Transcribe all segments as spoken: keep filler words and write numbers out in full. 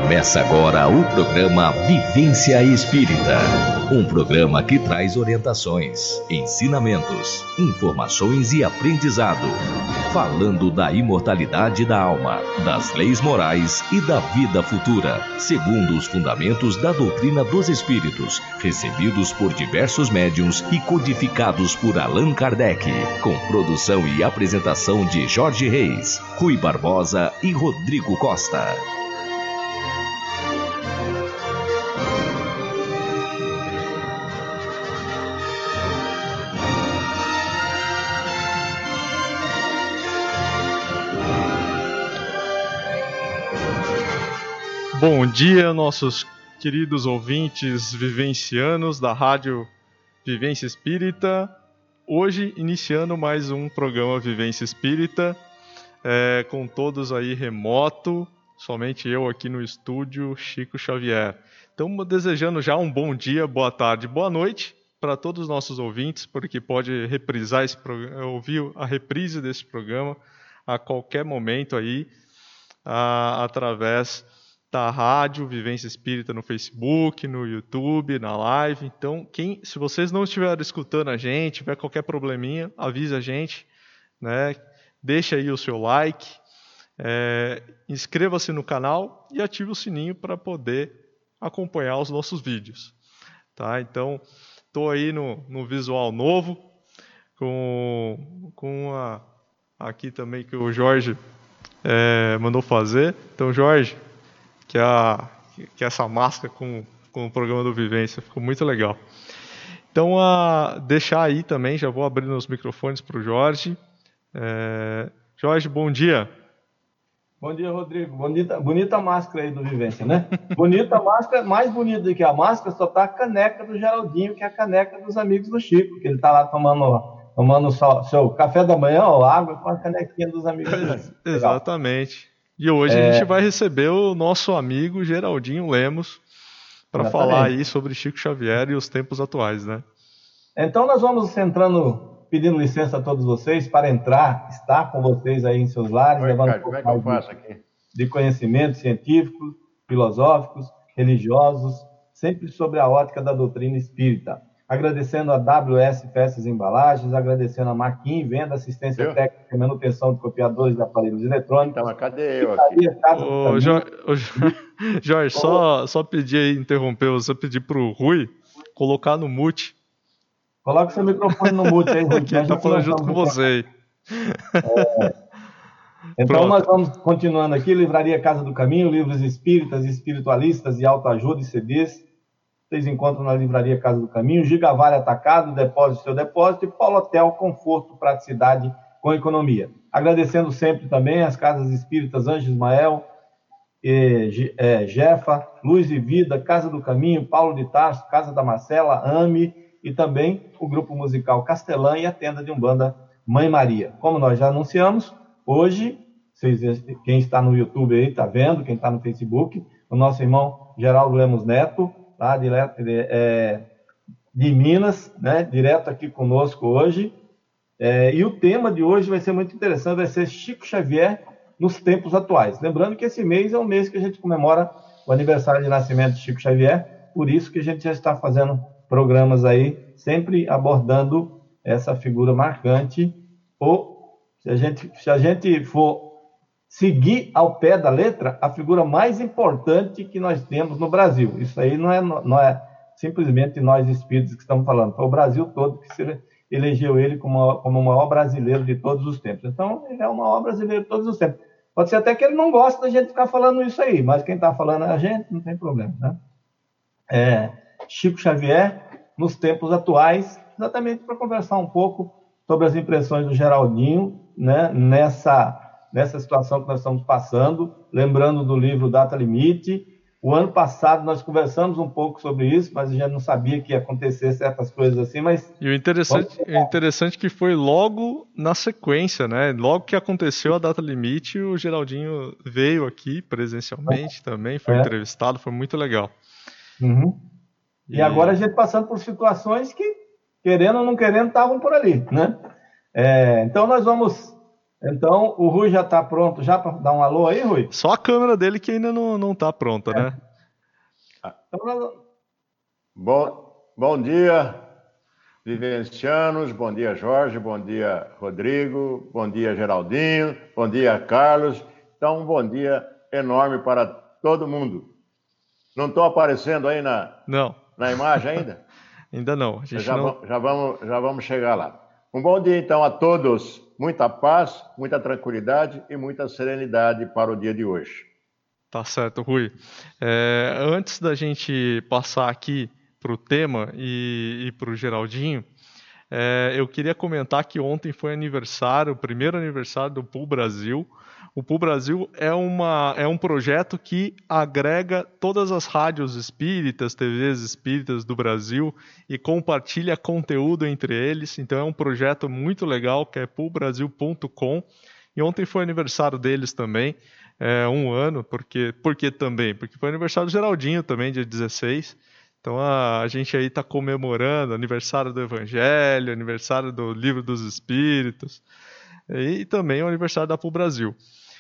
Começa agora o programa Vivência Espírita, um programa que traz orientações, ensinamentos, informações e aprendizado, falando da imortalidade da alma, das leis morais e da vida futura, segundo os fundamentos da doutrina dos espíritos, recebidos por diversos médiuns e codificados por Allan Kardec, com produção e apresentação de Jorge Reis, Rui Barbosa e Rodrigo Costa. Bom dia, nossos queridos ouvintes vivencianos da Rádio Vivência Espírita. Hoje, iniciando mais um programa Vivência Espírita, é, com todos aí remoto, somente eu aqui no estúdio, Chico Xavier. Então, desejando já um bom dia, boa tarde, boa noite para todos os nossos ouvintes, porque pode reprisar esse programa, ouvir a reprise desse programa a qualquer momento aí, a, através da rádio Vivência Espírita no Facebook, no YouTube, na live. Então, quem, se vocês não estiverem escutando a gente, tiver qualquer probleminha, avise a gente, né? Deixa aí o seu like, é, inscreva-se no canal e ative o sininho para poder acompanhar os nossos vídeos. Tá? Então, estou aí no, no visual novo, com, com a, aqui também que o Jorge é, mandou fazer. Então, Jorge, que, a, que essa máscara com, com o programa do Vivência ficou muito legal. Então, a, deixar aí também, já vou abrir os microfones para o Jorge. É, Jorge, bom dia. Bom dia, Rodrigo. Bonita, bonita máscara aí do Vivência, né? Bonita máscara, mais bonita do que a máscara, só tá a caneca do Geraldinho, que é a caneca dos amigos do Chico, que ele tá lá tomando, tomando só, seu café da manhã ou água com a canequinha dos amigos do Chico. Exatamente. E hoje é... a gente vai receber o nosso amigo Geraldinho Lemos para falar aí sobre Chico Xavier e os tempos atuais, né? Então nós vamos entrando, pedindo licença a todos vocês para entrar, estar com vocês aí em seus lares, Oi, levando cara, um pouco como é que eu mais faço aqui? de conhecimentos científicos, filosóficos, religiosos, sempre sobre a ótica da doutrina espírita. Agradecendo a W S Peças e Embalagens, agradecendo a Maquin, venda, assistência Viu? técnica e manutenção de copiadores de aparelhos eletrônicos. Então, mas cadê eu aqui? Ô, Jorge, Jorge só, só pedir aí, interromper, você pedir pro Rui colocar no mute. Coloca seu microfone no mute aí, Rui. Que ele tá falando junto com você aí. É. Então, Pronto. Nós vamos continuando aqui, Livraria Casa do Caminho, livros espíritas, espiritualistas e autoajuda e C Ds. Vocês encontram na Livraria Casa do Caminho, Gigavale Atacado, Depósito Seu Depósito e Polo Hotel, conforto, praticidade com economia. Agradecendo sempre também as Casas Espíritas Anjo Ismael, e, é, Jefa, Luz e Vida, Casa do Caminho, Paulo de Tarso, Casa da Marcela, AME e também o Grupo Musical Castelã e a Tenda de Umbanda Mãe Maria. Como nós já anunciamos, hoje, vocês, quem está no YouTube aí está vendo, quem está no Facebook, o nosso irmão Geraldo Lemos Neto, lá direto de, é, de Minas, né, direto aqui conosco hoje. É, e o tema de hoje vai ser muito interessante, vai ser Chico Xavier nos tempos atuais. Lembrando que esse mês é o mês que a gente comemora o aniversário de nascimento de Chico Xavier, por isso que a gente já está fazendo programas aí, sempre abordando essa figura marcante, ou se a gente, se a gente for seguir ao pé da letra, a figura mais importante que nós temos no Brasil. Isso aí não é, não é simplesmente nós espíritos que estamos falando, foi o Brasil todo que se elegeu ele como, como o maior brasileiro de todos os tempos. Então, ele é o maior brasileiro de todos os tempos. Pode ser até que ele não goste da gente ficar falando isso aí, mas quem está falando é a gente, não tem problema, né? É, Chico Xavier, nos tempos atuais, exatamente para conversar um pouco sobre as impressões do Geraldinho, né, nessa... nessa situação que nós estamos passando, lembrando do livro Data Limite. O ano passado nós conversamos um pouco sobre isso, mas a gente não sabia que ia acontecer certas coisas assim, mas... E o interessante, o interessante que foi logo na sequência, né? Logo que aconteceu a Data Limite, o Geraldinho veio aqui presencialmente também, foi é. entrevistado, foi muito legal. Uhum. E... e agora a gente passando por situações que, querendo ou não querendo, estavam por ali, né? É, então nós vamos... Então, o Rui já está pronto já para dar um alô aí, Rui? Só a câmera dele que ainda não, não tá pronta, é. né? Então, nós... bom, bom dia, vivencianos, bom dia, Jorge, bom dia, Rodrigo, bom dia, Geraldinho, bom dia, Carlos. Então, um bom dia enorme para todo mundo. Não estou aparecendo aí na, não. na imagem ainda? Ainda não. A gente já, não... Vamos, já, vamos, já vamos chegar lá. Um bom dia, então, a todos. Muita paz, muita tranquilidade e muita serenidade para o dia de hoje. Tá certo, Rui. É, antes da gente passar aqui para o tema e, e para o Geraldinho, é, eu queria comentar que ontem foi aniversário, o primeiro aniversário do Pool Brasil. O Pool Brasil é, uma, é um projeto que agrega todas as rádios espíritas, T Vs espíritas do Brasil e compartilha conteúdo entre eles. Então é um projeto muito legal que é pool brasil ponto com. E ontem foi aniversário deles também, é, um ano, porque, porque também? Porque foi aniversário do Geraldinho também, dia dezesseis. Então a, a gente aí está comemorando aniversário do Evangelho, aniversário do Livro dos Espíritos e, e também o aniversário da Pool Brasil.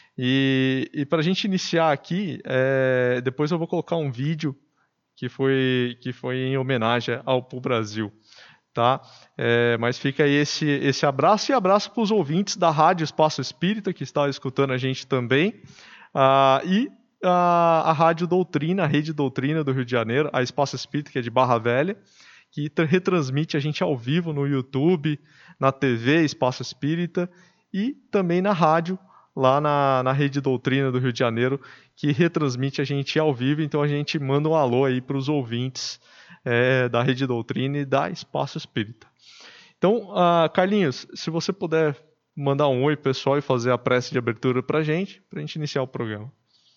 E, e para a gente iniciar aqui, é, depois eu vou colocar um vídeo que foi, que foi em homenagem ao Pool Brasil, tá? É, mas fica aí esse, esse abraço e abraço para os ouvintes da Rádio Espaço Espírita que está escutando a gente também, ah, e a, a Rádio Doutrina, a Rede Doutrina do Rio de Janeiro, a Espaço Espírita, que é de Barra Velha, que retransmite a gente ao vivo no YouTube, na T V Espaço Espírita e também na rádio, lá na, na Rede Doutrina do Rio de Janeiro, que retransmite a gente ao vivo. Então a gente manda um alô aí para os ouvintes é, da Rede Doutrina e da Espaço Espírita. Então, uh, Carlinhos, se você puder mandar um oi pessoal e fazer a prece de abertura para a gente, para a gente iniciar o programa.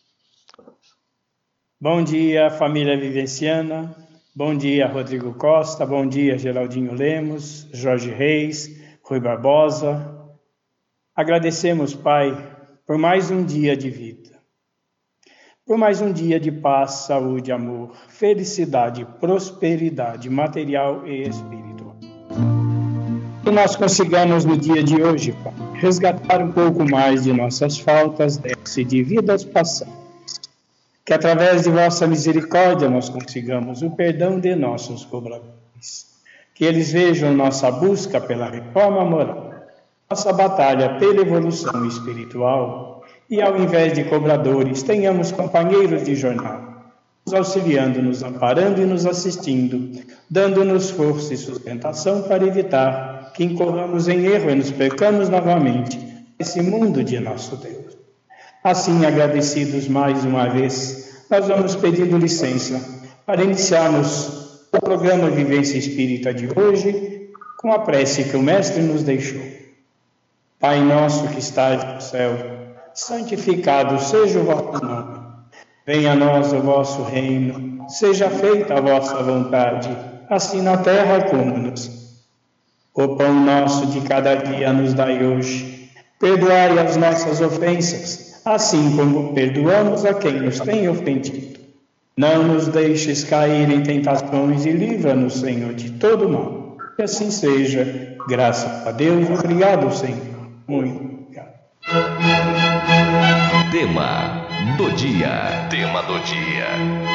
Bom dia, família vivenciana. Bom dia, Rodrigo Costa. Bom dia, Geraldinho Lemos, Jorge Reis, Rui Barbosa. Agradecemos, Pai, por mais um dia de vida, por mais um dia de paz, saúde, amor, felicidade, prosperidade material e espiritual. Que nós consigamos no dia de hoje, Pai, resgatar um pouco mais de nossas faltas, e de vidas passadas. Que através de vossa misericórdia nós consigamos o perdão de nossos cobradores. Que eles vejam nossa busca pela reforma moral, nossa batalha pela evolução espiritual e, ao invés de cobradores, tenhamos companheiros de jornada, nos auxiliando, nos amparando e nos assistindo, dando-nos força e sustentação para evitar que incorramos em erro e nos percamos novamente nesse mundo de nosso Deus. Assim, agradecidos mais uma vez, nós vamos pedindo licença para iniciarmos o programa Vivência Espírita de hoje com a prece que o Mestre nos deixou. Pai nosso que estás no céu, santificado seja o vosso nome. Venha a nós o vosso reino, seja feita a vossa vontade, assim na terra como nos. O pão nosso de cada dia nos dai hoje. Perdoai as nossas ofensas, assim como perdoamos a quem nos tem ofendido. Não nos deixes cair em tentações e livra-nos, Senhor, de todo mal. Que assim seja. Graças a Deus. Obrigado, Senhor. Muito obrigado. Tema do dia. Tema do dia.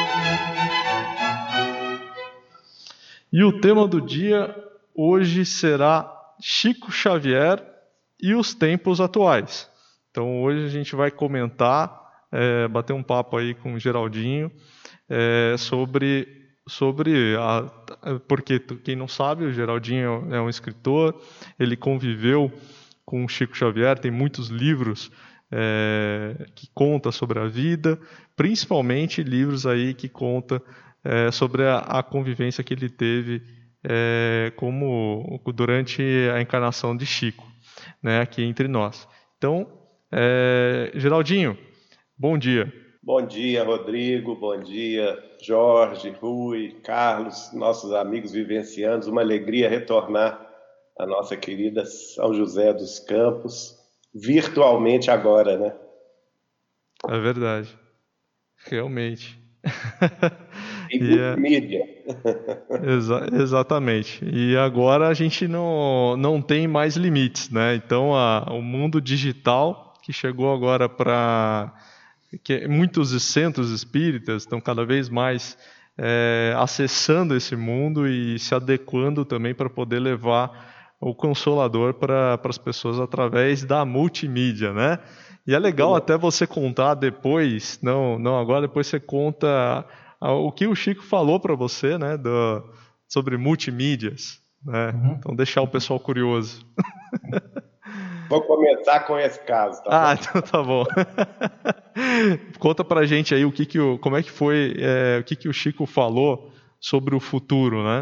E o tema do dia hoje será Chico Xavier e os tempos atuais. Então hoje a gente vai comentar, é, bater um papo aí com o Geraldinho é, sobre, sobre a, porque quem não sabe, o Geraldinho é um escritor, ele conviveu com o Chico Xavier, tem muitos livros é, que contam sobre a vida, principalmente livros aí que contam é, sobre a, a convivência que ele teve é, como durante a encarnação de Chico, né, aqui entre nós. Então, é, Geraldinho, bom dia. Bom dia, Rodrigo, bom dia, Jorge, Rui, Carlos, nossos amigos vivencianos, uma alegria retornar a nossa querida São José dos Campos, virtualmente agora, né? É verdade, realmente. E multimídia. É... Exa exatamente. E agora a gente não, não tem mais limites, né? Então a, o mundo digital que chegou agora para... que muitos centros espíritas estão cada vez mais é, acessando esse mundo e se adequando também para poder levar o Consolador para as pessoas através da multimídia, né? E é legal até você contar depois, não, não agora, depois você conta o que o Chico falou para você, né, do, sobre multimídias, né? Uhum. Então deixar o pessoal curioso. Vou começar com esse caso, tá ah, bom? então tá bom. Conta pra gente aí o que que o, como é que foi, é, o que que o Chico falou sobre o futuro, né?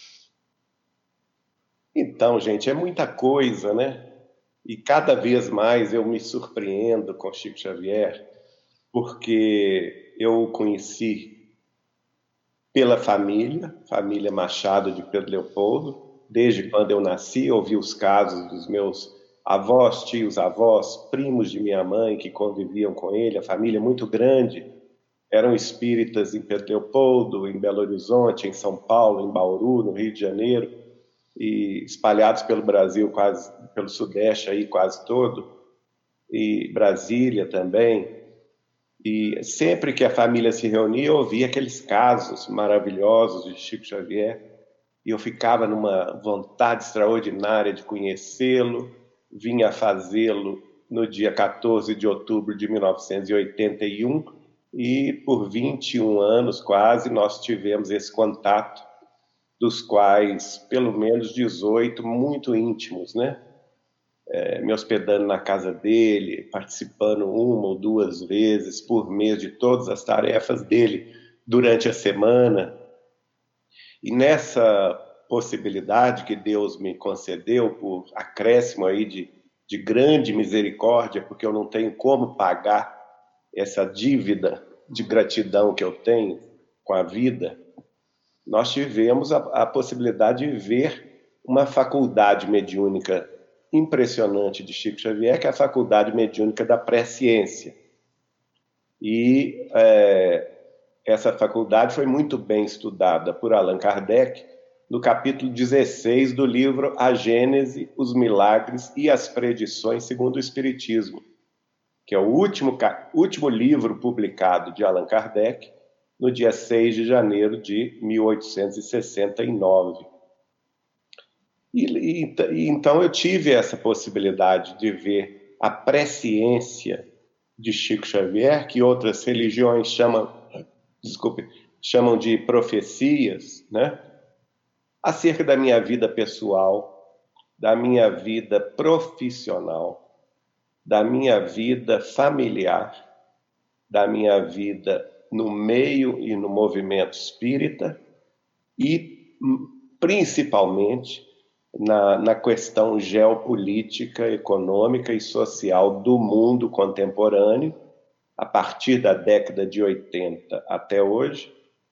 Então, gente, é muita coisa, né? E cada vez mais eu me surpreendo com Chico Xavier, porque eu o conheci pela família, família Machado de Pedro Leopoldo, desde quando eu nasci, ouvi os casos dos meus avós, tios, avós, primos de minha mãe que conviviam com ele, a família muito grande, eram espíritas em Pedro Leopoldo, em Belo Horizonte, em São Paulo, em Bauru, no Rio de Janeiro, e espalhados pelo Brasil, quase pelo Sudeste aí quase todo, e Brasília também. E sempre que a família se reunia, eu ouvia aqueles casos maravilhosos de Chico Xavier, e eu ficava numa vontade extraordinária de conhecê-lo. Vinha fazê-lo no dia quatorze de outubro de mil novecentos e oitenta e um e por vinte e um anos quase nós tivemos esse contato, dos quais pelo menos dezoito muito íntimos, né? É, me hospedando na casa dele, participando uma ou duas vezes por mês de todas as tarefas dele durante a semana. E nessa possibilidade que Deus me concedeu por acréscimo aí de, de grande misericórdia, porque eu não tenho como pagar essa dívida de gratidão que eu tenho com a vida, nós tivemos a, a possibilidade de ver uma faculdade mediúnica impressionante de Chico Xavier, que é a faculdade mediúnica da presciência. E é, essa faculdade foi muito bem estudada por Allan Kardec, no capítulo dezesseis do livro A Gênese, os Milagres e as Predições segundo o Espiritismo, que é o último, último livro publicado de Allan Kardec, no dia seis de janeiro de mil oitocentos e sessenta e nove. E, e, e, então eu tive essa possibilidade de ver a presciência de Chico Xavier, que outras religiões chamam, desculpe, chamam de profecias, né? Acerca da minha vida pessoal, da minha vida profissional, da minha vida familiar, da minha vida no meio e no movimento espírita e, principalmente, na, na questão geopolítica, econômica e social do mundo contemporâneo, a partir da década de oitenta até hoje,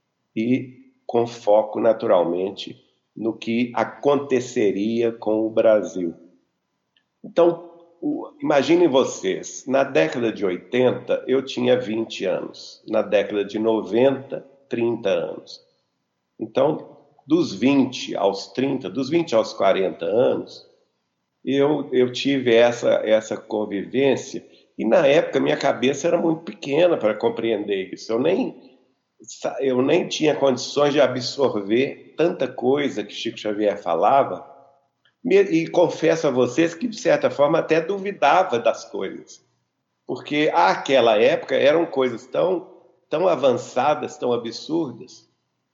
e com foco, naturalmente, no que aconteceria com o Brasil. Então, imaginem vocês, na década de oitenta eu tinha vinte anos, na década de noventa, trinta anos. Então, dos vinte aos trinta, dos vinte aos quarenta anos, eu, eu tive essa, essa convivência, e na época minha cabeça era muito pequena para compreender isso. Eu nem, eu nem tinha condições de absorver tanta coisa que Chico Xavier falava, e confesso a vocês que, de certa forma, até duvidava das coisas. Porque, àquela época, eram coisas tão, tão avançadas, tão absurdas,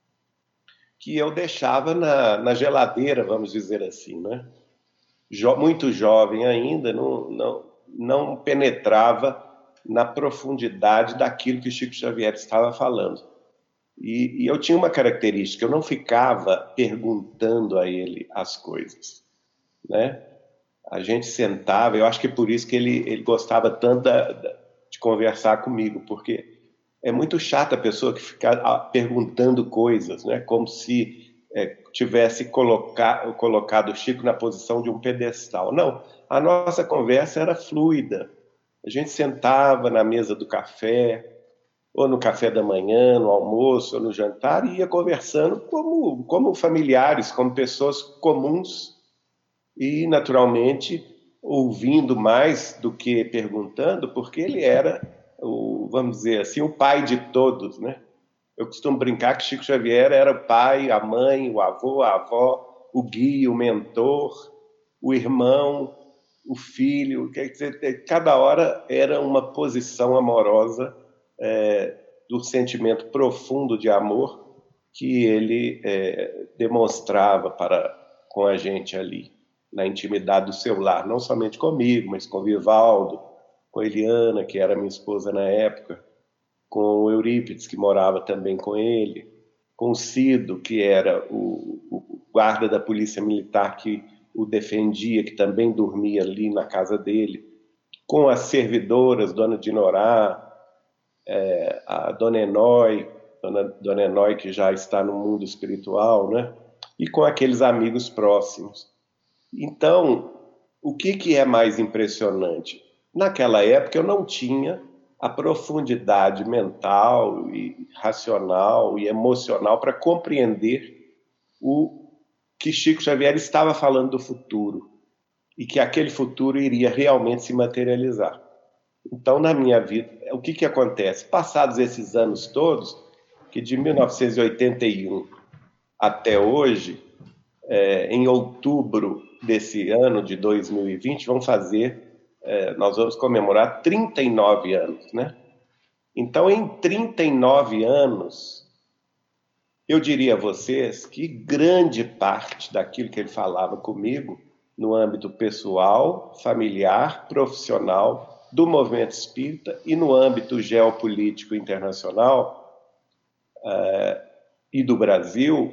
que eu deixava na, na geladeira, vamos dizer assim, né? Jo, muito jovem ainda, não, não, não penetrava na profundidade daquilo que Chico Xavier estava falando. E, e eu tinha uma característica, eu não ficava perguntando a ele as coisas, né? A gente sentava, eu acho que é por isso que ele, ele gostava tanto da, da, de conversar comigo, porque é muito chata a pessoa que fica perguntando coisas, né? Como se é, tivesse colocar, colocado o Chico na posição de um pedestal. Não, a nossa conversa era fluida. A gente sentava na mesa do café, ou no café da manhã, no almoço, ou no jantar, e ia conversando como, como familiares, como pessoas comuns, e, naturalmente, ouvindo mais do que perguntando, porque ele era, o, vamos dizer assim, o pai de todos, né? Eu costumo brincar que Chico Xavier era o pai, a mãe, o avô, a avó, o guia, o mentor, o irmão, o filho. Quer dizer, cada hora era uma posição amorosa é, do sentimento profundo de amor que ele é, demonstrava para, com a gente ali, na intimidade do seu lar, não somente comigo, mas com o Vivaldo, com a Eliana, que era minha esposa na época, com o Eurípides, que morava também com ele, com o Cido, que era o, o guarda da polícia militar que o defendia, que também dormia ali na casa dele, com as servidoras, Dona Dinorá, é, a Dona Enói, Dona, Dona Enói, que já está no mundo espiritual, né? E com aqueles amigos próximos. Então, o que, que é mais impressionante? Naquela época eu não tinha a profundidade mental e racional e emocional para compreender o que Chico Xavier estava falando do futuro e que aquele futuro iria realmente se materializar. Então, na minha vida, o que, que acontece? Passados esses anos todos, que de mil novecentos e oitenta e um até hoje, é, em outubro desse ano de dois mil e vinte, vão fazer... É, nós vamos comemorar trinta e nove anos, né? Então, em trinta e nove anos, eu diria a vocês que grande parte daquilo que ele falava comigo, no âmbito pessoal, familiar, profissional, do movimento espírita e no âmbito geopolítico internacional é, e do Brasil,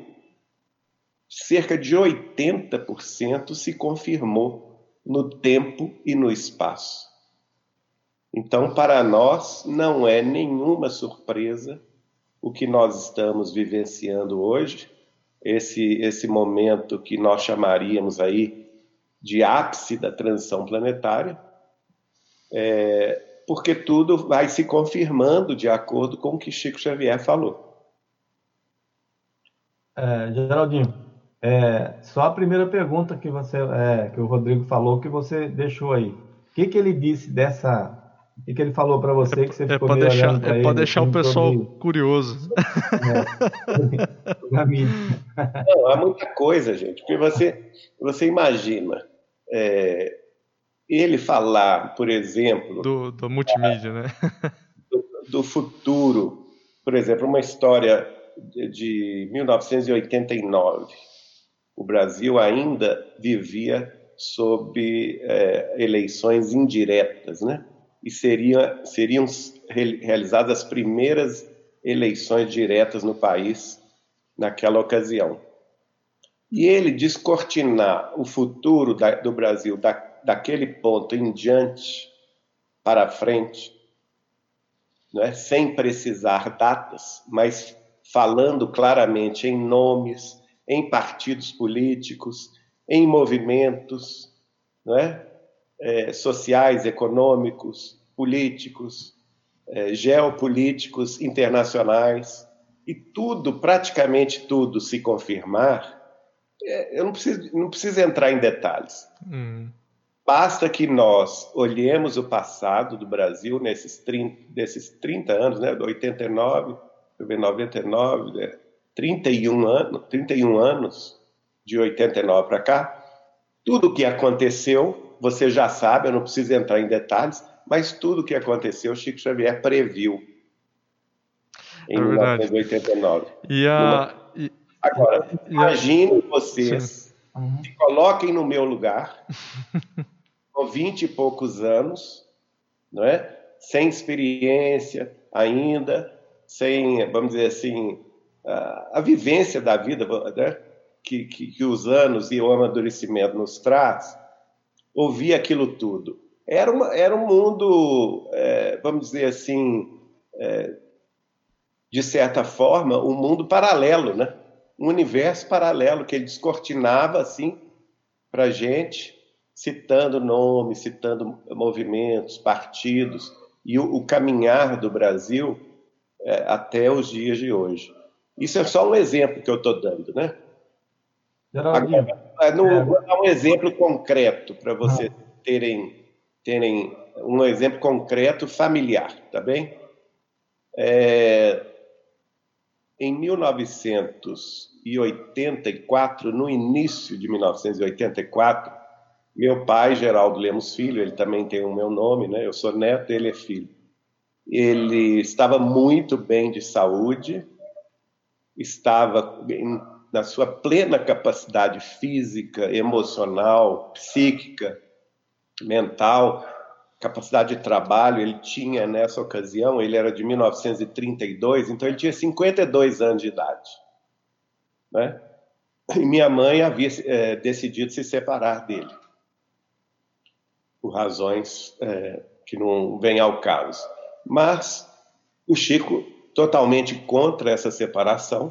cerca de oitenta por cento se confirmou no tempo e no espaço. Então, para nós, não é nenhuma surpresa o que nós estamos vivenciando hoje, esse, esse momento que nós chamaríamos aí de ápice da transição planetária, é, porque tudo vai se confirmando de acordo com o que Chico Xavier falou. É, Geraldinho, É, só a primeira pergunta que você, é, que o Rodrigo falou, que você deixou aí. O que, que ele disse dessa... O que, que ele falou para você que você é ficou pra meio deixar, olhando para é ele? para deixar assim, o pessoal sobre... curioso. É, Não, há muita coisa, gente, porque você, você imagina é, ele falar, por exemplo... Do, do multimídia, né? Do, do futuro, por exemplo, uma história de mil novecentos e oitenta e nove. O Brasil ainda vivia sob é, eleições indiretas, né? E seria, seriam realizadas as primeiras eleições diretas no país naquela ocasião. E ele descortinar o futuro da, do Brasil da, daquele ponto em diante, para frente, não é? Sem precisar datas, mas falando claramente em nomes, em partidos políticos, em movimentos, não é? É, sociais, econômicos, políticos, é, geopolíticos, internacionais, e tudo, praticamente tudo, se confirmar, é, eu não preciso, não preciso entrar em detalhes. Hum. Basta que nós olhemos o passado do Brasil nesses trinta, desses trinta anos, né, de oitenta e nove, noventa e nove, né, trinta e um anos, trinta e um anos de oitenta e nove para cá, tudo o que aconteceu, você já sabe, eu não preciso entrar em detalhes, mas tudo o que aconteceu, Chico Xavier previu em é mil novecentos e oitenta e nove. E a... Numa... E... Agora, e a... imaginem vocês, Uhum. se coloquem no meu lugar, com vinte e poucos anos, não é? Sem experiência ainda, sem, vamos dizer assim, a, a vivência da vida, né? que, que, que os anos e o amadurecimento nos traz, ouvir aquilo tudo. Era, uma, era um mundo, é, vamos dizer assim, é, de certa forma, um mundo paralelo, né? Um universo paralelo que ele descortinava assim para a gente, citando nomes, citando movimentos, partidos, e o, o caminhar do Brasil é, até os dias de hoje. Isso é só um exemplo que eu estou dando, né? Geraldinho, Agora, no, é, vou dar um exemplo concreto para vocês terem, terem um exemplo concreto familiar, tá bem? É, em mil novecentos e oitenta e quatro, no início de mil novecentos e oitenta e quatro, meu pai, Geraldo Lemos Filho, ele também tem o meu nome, né? Eu sou neto, ele é filho. Ele estava muito bem de saúde, estava em, na sua plena capacidade física, emocional, psíquica, mental, capacidade de trabalho. Ele tinha, nessa ocasião, ele era de mil novecentos e trinta e dois, então ele tinha cinquenta e dois anos de idade, né? E minha mãe havia é, decidido se separar dele, por razões é, que não vêm ao caso. Mas o Chico, totalmente contra essa separação,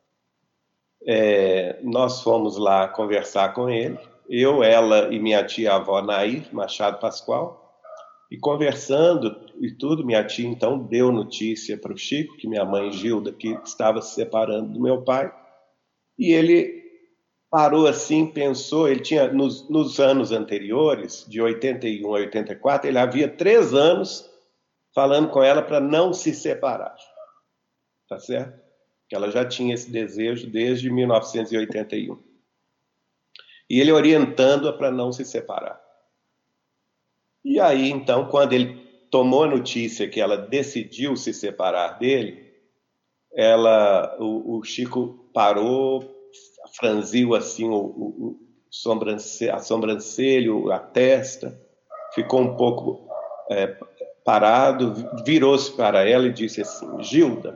é, nós fomos lá conversar com ele, eu, ela e minha tia-avó Nair Machado Pascoal, e conversando e tudo, minha tia então deu notícia para o Chico, que minha mãe Gilda, que estava se separando do meu pai, e ele parou assim, pensou, ele tinha, nos, nos anos anteriores, de oitenta e um a oitenta e quatro, ele havia três anos falando com ela para não se separar, tá certo? Que ela já tinha esse desejo desde mil novecentos e oitenta e um. E ele orientando-a para não se separar. E aí, então, quando ele tomou a notícia que ela decidiu se separar dele, ela, o, o Chico parou, franziu assim o, o, sobrancelha, a sobrancelha, a testa, ficou um pouco é, parado, virou-se para ela e disse assim: Gilda,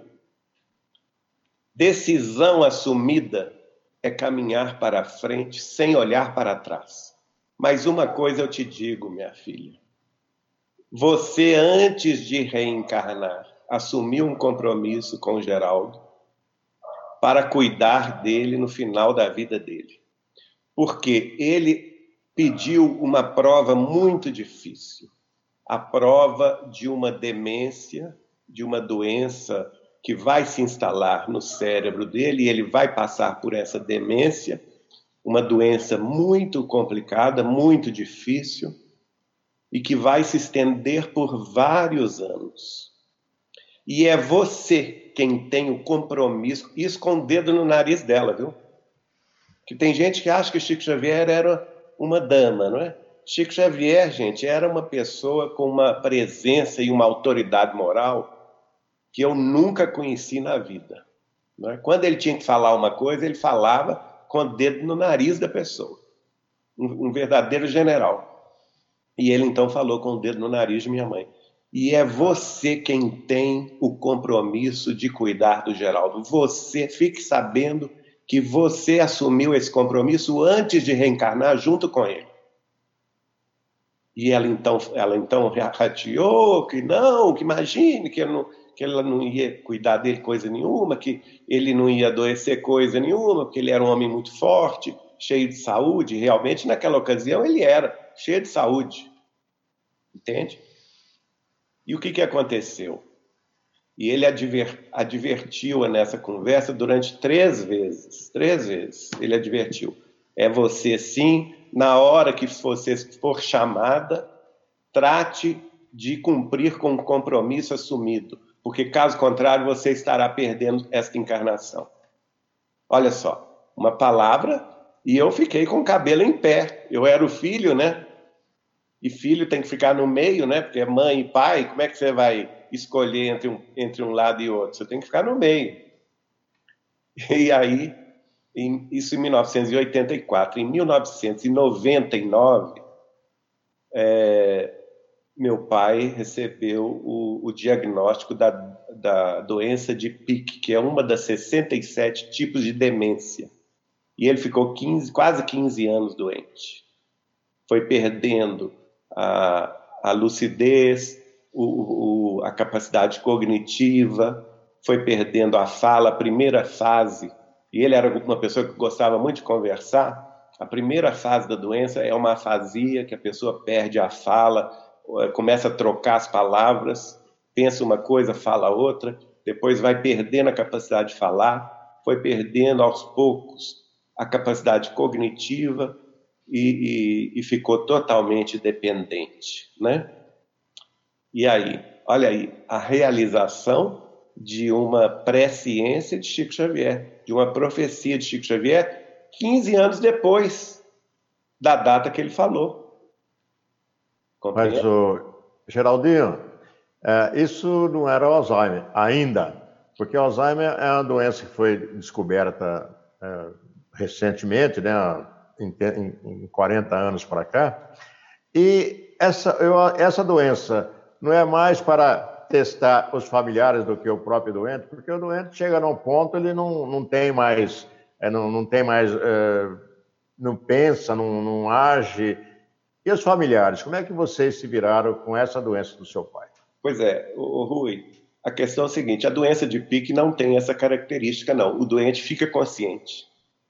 decisão assumida é caminhar para a frente sem olhar para trás. Mas uma coisa eu te digo, minha filha, você, antes de reencarnar, assumiu um compromisso com o Geraldo para cuidar dele no final da vida dele. Porque ele pediu uma prova muito difícil, a prova de uma demência, de uma doença que vai se instalar no cérebro dele, e ele vai passar por essa demência, uma doença muito complicada, muito difícil, e que vai se estender por vários anos. E é você quem tem o compromisso, isso com o dedo no nariz dela, viu? Que tem gente que acha que Chico Xavier era uma dama, não é? Chico Xavier, gente, era uma pessoa com uma presença e uma autoridade moral que eu nunca conheci na vida, não é? Quando ele tinha que falar uma coisa, ele falava com o dedo no nariz da pessoa. Um, um verdadeiro general. E ele então falou com o dedo no nariz de minha mãe. E é você quem tem o compromisso de cuidar do Geraldo. Você, fique sabendo que você assumiu esse compromisso antes de reencarnar junto com ele. E ela então, ela então rateou que não, que imagine que, não, que ela não ia cuidar dele coisa nenhuma, que ele não ia adoecer coisa nenhuma, porque ele era um homem muito forte, cheio de saúde. Realmente, naquela ocasião, ele era cheio de saúde. Entende? E o que, que aconteceu? E ele adver, advertiu-a nessa conversa durante três vezes. Três vezes ele advertiu. É você sim, na hora que você for chamada, trate de cumprir com o compromisso assumido, porque caso contrário você estará perdendo esta encarnação. Olha só, uma palavra, e eu fiquei com o cabelo em pé. Eu era o filho, né? E filho tem que ficar no meio, né? Porque é mãe e pai, como é que você vai escolher entre um, entre um lado e outro? Você tem que ficar no meio. E aí, em, isso em mil novecentos e oitenta e quatro. Em mil novecentos e noventa e nove, é, meu pai recebeu o, o diagnóstico da, da doença de Pick, que é uma das sessenta e sete tipos de demência. E ele ficou quinze, quase quinze anos doente. Foi perdendo a, a lucidez, o, o, a capacidade cognitiva, foi perdendo a fala, a primeira fase, e ele era uma pessoa que gostava muito de conversar. A primeira fase da doença é uma afasia, que a pessoa perde a fala, começa a trocar as palavras, pensa uma coisa, fala outra, depois vai perdendo a capacidade de falar, foi perdendo aos poucos a capacidade cognitiva e, e, e ficou totalmente dependente, né? E aí, olha aí, a realização de uma presciência de Chico Xavier, de uma profecia de Chico Xavier, quinze anos depois da data que ele falou. Compreende? Mas, o Geraldinho, é, isso não era o Alzheimer ainda, porque o Alzheimer é uma doença que foi descoberta é, recentemente, né, em, em, em quarenta anos para cá, e essa, eu, essa doença não é mais para testar os familiares do que o próprio doente, porque o doente chega num ponto, ele não, não tem mais, é, não, não tem mais, é, não pensa, não, não age. E os familiares, como é que vocês se viraram com essa doença do seu pai? Pois é, o Rui, a questão é a seguinte, a doença de Pick não tem essa característica, não. O doente fica consciente.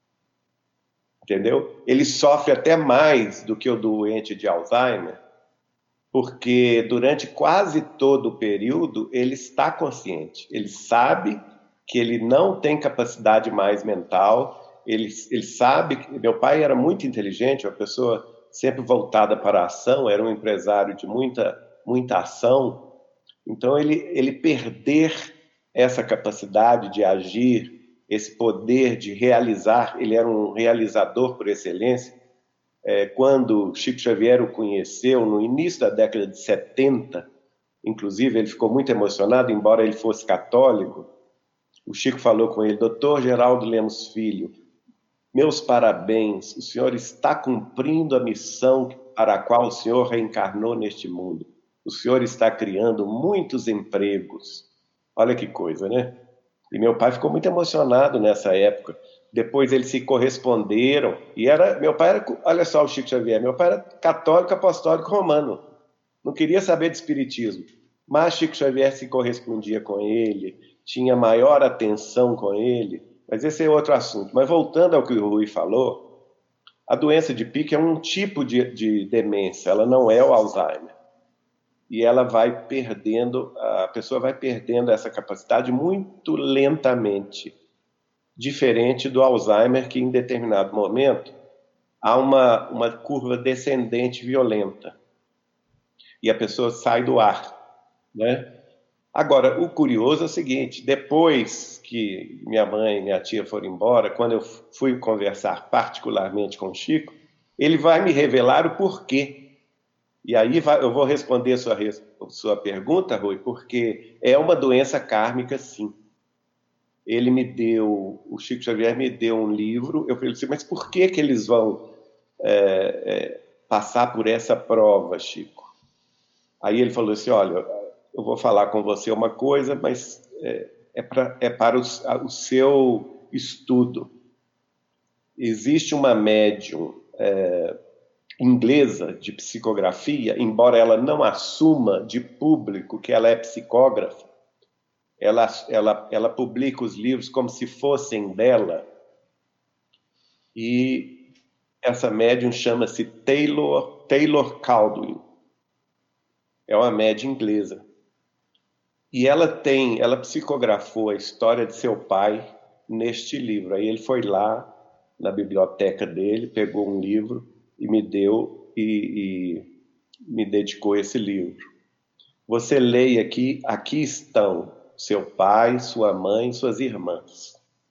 Entendeu? Ele sofre até mais do que o doente de Alzheimer, porque durante quase todo o período ele está consciente. Ele sabe que ele não tem capacidade mais mental, ele, ele sabe que... Meu pai era muito inteligente, uma pessoa sempre voltada para a ação, era um empresário de muita, muita ação. Então, ele, ele perder essa capacidade de agir, esse poder de realizar, ele era um realizador por excelência. É, quando Chico Xavier o conheceu, no início da década de setenta, inclusive ele ficou muito emocionado, embora ele fosse católico, o Chico falou com ele, doutor Geraldo Lemos Filho, meus parabéns, o senhor está cumprindo a missão para a qual o senhor reencarnou neste mundo. O senhor está criando muitos empregos. Olha que coisa, né? E meu pai ficou muito emocionado nessa época. Depois eles se corresponderam. E era, meu pai era, olha só o Chico Xavier, meu pai era católico apostólico romano. Não queria saber de espiritismo. Mas Chico Xavier se correspondia com ele, tinha maior atenção com ele. Mas esse é outro assunto. Mas voltando ao que o Rui falou, a doença de Pick é um tipo de, de demência, ela não é o Alzheimer. E ela vai perdendo, a pessoa vai perdendo essa capacidade muito lentamente, diferente do Alzheimer, que em determinado momento há uma, uma curva descendente violenta e a pessoa sai do ar, né? Agora, o curioso é o seguinte, depois que minha mãe e minha tia foram embora, quando eu fui conversar particularmente com o Chico, ele vai me revelar o porquê. E aí vai, eu vou responder a sua, a sua pergunta, Rui, porque é uma doença kármica, sim. Ele me deu, o Chico Xavier me deu um livro, eu falei assim, mas por que que eles vão é, é, passar por essa prova, Chico? Aí ele falou assim, olha, eu vou falar com você uma coisa, mas é, é, pra, é para o, o seu estudo. Existe uma médium... É, inglesa de psicografia, embora ela não assuma de público que ela é psicógrafa, ela, ela, ela publica os livros como se fossem dela, e essa médium chama-se Taylor, Taylor Caldwell, é uma médium inglesa, e ela tem, ela psicografou a história de seu pai neste livro, aí ele foi lá na biblioteca dele, pegou um livro, e me deu e, e me dedicou esse livro. Você leia aqui, aqui estão seu pai, sua mãe, suas irmãs.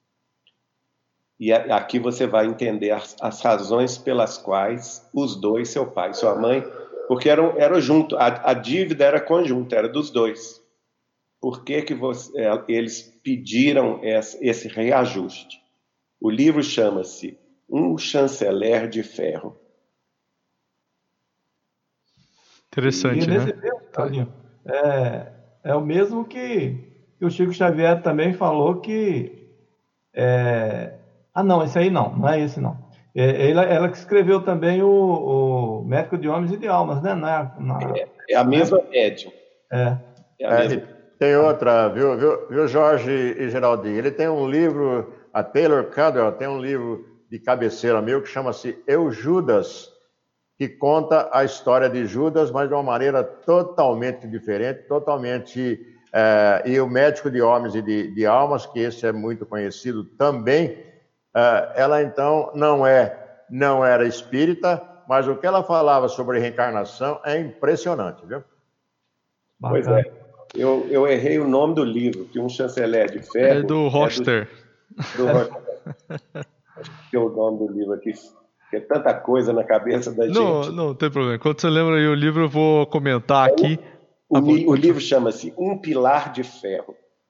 E aqui você vai entender as, as razões pelas quais os dois, seu pai e sua mãe, porque eram, eram juntos, a, a dívida era conjunta, era dos dois. Por que que você, eles pediram esse, esse reajuste? O livro chama-se Um Chanceler de Ferro. Interessante, e nesse né? tempo, Claudinho, é, é o mesmo que, que o Chico Xavier também falou que... É... Ah, não, esse aí não, não é esse não. É, ela, ela que escreveu também o, o Médico de Homens e de Almas, né? Na, na... É, é a mesma médium. É. É a mesma... É, tem outra, viu, viu, viu, Jorge e Geraldinho? Ele tem um livro, a Taylor Caldwell tem um livro de cabeceira meu que chama-se Eu, Judas, que conta a história de Judas, mas de uma maneira totalmente diferente, totalmente é, e o Médico de Homens e de, de Almas, que esse é muito conhecido também, é, ela então não, é, não era espírita, mas o que ela falava sobre reencarnação é impressionante, viu? Pois é, eu, eu errei o nome do livro, que um chanceler de ferro... É do Roster. É do, do Roster. Acho que é o nome do livro aqui, que é tanta coisa na cabeça da não, gente. Não, tem problema. Quando você lembra aí o livro, eu vou comentar é aqui. O, o, o livro chama-se Um Pilar de Ferro.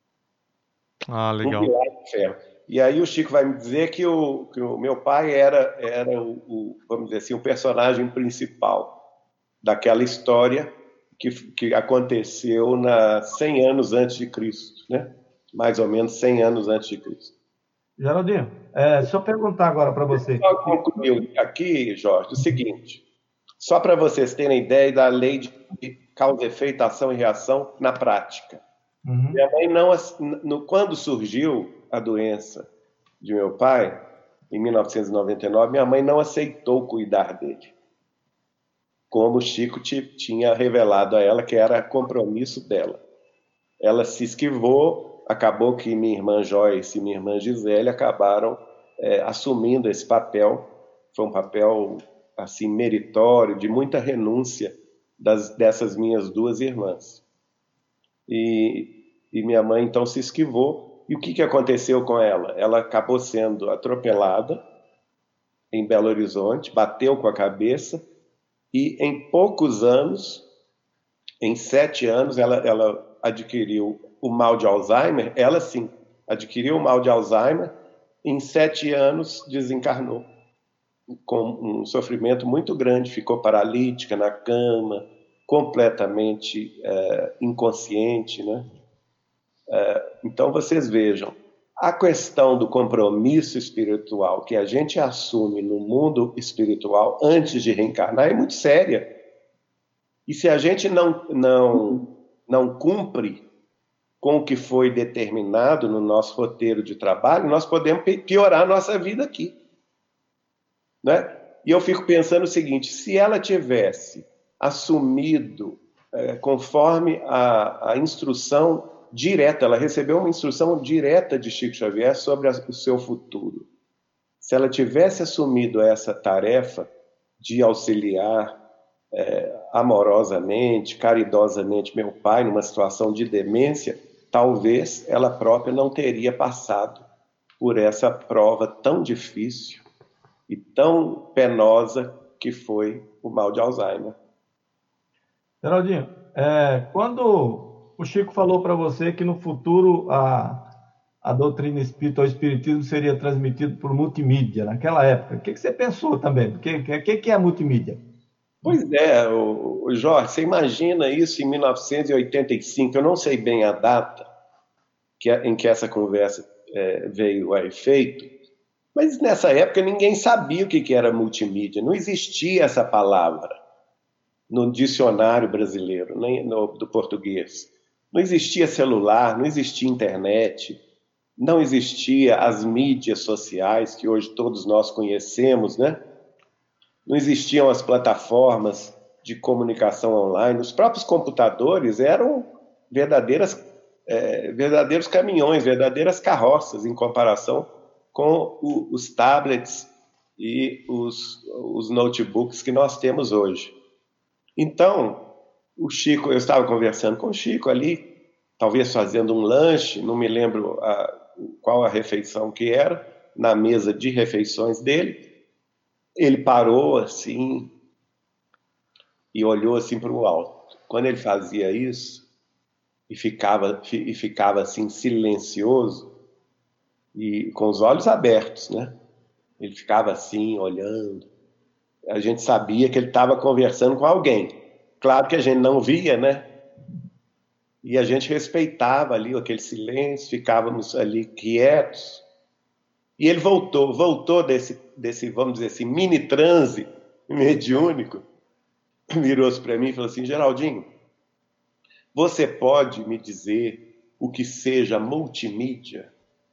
Ah, legal. Um Pilar de Ferro. E aí o Chico vai me dizer que o, que o meu pai era, era o, o, vamos dizer assim, o personagem principal daquela história que, que aconteceu na cem anos antes de Cristo, né? Mais ou menos cem anos antes de Cristo. Geraldinho, é, deixa eu perguntar agora para você. Só concluir aqui, Jorge, o seguinte, só para vocês terem ideia da lei de causa, efeito, ação e reação na prática. Uhum. Minha mãe não, no, quando surgiu a doença de meu pai, em mil novecentos e noventa e nove, minha mãe não aceitou cuidar dele, como o Chico tinha revelado a ela que era compromisso dela. Ela se esquivou, acabou que minha irmã Joyce e minha irmã Gisele acabaram é, assumindo esse papel. Foi um papel assim meritório, de muita renúncia das, dessas minhas duas irmãs. E, e minha mãe então se esquivou. E o que, que aconteceu com ela? Ela acabou sendo atropelada em Belo Horizonte, bateu com a cabeça e em poucos anos, em sete anos, ela, ela adquiriu o mal de Alzheimer. Ela sim, adquiriu o mal de Alzheimer, em sete anos desencarnou, com um sofrimento muito grande, ficou paralítica na cama, completamente é, inconsciente, né? É, então vocês vejam, a questão do compromisso espiritual que a gente assume no mundo espiritual antes de reencarnar é muito séria. E se a gente não, não, não cumpre com o que foi determinado no nosso roteiro de trabalho, nós podemos piorar a nossa vida aqui. Né? E eu fico pensando o seguinte, se ela tivesse assumido, é, conforme a, a instrução direta, ela recebeu uma instrução direta de Chico Xavier sobre a, o seu futuro. Se ela tivesse assumido essa tarefa de auxiliar é, amorosamente, caridosamente meu pai numa situação de demência, talvez ela própria não teria passado por essa prova tão difícil e tão penosa que foi o mal de Alzheimer. Geraldinho, é, quando o Chico falou para você que no futuro a, a doutrina espírita, o espiritismo seria transmitido por multimídia, naquela época, o que, que você pensou também? O que, que, que é multimídia? Pois é, o, o Jorge, você imagina isso em mil novecentos e oitenta e cinco, eu não sei bem a data que, em que essa conversa é, veio a efeito, mas nessa época ninguém sabia o que, que era multimídia, não existia essa palavra no dicionário brasileiro, nem no, do português. Não existia celular, não existia internet, não existia as mídias sociais que hoje todos nós conhecemos, né? Não existiam as plataformas de comunicação online. Os próprios computadores eram verdadeiras, é, verdadeiros caminhões, verdadeiras carroças em comparação com o, os tablets e os, os notebooks que nós temos hoje. Então, o Chico, eu estava conversando com o Chico ali, talvez fazendo um lanche, não me lembro a, qual a refeição que era, na mesa de refeições dele. Ele parou assim e olhou assim para o alto. Quando ele fazia isso e ficava, e ficava assim silencioso e com os olhos abertos, né? Ele ficava assim olhando. A gente sabia que ele estava conversando com alguém. Claro que a gente não via, né? E a gente respeitava ali aquele silêncio, ficávamos ali quietos. E ele voltou, voltou desse, desse, vamos dizer assim, mini transe mediúnico, virou-se para mim e falou assim, Geraldinho, você pode me dizer o que seja multimídia?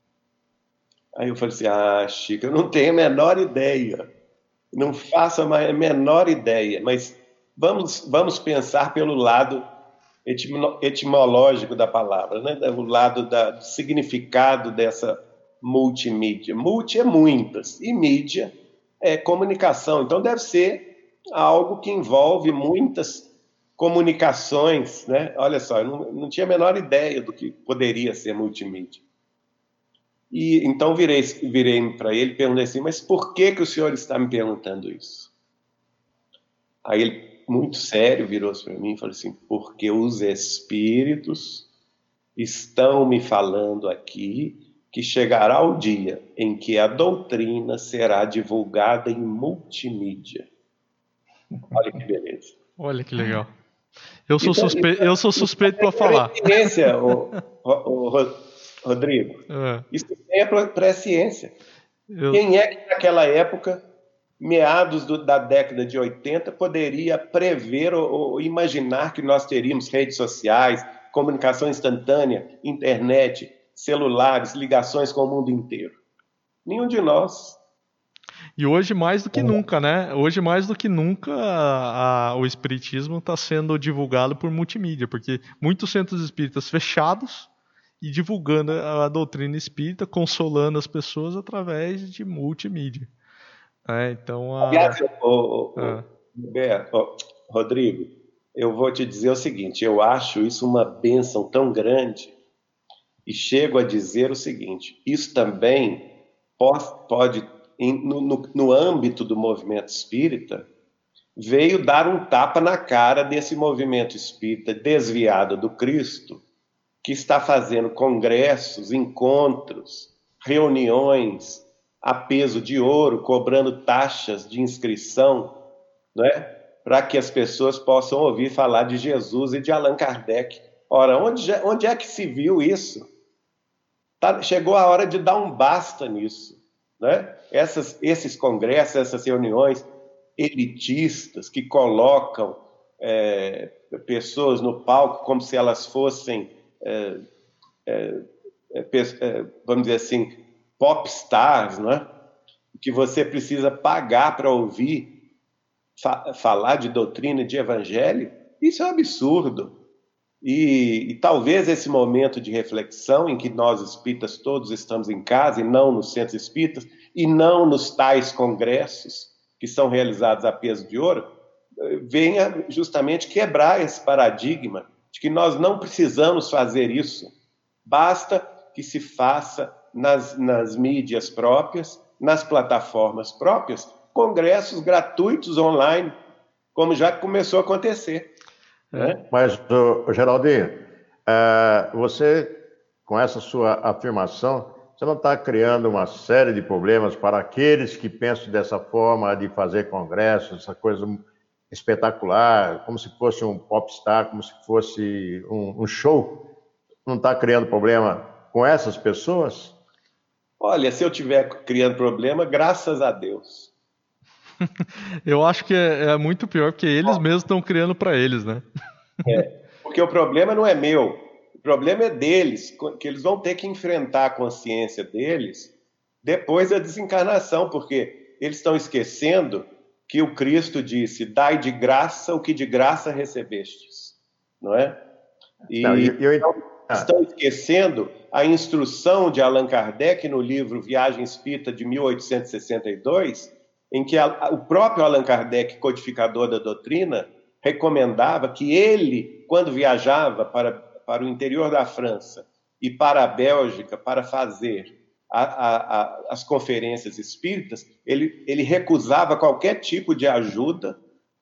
Aí eu falei assim, ah, Chico, eu não tenho a menor ideia, não faço a menor ideia, mas vamos, vamos pensar pelo lado etimológico da palavra, né? O lado da, do significado dessa multimídia. Multi é muitas, e mídia é comunicação. Então deve ser algo que envolve muitas comunicações, né? Olha só, eu não, não tinha a menor ideia do que poderia ser multimídia. E então virei, virei para ele e perguntei assim, mas por que, que o senhor está me perguntando isso? Aí ele, muito sério, virou-se para mim e falou assim, porque os espíritos estão me falando aqui que chegará o dia em que a doutrina será divulgada em multimídia. Olha que beleza. Olha que legal. Eu sou, suspe... eu sou suspeito para falar. Presciência, o, o, o Rodrigo. É. Isso é presciência. Eu... Quem é que naquela época, meados do, da década de oitenta, poderia prever ou, ou imaginar que nós teríamos redes sociais, comunicação instantânea, internet, celulares, ligações com o mundo inteiro? Nenhum de nós. E hoje mais do que nunca, né? Hoje mais do que nunca a, a, o espiritismo está sendo divulgado por multimídia, porque muitos centros espíritas fechados e divulgando a, a doutrina espírita, consolando as pessoas através de multimídia. É, então, a... Aliás, o, o, é. o, o, Rodrigo, eu vou te dizer o seguinte, eu acho isso uma bênção tão grande e chego a dizer o seguinte, isso também pode... pode No, no, no âmbito do movimento espírita, veio dar um tapa na cara desse movimento espírita desviado do Cristo, que está fazendo congressos, encontros, reuniões a peso de ouro, cobrando taxas de inscrição, não é? Para que as pessoas possam ouvir falar de Jesus e de Allan Kardec. Ora, onde, onde é que se viu isso? Tá, chegou a hora de dar um basta nisso. Né? Essas, esses congressos, essas reuniões elitistas que colocam é, pessoas no palco como se elas fossem, é, é, é, vamos dizer assim, pop stars, né? Que você precisa pagar para ouvir fa falar de doutrina e de evangelho, isso é um absurdo. E, e talvez esse momento de reflexão em que nós espíritas todos estamos em casa e não nos centros espíritas e não nos tais congressos que são realizados a peso de ouro, venha justamente quebrar esse paradigma de que nós não precisamos fazer isso. Basta que se faça nas, nas mídias próprias, nas plataformas próprias, congressos gratuitos online, como já começou a acontecer. É. Mas, o Geraldinho, uh, você, com essa sua afirmação, você não está criando uma série de problemas para aqueles que pensam dessa forma de fazer congressos, essa coisa espetacular, como se fosse um popstar, como se fosse um, um show? Não está criando problema com essas pessoas? Olha, se eu estiver criando problema, graças a Deus. Eu acho que é, é muito pior, porque eles mesmos estão criando para eles, né? É, porque o problema não é meu, o problema é deles, que eles vão ter que enfrentar a consciência deles depois da desencarnação, porque eles estão esquecendo que o Cristo disse, dai de graça o que de graça recebestes, não é? E não, eu, eu... Ah. Estão esquecendo a instrução de Allan Kardec no livro Viagem Espírita de mil oitocentos e sessenta e dois, em que a, o próprio Allan Kardec, codificador da doutrina, recomendava que ele, quando viajava para, para o interior da França e para a Bélgica para fazer a, a, a, as conferências espíritas, ele, ele recusava qualquer tipo de ajuda,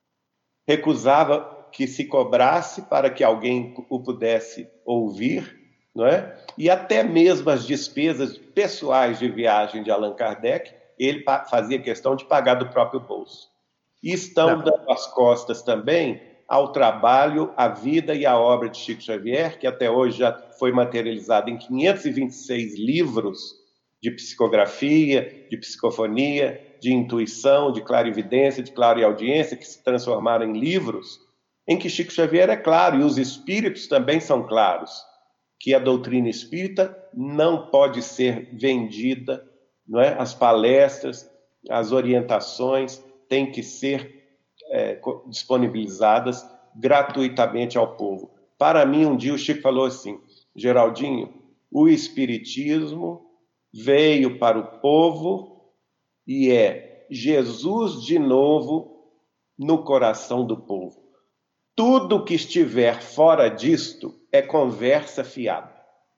recusava que se cobrasse para que alguém o pudesse ouvir, não é? E até mesmo as despesas pessoais de viagem de Allan Kardec, ele fazia questão de pagar do próprio bolso. E estão Não. dando as costas também ao trabalho, à vida e à obra de Chico Xavier, que até hoje já foi materializado em quinhentos e vinte e seis livros de psicografia, de psicofonia, de intuição, de clarividência, de clareaudiência, que se transformaram em livros, em que Chico Xavier é claro, e os espíritos também são claros, que a doutrina espírita não pode ser vendida, não é? As palestras, as orientações têm que ser é, disponibilizadas gratuitamente ao povo. Para mim, um dia o Chico falou assim, Geraldinho, o Espiritismo veio para o povo e é Jesus de novo no coração do povo. Tudo que estiver fora disto é conversa fiada.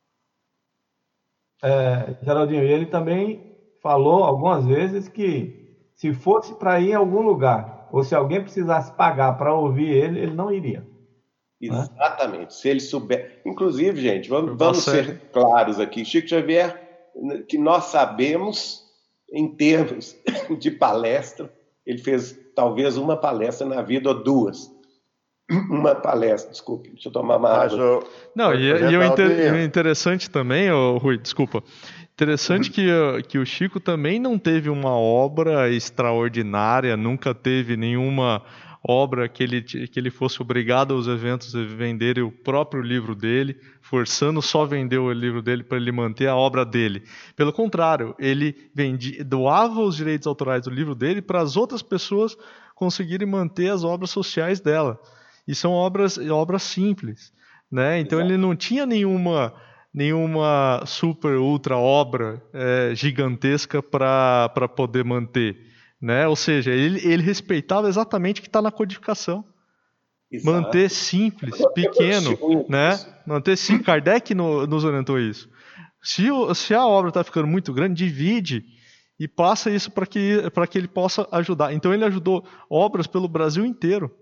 É, Geraldinho, ele também falou algumas vezes que se fosse para ir em algum lugar, ou se alguém precisasse pagar para ouvir ele, ele não iria. Exatamente. Né? Se ele souber... Inclusive, gente, vamos, vamos ser claros aqui. Chico Xavier, que nós sabemos, em termos de palestra, ele fez talvez uma palestra na vida, ou duas. Uma palestra, desculpe, deixa eu tomar uma água. O... Não, e, e o, inter... o interessante também, oh, Rui, desculpa, interessante que, que o Chico também não teve uma obra extraordinária, nunca teve nenhuma obra que ele, que ele fosse obrigado aos eventos a vender o próprio livro dele, forçando só vender o livro dele para ele manter a obra dele. Pelo contrário, ele vendia, doava os direitos autorais do livro dele para as outras pessoas conseguirem manter as obras sociais dela. E são obras, obras simples, né? Então Exato. Ele não tinha nenhuma, nenhuma super, ultra obra é, gigantesca para poder manter. Né? Ou seja, ele, ele respeitava exatamente o que está na codificação. Exato. Manter simples, pequeno, né? Manter simples. Kardec no, nos orientou isso. Se, o, se a obra está ficando muito grande, divide e passa isso para que, para que ele possa ajudar. Então ele ajudou obras pelo Brasil inteiro.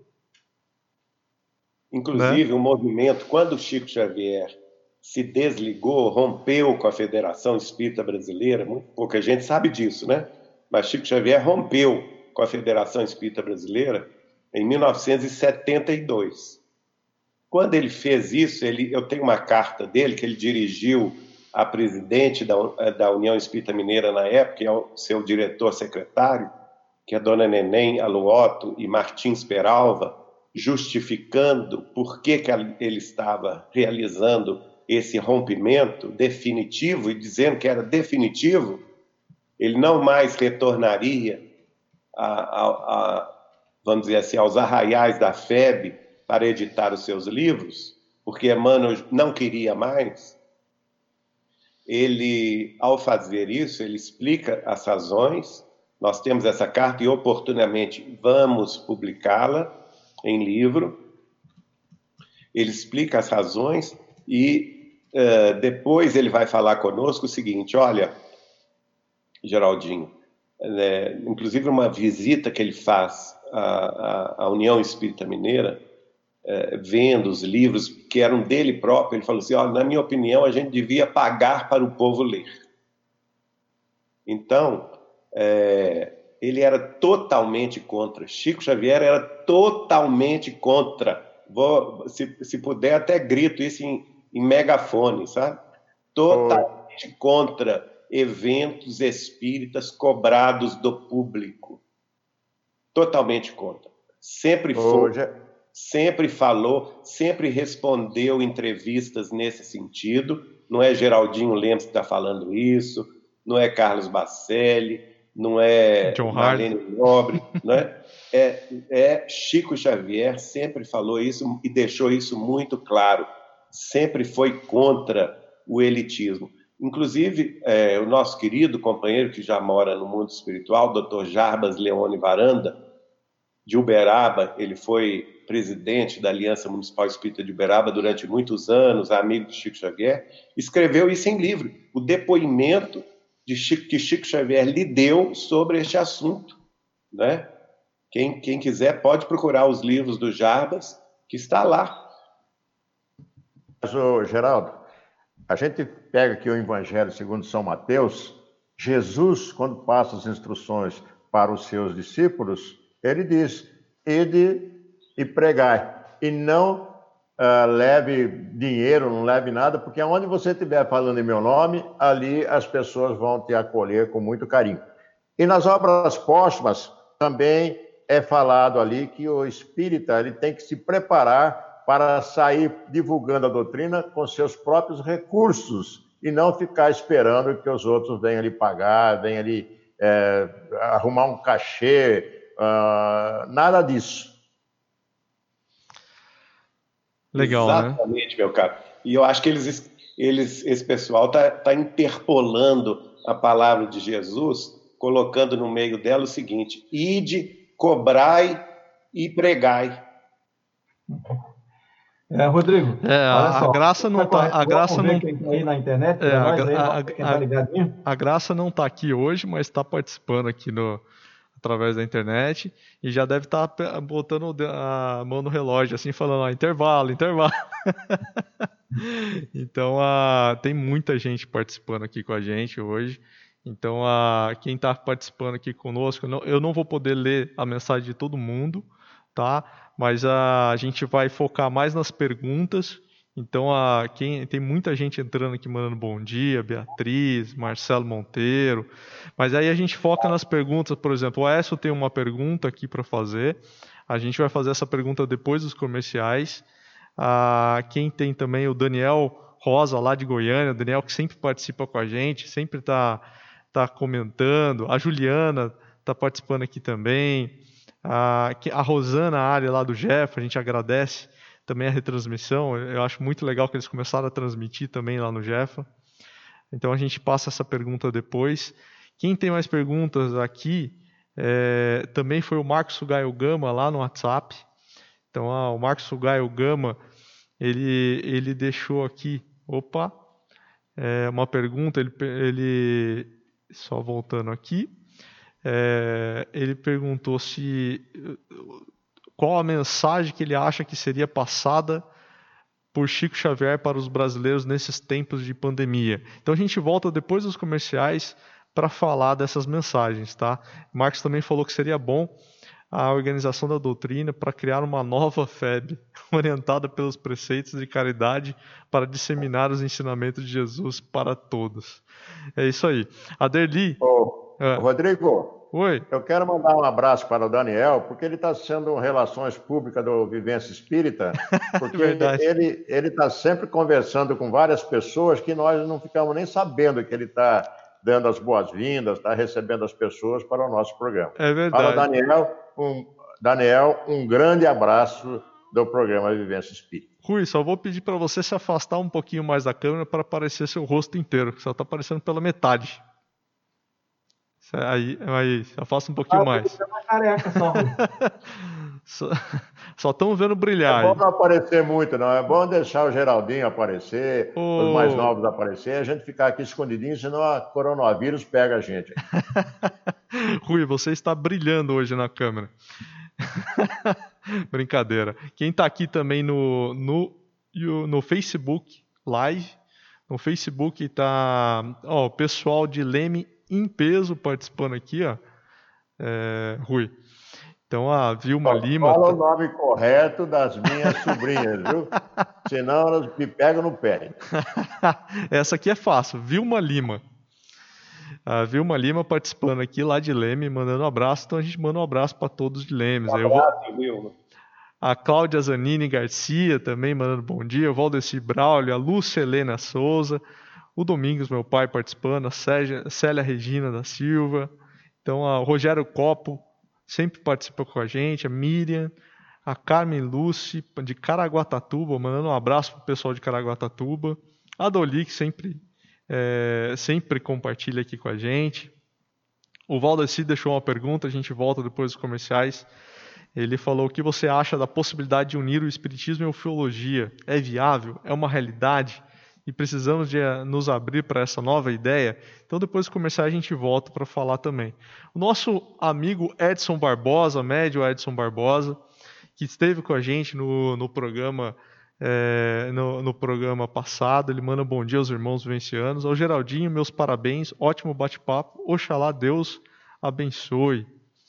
Inclusive, né? O movimento, quando o Chico Xavier se desligou, rompeu com a Federação Espírita Brasileira, muito pouca gente sabe disso, né? Mas Chico Xavier rompeu com a Federação Espírita Brasileira em mil novecentos e setenta e dois. Quando ele fez isso, ele, eu tenho uma carta dele que ele dirigiu à presidente da, da União Espírita Mineira na época, que é o seu diretor-secretário, que é a dona Neném Aluoto e Martins Peralva, justificando por que, que ele estava realizando esse rompimento definitivo e dizendo que era definitivo. Ele não mais retornaria a, a, a, vamos dizer assim, aos arraiais da F E B para editar os seus livros, porque Emmanuel não queria mais. Ele, ao fazer isso, ele explica as razões. Nós temos essa carta e, oportunamente, vamos publicá-la em livro. Ele explica as razões e uh, depois ele vai falar conosco o seguinte, olha... Geraldinho, é, inclusive uma visita que ele faz à, à, à União Espírita Mineira, é, vendo os livros que eram dele próprio, ele falou assim, olha, na minha opinião, a gente devia pagar para o povo ler. Então, é, ele era totalmente contra, Chico Xavier era totalmente contra, vou, se, se puder até grito isso em, em megafone, sabe? Totalmente oh. contra eventos espíritas cobrados do público. Totalmente contra. Sempre foi, Hoje... sempre falou, sempre respondeu entrevistas nesse sentido. Não é Geraldinho Lemos que está falando isso, não é Carlos Bacelli, não é Marlene Nobre, não é? É, é Chico Xavier, sempre falou isso e deixou isso muito claro. Sempre foi contra o elitismo. Inclusive, é, o nosso querido companheiro que já mora no mundo espiritual, doutor Jarbas Leone Varanda, de Uberaba, ele foi presidente da Aliança Municipal Espírita de Uberaba durante muitos anos, amigo de Chico Xavier, escreveu isso em livro, o depoimento de Chico, que Chico Xavier lhe deu sobre este assunto. Né? Quem, quem quiser pode procurar os livros do Jarbas, que está lá. Mas, ô, Geraldo, a gente pega aqui o Evangelho segundo São Mateus, Jesus, quando passa as instruções para os seus discípulos, ele diz, ide e pregai, e não uh, leve dinheiro, não leve nada, porque onde você estiver falando em meu nome, ali as pessoas vão te acolher com muito carinho. E nas obras póstumas também é falado ali que o espírita ele tem que se preparar para sair divulgando a doutrina com seus próprios recursos e não ficar esperando que os outros venham ali pagar, venham ali é, arrumar um cachê, uh, nada disso. Legal, Exatamente, né? Meu caro. E eu acho que eles, eles esse pessoal está tá interpolando a palavra de Jesus, colocando no meio dela o seguinte: ide, cobrai e pregai. É, Rodrigo, É, olha a, só. a graça não tá, a graça Vamos ver não, quem tá aí na internet, é, pra a, nós aí, a, vamos ver quem tá ligadinho. a, a graça não tá aqui hoje, mas está participando aqui no, através da internet e já deve estar tá botando a mão no relógio, assim, falando, ó, intervalo, intervalo. Então, a, tem muita gente participando aqui com a gente hoje. Então, a, quem está participando aqui conosco, não, eu não vou poder ler a mensagem de todo mundo, tá? Mas a, a gente vai focar mais nas perguntas. Então, a, quem, tem muita gente entrando aqui mandando bom dia, Beatriz, Marcelo Monteiro. Mas aí a gente foca nas perguntas, por exemplo, o Aécio tem uma pergunta aqui para fazer. A gente vai fazer essa pergunta depois dos comerciais. Ah, quem tem também o Daniel Rosa, lá de Goiânia, o Daniel que sempre participa com a gente, sempre está tá comentando. A Juliana está participando aqui também. A, a Rosana Área, lá do Jeff, a gente agradece também a retransmissão. Eu acho muito legal que eles começaram a transmitir também lá no Jeff. Então a gente passa essa pergunta depois. Quem tem mais perguntas aqui é, também foi o Marcos Sugaio Gama lá no WhatsApp. Então, ah, o Marcos Sugaio Gama, ele, ele deixou aqui, opa, é, uma pergunta, ele, ele, só voltando aqui, é, ele perguntou se, qual a mensagem que ele acha que seria passada por Chico Xavier para os brasileiros nesses tempos de pandemia. Então, a gente volta depois dos comerciais para falar dessas mensagens, tá? O Marcos também falou que seria bom a organização da doutrina para criar uma nova F E B, orientada pelos preceitos de caridade para disseminar os ensinamentos de Jesus para todos. É isso aí. Aderli. Ô, é. Rodrigo. Oi. Eu quero mandar um abraço para o Daniel, porque ele está sendo Relações Públicas do Vivência Espírita, porque ele ele está sempre conversando com várias pessoas que nós não ficamos nem sabendo que ele está dando as boas-vindas, está recebendo as pessoas para o nosso programa. É verdade. Para o Daniel, um, Daniel, um grande abraço do programa Vivência Espírita. Rui, só vou pedir para você se afastar um pouquinho mais da câmera para aparecer seu rosto inteiro, que só está aparecendo pela metade. Aí, aí, afasta um pouquinho ah, mais. Uma careca só. Só estamos vendo brilhar. É bom não aparecer muito, não. É bom deixar o Geraldinho aparecer, oh. os mais novos aparecer, a gente ficar aqui escondidinho, senão a coronavírus pega a gente. Rui, você está brilhando hoje na câmera. Brincadeira. Quem está aqui também no, no, no Facebook Live, no Facebook está o pessoal de Leme em peso participando aqui, ó. É, Rui. Então a Vilma Lima... Fala o nome correto das minhas sobrinhas, viu? Senão elas me pegam no pé. Essa aqui é fácil, Vilma Lima. A Vilma Lima participando aqui lá de Leme, mandando um abraço. Então a gente manda um abraço para todos de Leme. Um abraço, Vilma. A Cláudia Zanini Garcia também mandando bom dia. O Valdeci Braulio, a Lúcia Helena Souza. O Domingos, meu pai, participando. A Célia, Célia Regina da Silva. Então o Rogério Copo sempre participa com a gente, a Miriam, a Carmen Lucy, de Caraguatatuba, mandando um abraço para o pessoal de Caraguatatuba, a Doli, que sempre, é, sempre compartilha aqui com a gente. O Valdeci deixou uma pergunta, a gente volta depois dos comerciais. Ele falou: o que você acha da possibilidade de unir o espiritismo e a ufologia? É viável? É uma realidade? E precisamos de nos abrir para essa nova ideia? Então depois do comercial a gente volta para falar também. O nosso amigo Edson Barbosa, médio Edson Barbosa, que esteve com a gente no, no, programa, é, no, no programa passado, ele manda um bom dia aos irmãos vivencianos. Ao Geraldinho, meus parabéns, ótimo bate-papo, oxalá Deus abençoe.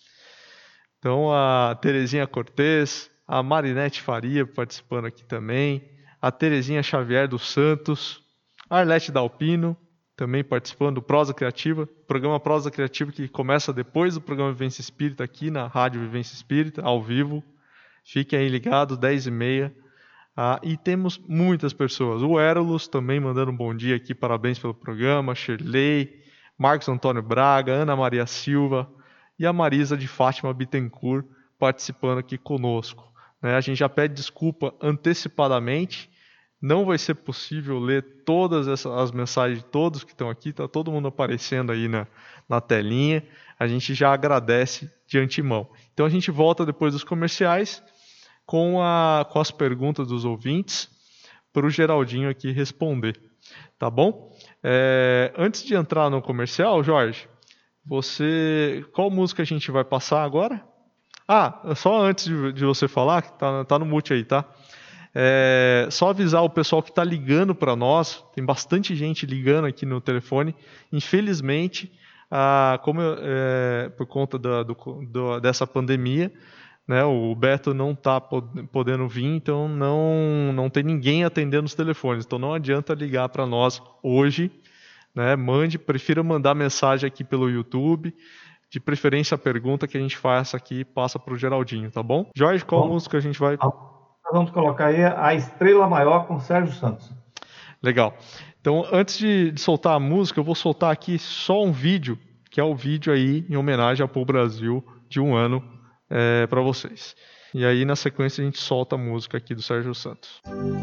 Então a Terezinha Cortez, a Marinete Faria participando aqui também, a Terezinha Xavier dos Santos, a Arlete Dalpino, também participando do Prosa Criativa, programa Prosa Criativa que começa depois do programa Vivência Espírita aqui na Rádio Vivência Espírita, ao vivo. Fiquem aí ligados, dez e meia. Ah, e temos muitas pessoas. O Érolus também mandando um bom dia aqui, parabéns pelo programa. Shirley, Marcos Antônio Braga, Ana Maria Silva e a Marisa de Fátima Bittencourt participando aqui conosco. né? A gente já pede desculpa antecipadamente. Não vai ser possível ler todas essas, as mensagens de todos que estão aqui. Está todo mundo aparecendo aí na, na telinha. A gente já agradece de antemão. Então a gente volta depois dos comerciais com, a, com as perguntas dos ouvintes para o Geraldinho aqui responder. Tá bom? É, antes de entrar no comercial, Jorge, você, qual música a gente vai passar agora? Ah, só antes de, de você falar, que tá, tá no mute aí, tá? É, só avisar o pessoal que está ligando para nós, tem bastante gente ligando aqui no telefone. Infelizmente, ah, como é, por conta da, do, do, dessa pandemia, né, o Beto não está podendo vir, então não, não tem ninguém atendendo os telefones. Então não adianta ligar para nós hoje, né? Mande, prefira mandar mensagem aqui pelo YouTube, de preferência a pergunta que a gente faz aqui e passa para o Geraldinho, tá bom? Jorge, qual Bom, música a gente vai... Nós vamos colocar aí A Estrela Maior com Sérgio Santos. Legal. Então, antes de, de soltar a música, eu vou soltar aqui só um vídeo, que é o vídeo aí em homenagem ao Povo Brasil de um ano é, para vocês. E aí, na sequência, a gente solta a música aqui do Sérgio Santos.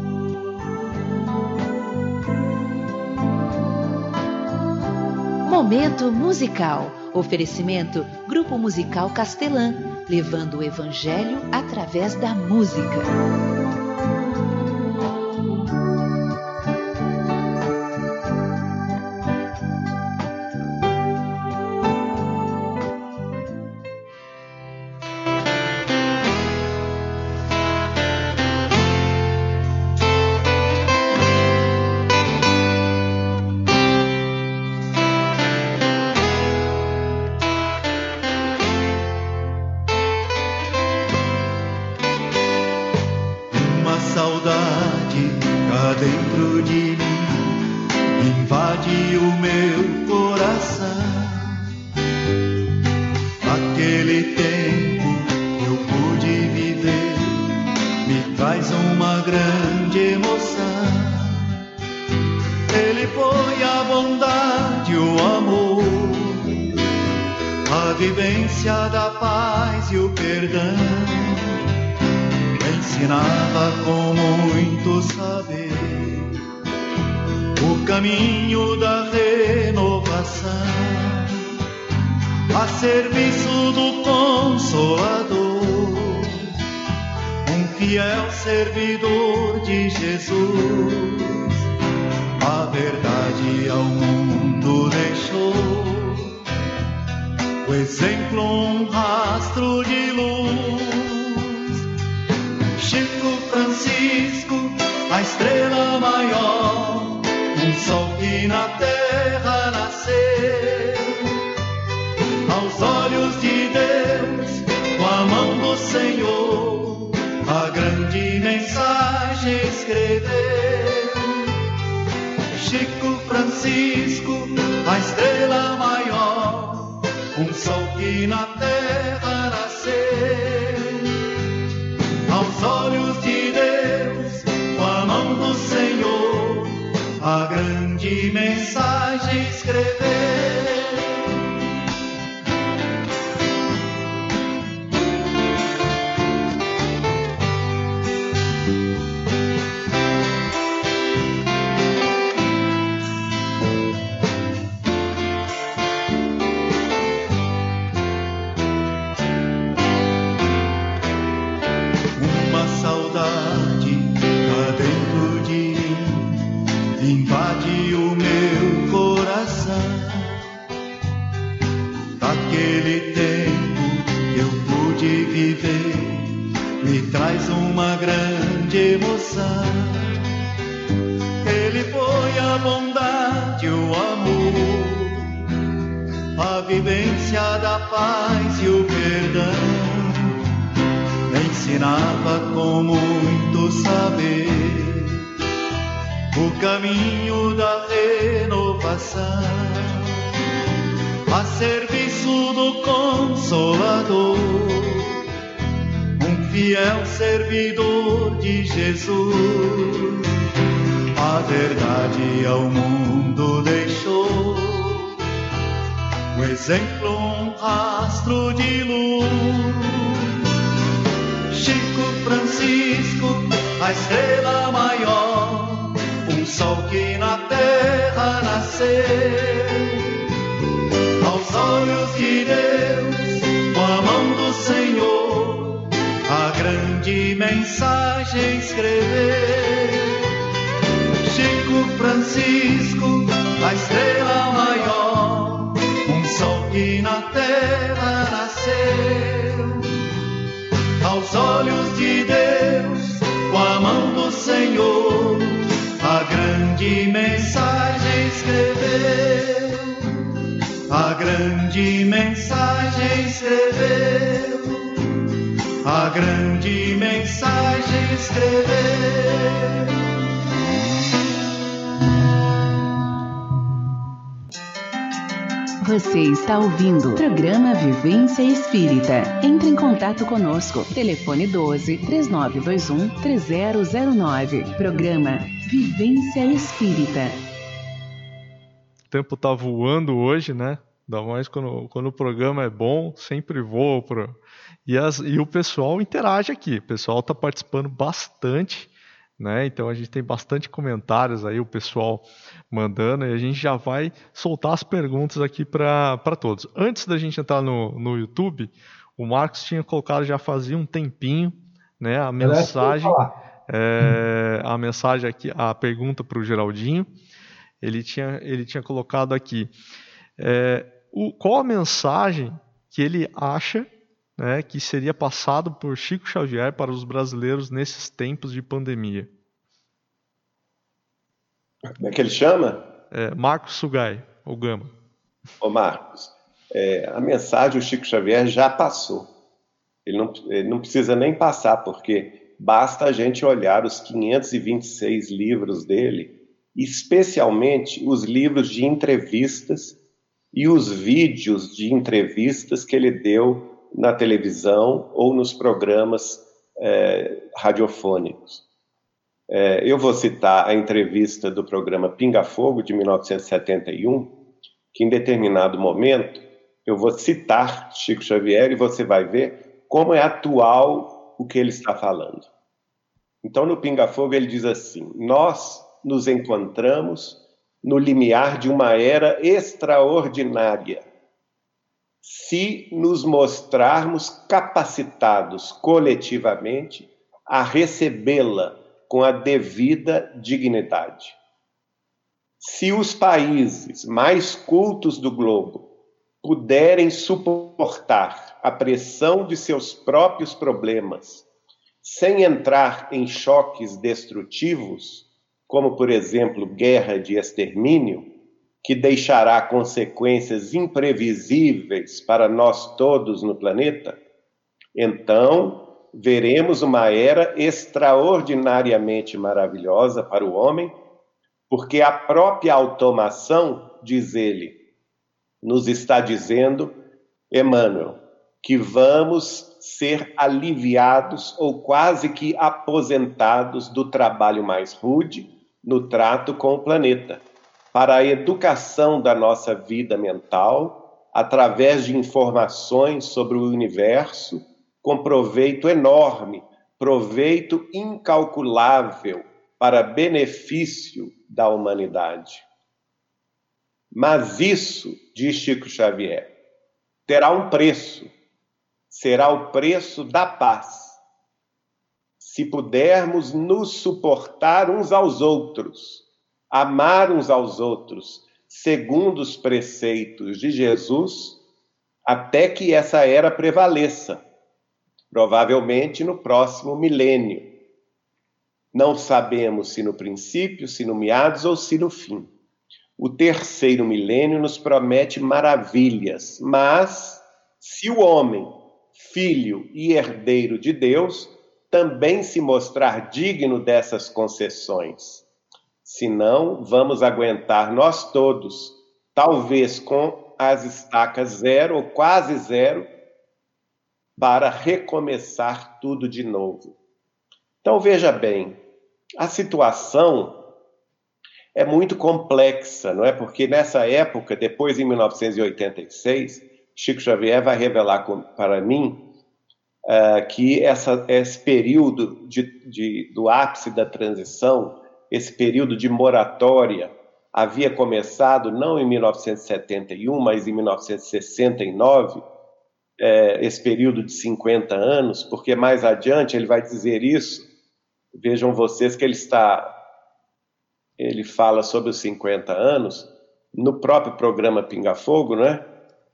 Momento musical. Oferecimento Grupo Musical Castelã, levando o Evangelho através da música. a estrela maior, um sol que na terra nasceu. Aos olhos de Deus, com a mão do Senhor, a grande mensagem escreveu. Chico Francisco, a estrela maior, um sol que na terra nasceu. Aos olhos de Deus, com a mão do Senhor, a grande mensagem escreveu. A grande mensagem escreveu. A grande mensagem escreveu. Você está ouvindo o programa Vivência Espírita. Entre em contato conosco. Telefone doze, três nove dois um, três zero zero nove. Programa Vivência Espírita. O tempo tá voando hoje, né? Ainda mais quando, quando o programa é bom, sempre voa. Pro... E, as, e o pessoal interage aqui. O pessoal tá participando bastante, né? Então a gente tem bastante comentários aí, o pessoal mandando, e a gente já vai soltar as perguntas aqui para todos. Antes da gente entrar no, no YouTube, o Marcos tinha colocado já fazia um tempinho, né, a mensagem, é, a mensagem aqui, a pergunta para o Geraldinho. Ele tinha, ele tinha colocado aqui é, o, qual a mensagem que ele acha, né, que seria passado por Chico Xavier para os brasileiros nesses tempos de pandemia. Como é que ele chama? É, Marcos Sugai, ou Gama. Ô Marcos, é, a mensagem o Chico Xavier já passou. Ele não, ele não precisa nem passar, porque basta a gente olhar os quinhentos e vinte e seis livros dele, especialmente os livros de entrevistas e os vídeos de entrevistas que ele deu na televisão ou nos programas é, radiofônicos. É, eu vou citar a entrevista do programa Pinga Fogo, de mil novecentos e setenta e um, que em determinado momento eu vou citar Chico Xavier e você vai ver como é atual o que ele está falando. Então, no Pinga Fogo, ele diz assim: nós nos encontramos no limiar de uma era extraordinária, se nos mostrarmos capacitados coletivamente a recebê-la com a devida dignidade. Se os países mais cultos do globo puderem suportar a pressão de seus próprios problemas, sem entrar em choques destrutivos, como, por exemplo, guerra de extermínio, que deixará consequências imprevisíveis para nós todos no planeta, então veremos uma era extraordinariamente maravilhosa para o homem, porque a própria automação, diz ele, nos está dizendo, Emmanuel, que vamos ser aliviados ou quase que aposentados do trabalho mais rude no trato com o planeta, para a educação da nossa vida mental, através de informações sobre o universo, com proveito enorme, proveito incalculável para benefício da humanidade. Mas isso, diz Chico Xavier, terá um preço, será o preço da paz. Se pudermos nos suportar uns aos outros, amar uns aos outros, segundo os preceitos de Jesus, até que essa era prevaleça, provavelmente no próximo milênio. Não sabemos se no princípio, se no meados ou se no fim. O terceiro milênio nos promete maravilhas, mas se o homem, filho e herdeiro de Deus, também se mostrar digno dessas concessões, senão vamos aguentar nós todos, talvez com as estacas zero ou quase zero, para recomeçar tudo de novo. Então veja bem, a situação é muito complexa, não é? Porque nessa época, depois em mil novecentos e oitenta e seis, Chico Xavier vai revelar para mim uh, que essa, esse período de, de, do ápice da transição, esse período de moratória, havia começado não em mil novecentos e setenta e um, mas em mil novecentos e sessenta e nove, é, esse período de cinquenta anos, porque mais adiante ele vai dizer isso. Vejam vocês que ele está, ele fala sobre os cinquenta anos no próprio programa Pinga Fogo, né?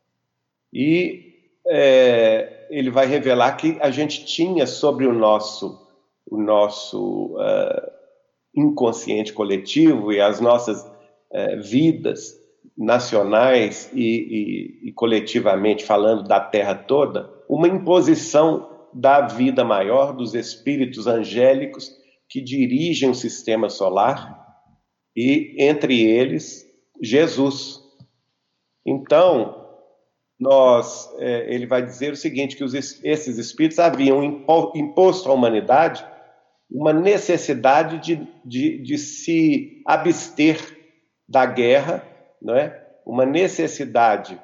E é, ele vai revelar que a gente tinha sobre o nosso, o nosso uh, inconsciente coletivo e as nossas uh, vidas nacionais e, e, e coletivamente falando da Terra toda, uma imposição da vida maior, dos espíritos angélicos que dirigem o sistema solar e, entre eles, Jesus. Então, nós, é, ele vai dizer o seguinte, que os, esses espíritos haviam impo, imposto à humanidade uma necessidade de, de, de se abster da guerra, não é? Uma necessidade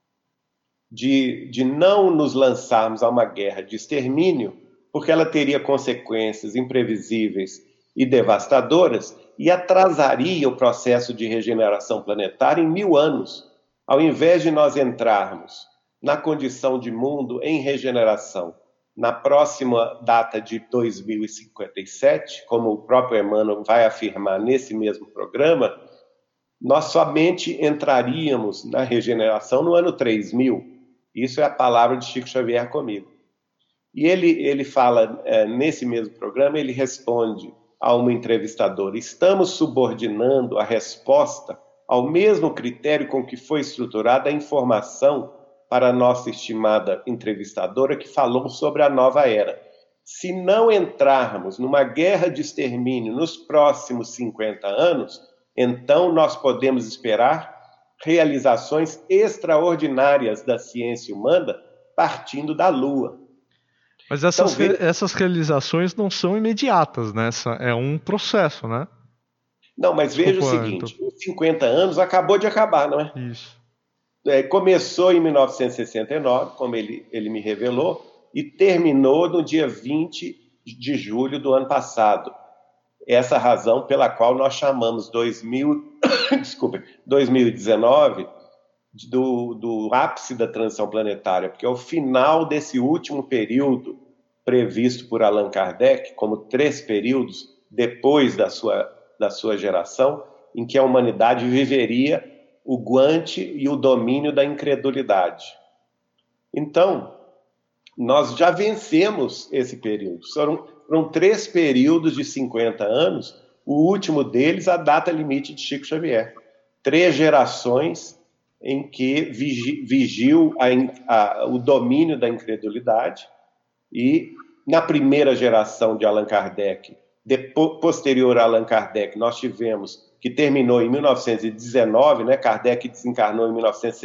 de, de não nos lançarmos a uma guerra de extermínio, porque ela teria consequências imprevisíveis e devastadoras e atrasaria o processo de regeneração planetária em mil anos. Ao invés de nós entrarmos na condição de mundo em regeneração na próxima data de dois mil e cinquenta e sete, como o próprio Emmanuel vai afirmar nesse mesmo programa, nós somente entraríamos na regeneração no ano três mil. Isso é a palavra de Chico Xavier comigo. E ele, ele fala, é, nesse mesmo programa, ele responde a uma entrevistadora: estamos subordinando a resposta ao mesmo critério com que foi estruturada a informação para a nossa estimada entrevistadora que falou sobre a nova era. Se não entrarmos numa guerra de extermínio nos próximos cinquenta anos, então nós podemos esperar realizações extraordinárias da ciência humana partindo da Lua. Mas essas, então, re, essas realizações não são imediatas, né? É um processo, né? Não, mas veja Desculpa, o seguinte, então... os cinquenta anos acabou de acabar, não é? Isso. É, começou em mil novecentos e sessenta e nove, como ele, ele me revelou, e terminou no dia vinte de julho do ano passado. Essa razão pela qual nós chamamos dois mil, desculpa, dois mil e dezenove do, do ápice da transição planetária, porque é o final desse último período previsto por Allan Kardec, como três períodos depois da sua, da sua geração, em que a humanidade viveria o guante e o domínio da incredulidade. Então, nós já vencemos esse período. Foram, foram três períodos de cinquenta anos, o último deles, a data limite de Chico Xavier. Três gerações em que vigi, vigiu a, a, o domínio da incredulidade, e na primeira geração de Allan Kardec, depois, posterior a Allan Kardec, nós tivemos, que terminou em mil novecentos e dezenove, né? Kardec desencarnou em mil oitocentos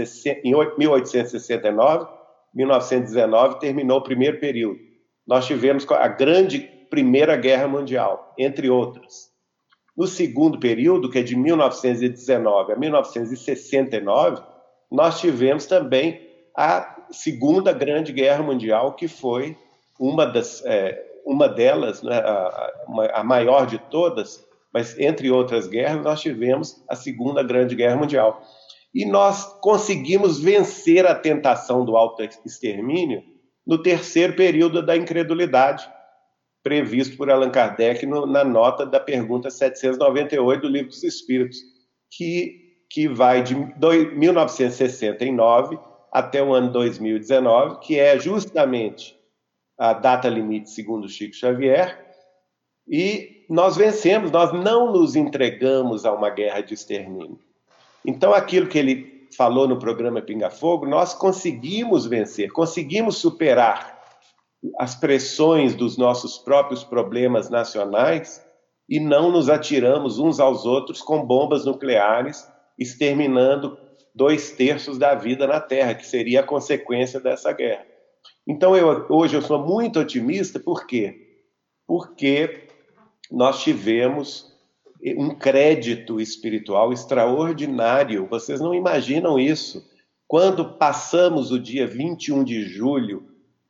e sessenta e nove, mil novecentos e dezenove terminou o primeiro período. Nós tivemos a grande Primeira Guerra Mundial, entre outras. No segundo período, que é de mil novecentos e dezenove a mil novecentos e sessenta e nove, nós tivemos também a Segunda Grande Guerra Mundial, que foi uma, das, é, uma delas, né, a, a maior de todas, mas entre outras guerras nós tivemos a Segunda Grande Guerra Mundial. E nós conseguimos vencer a tentação do autoextermínio no terceiro período da incredulidade, previsto por Allan Kardec no, na nota da pergunta setecentos e noventa e oito do Livro dos Espíritos, que, que vai de mil novecentos e sessenta e nove até o ano dois mil e dezenove, que é justamente a data limite segundo Chico Xavier, e nós vencemos, nós não nos entregamos a uma guerra de extermínio. Então, aquilo que ele falou no programa Pinga Fogo, nós conseguimos vencer, conseguimos superar as pressões dos nossos próprios problemas nacionais e não nos atiramos uns aos outros com bombas nucleares, exterminando dois terços da vida na Terra, que seria a consequência dessa guerra. Então, eu, hoje eu sou muito otimista, por quê? Porque nós tivemos um crédito espiritual extraordinário. Vocês não imaginam isso. Quando passamos o dia vinte e um de julho,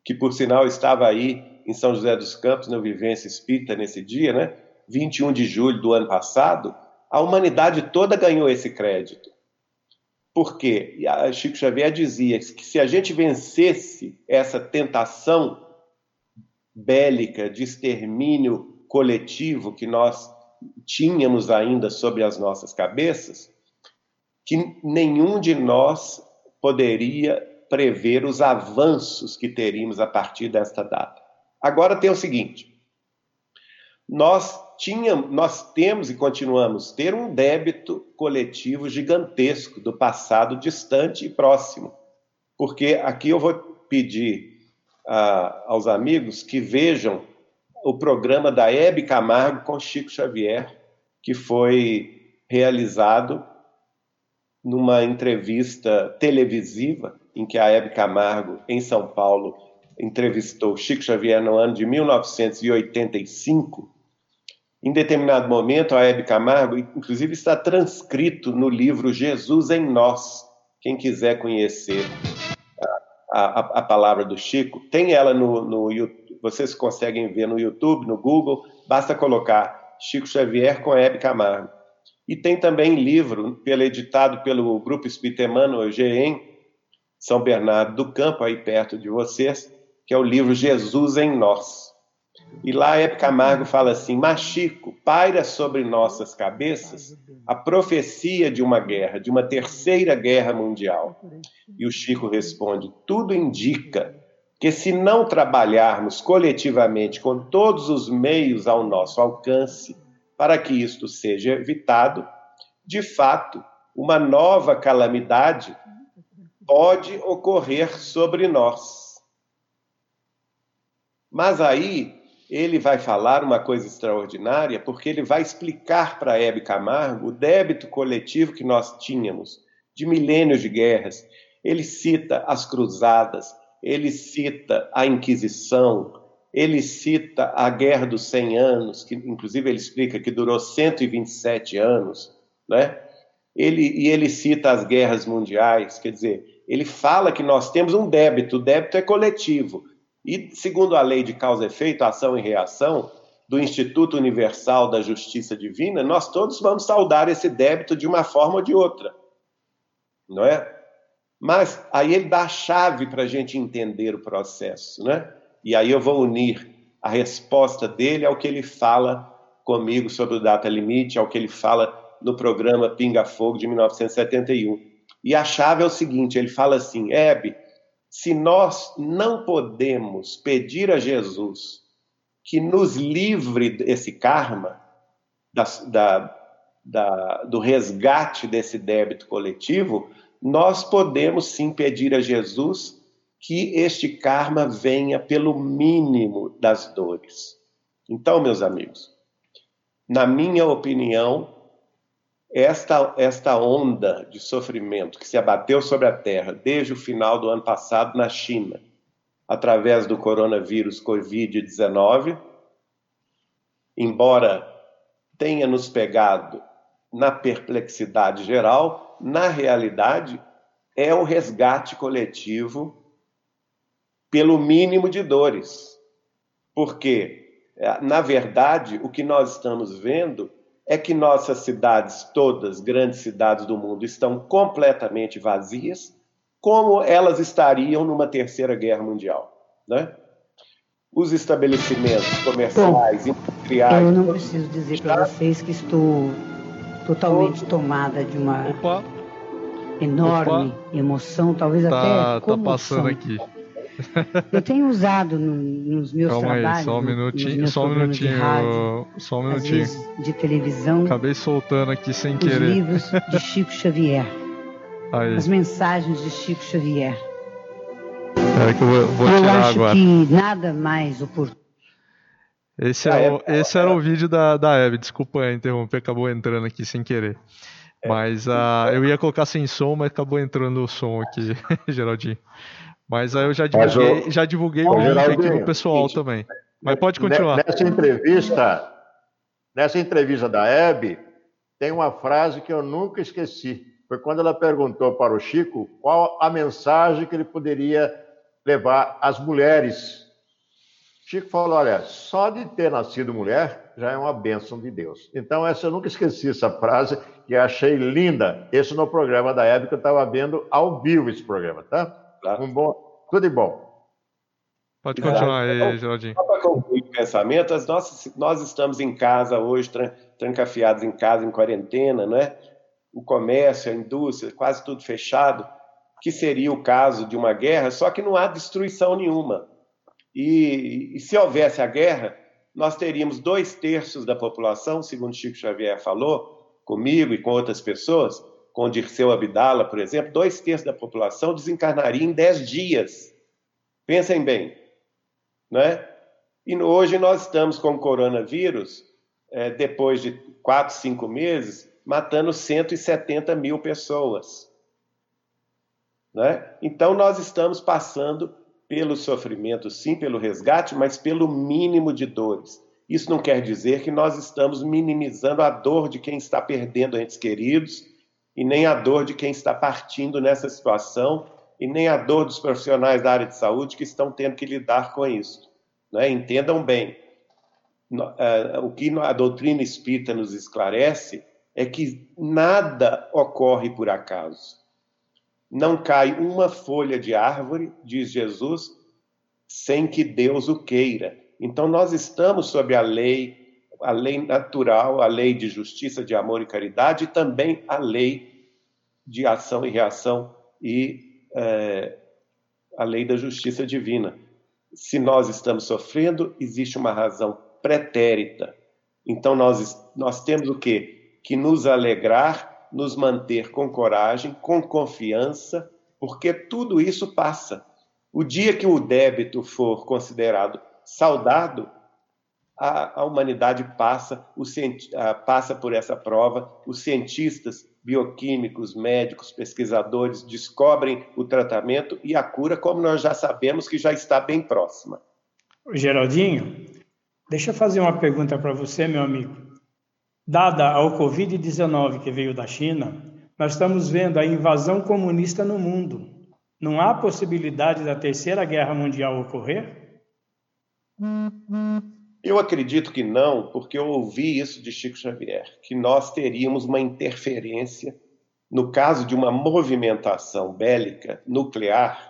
que por sinal estava aí em São José dos Campos, na Vivência Espírita, nesse dia, né? vinte e um de julho do ano passado, a humanidade toda ganhou esse crédito. Por quê? Chico Xavier dizia que se a gente vencesse essa tentação bélica de extermínio coletivo que nós tínhamos ainda sobre as nossas cabeças, que nenhum de nós poderia prever os avanços que teríamos a partir desta data. Agora tem o seguinte, nós, tínhamos, nós temos e continuamos a ter um débito coletivo gigantesco do passado distante e próximo, porque aqui eu vou pedir uh, aos amigos que vejam o programa da Hebe Camargo com Chico Xavier, que foi realizado numa entrevista televisiva em que a Hebe Camargo, em São Paulo, entrevistou Chico Xavier no ano de mil novecentos e oitenta e cinco. Em determinado momento, a Hebe Camargo, inclusive, está transcrito no livro Jesus em Nós. Quem quiser conhecer a, a, a palavra do Chico, tem ela no, no YouTube. Vocês conseguem ver no YouTube, no Google, basta colocar Chico Xavier com Hebe Camargo. E tem também livro, pelo, editado pelo Grupo Espírita Emmanuel G em São Bernardo do Campo, aí perto de vocês, que é o livro Jesus em Nós. E lá a Hebe Camargo fala assim, mas Chico, paira sobre nossas cabeças a profecia de uma guerra, de uma terceira guerra mundial. E o Chico responde, tudo indica que se não trabalharmos coletivamente com todos os meios ao nosso alcance, para que isto seja evitado, de fato, uma nova calamidade pode ocorrer sobre nós. Mas aí ele vai falar uma coisa extraordinária, porque ele vai explicar para Hebe Camargo o débito coletivo que nós tínhamos, de milênios de guerras. Ele cita as cruzadas, ele cita a Inquisição, ele cita a Guerra dos cem anos, que inclusive ele explica que durou cento e vinte e sete anos, né? Ele, e ele cita as guerras mundiais, quer dizer, ele fala que nós temos um débito, o débito é coletivo. E, segundo a lei de causa e efeito, ação e reação, do Instituto Universal da Justiça Divina, nós todos vamos saldar esse débito de uma forma ou de outra, não é? Mas aí ele dá a chave para a gente entender o processo, né? E aí eu vou unir a resposta dele ao que ele fala comigo sobre o data limite, ao que ele fala no programa Pinga Fogo de mil novecentos e setenta e um. E a chave é o seguinte, ele fala assim, Hebe, se nós não podemos pedir a Jesus que nos livre desse karma, da, da, da, do resgate desse débito coletivo, nós podemos sim pedir a Jesus que este karma venha pelo mínimo das dores. Então, meus amigos, na minha opinião, esta, esta onda de sofrimento que se abateu sobre a Terra desde o final do ano passado na China, através do coronavírus covid dezenove, embora tenha nos pegado na perplexidade geral, na realidade é o resgate coletivo pelo mínimo de dores. Porque, na verdade, o que nós estamos vendo é que nossas cidades, todas, grandes cidades do mundo, estão completamente vazias, como elas estariam numa terceira guerra mundial, né? Os estabelecimentos comerciais, Bom, industriais... Eu não preciso dizer para vocês que estou totalmente tomada de uma Opa. enorme Opa. emoção, talvez tá, até comoção. Tá passando aqui. Eu tenho usado no, nos meus Calma trabalhos, aí, só um minutinho, só um minutinho, de rádio, só um minutinho. Às vezes de televisão. Acabei soltando aqui sem os querer. Os livros de Chico Xavier. Aí. As mensagens de Chico Xavier. Espera que eu vou, vou eu tirar acho agora. que nada mais oportuno. Esse, é o, esse era o vídeo da, da Hebe, desculpa interromper, acabou entrando aqui sem querer. Mas uh, eu ia colocar sem som, mas acabou entrando o som aqui, Geraldinho. Mas aí eu já divulguei, eu... já divulguei o link aqui no pessoal também. Mas pode continuar. Nessa entrevista, nessa entrevista da Hebe, tem uma frase que eu nunca esqueci. Foi quando ela perguntou para o Chico qual a mensagem que ele poderia levar as mulheres. Chico falou, olha, só de ter nascido mulher já é uma bênção de Deus. Então, essa eu nunca esqueci, essa frase, que eu achei linda. Esse no programa da época, eu estava vendo ao vivo esse programa, tá? Tá. Um bom, tudo de bom. Pode continuar aí, então, Geraldinho. Só para concluir o pensamento, as nossas, nós estamos em casa hoje, tran, trancafiados em casa, em quarentena, né? O comércio, a indústria, quase tudo fechado, que seria o caso de uma guerra, só que não há destruição nenhuma. E, e se houvesse a guerra, nós teríamos dois terços da população, segundo Chico Xavier falou, comigo e com outras pessoas, com o Dirceu Abdala, por exemplo, dois terços da população desencarnaria em dez dias. Pensem bem, né? E hoje nós estamos com o coronavírus, é, depois de quatro, cinco meses, matando cento e setenta mil pessoas. Né? Então nós estamos passando pelo sofrimento, sim, pelo resgate, mas pelo mínimo de dores. Isso não quer dizer que nós estamos minimizando a dor de quem está perdendo entes queridos, e nem a dor de quem está partindo nessa situação, e nem a dor dos profissionais da área de saúde que estão tendo que lidar com isso. Né? Entendam bem, o que a doutrina espírita nos esclarece é que nada ocorre por acaso. Não cai uma folha de árvore, diz Jesus, sem que Deus o queira. Então nós estamos sob a lei, a lei natural, a lei de justiça, de amor e caridade, e também a lei de ação e reação e é, a lei da justiça divina. Se nós estamos sofrendo, existe uma razão pretérita. Então nós, nós temos o quê? Que nos alegrar, nos manter com coragem, com confiança, porque tudo isso passa. O dia que o débito for considerado saldado, a, a humanidade passa, o, a, passa por essa prova, os cientistas, bioquímicos, médicos, pesquisadores descobrem o tratamento e a cura, como nós já sabemos que já está bem próxima. Geraldinho, deixa eu fazer uma pergunta para você, meu amigo. Dada ao covid dezenove que veio da China, nós estamos vendo a invasão comunista no mundo. Não há possibilidade da Terceira Guerra Mundial ocorrer? Eu acredito que não, porque eu ouvi isso de Chico Xavier, que nós teríamos uma interferência, no caso de uma movimentação bélica nuclear,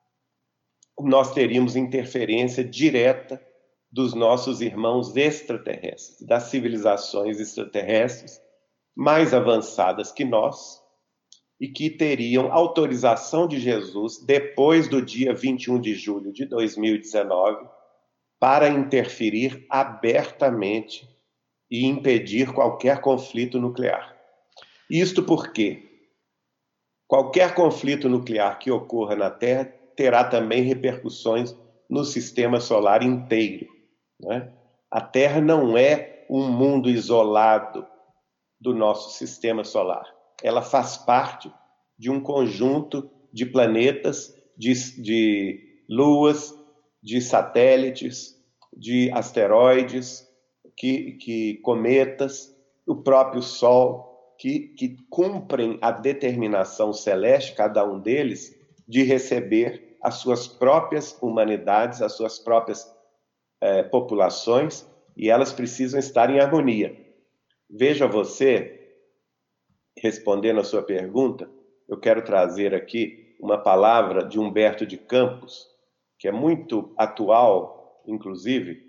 nós teríamos interferência direta dos nossos irmãos extraterrestres, das civilizações extraterrestres mais avançadas que nós e que teriam autorização de Jesus depois do dia vinte e um de julho de dois mil e dezenove para interferir abertamente e impedir qualquer conflito nuclear. Isto porque qualquer conflito nuclear que ocorra na Terra terá também repercussões no sistema solar inteiro. Né? A Terra não é um mundo isolado do nosso sistema solar. Ela faz parte de um conjunto de planetas, de, de luas, de satélites, de asteroides, que, que cometas, o próprio Sol, que, que cumprem a determinação celeste, cada um deles, de receber as suas próprias humanidades, as suas próprias eh, populações, e elas precisam estar em harmonia. Veja você, respondendo a sua pergunta, eu quero trazer aqui uma palavra de Humberto de Campos, que é muito atual, inclusive,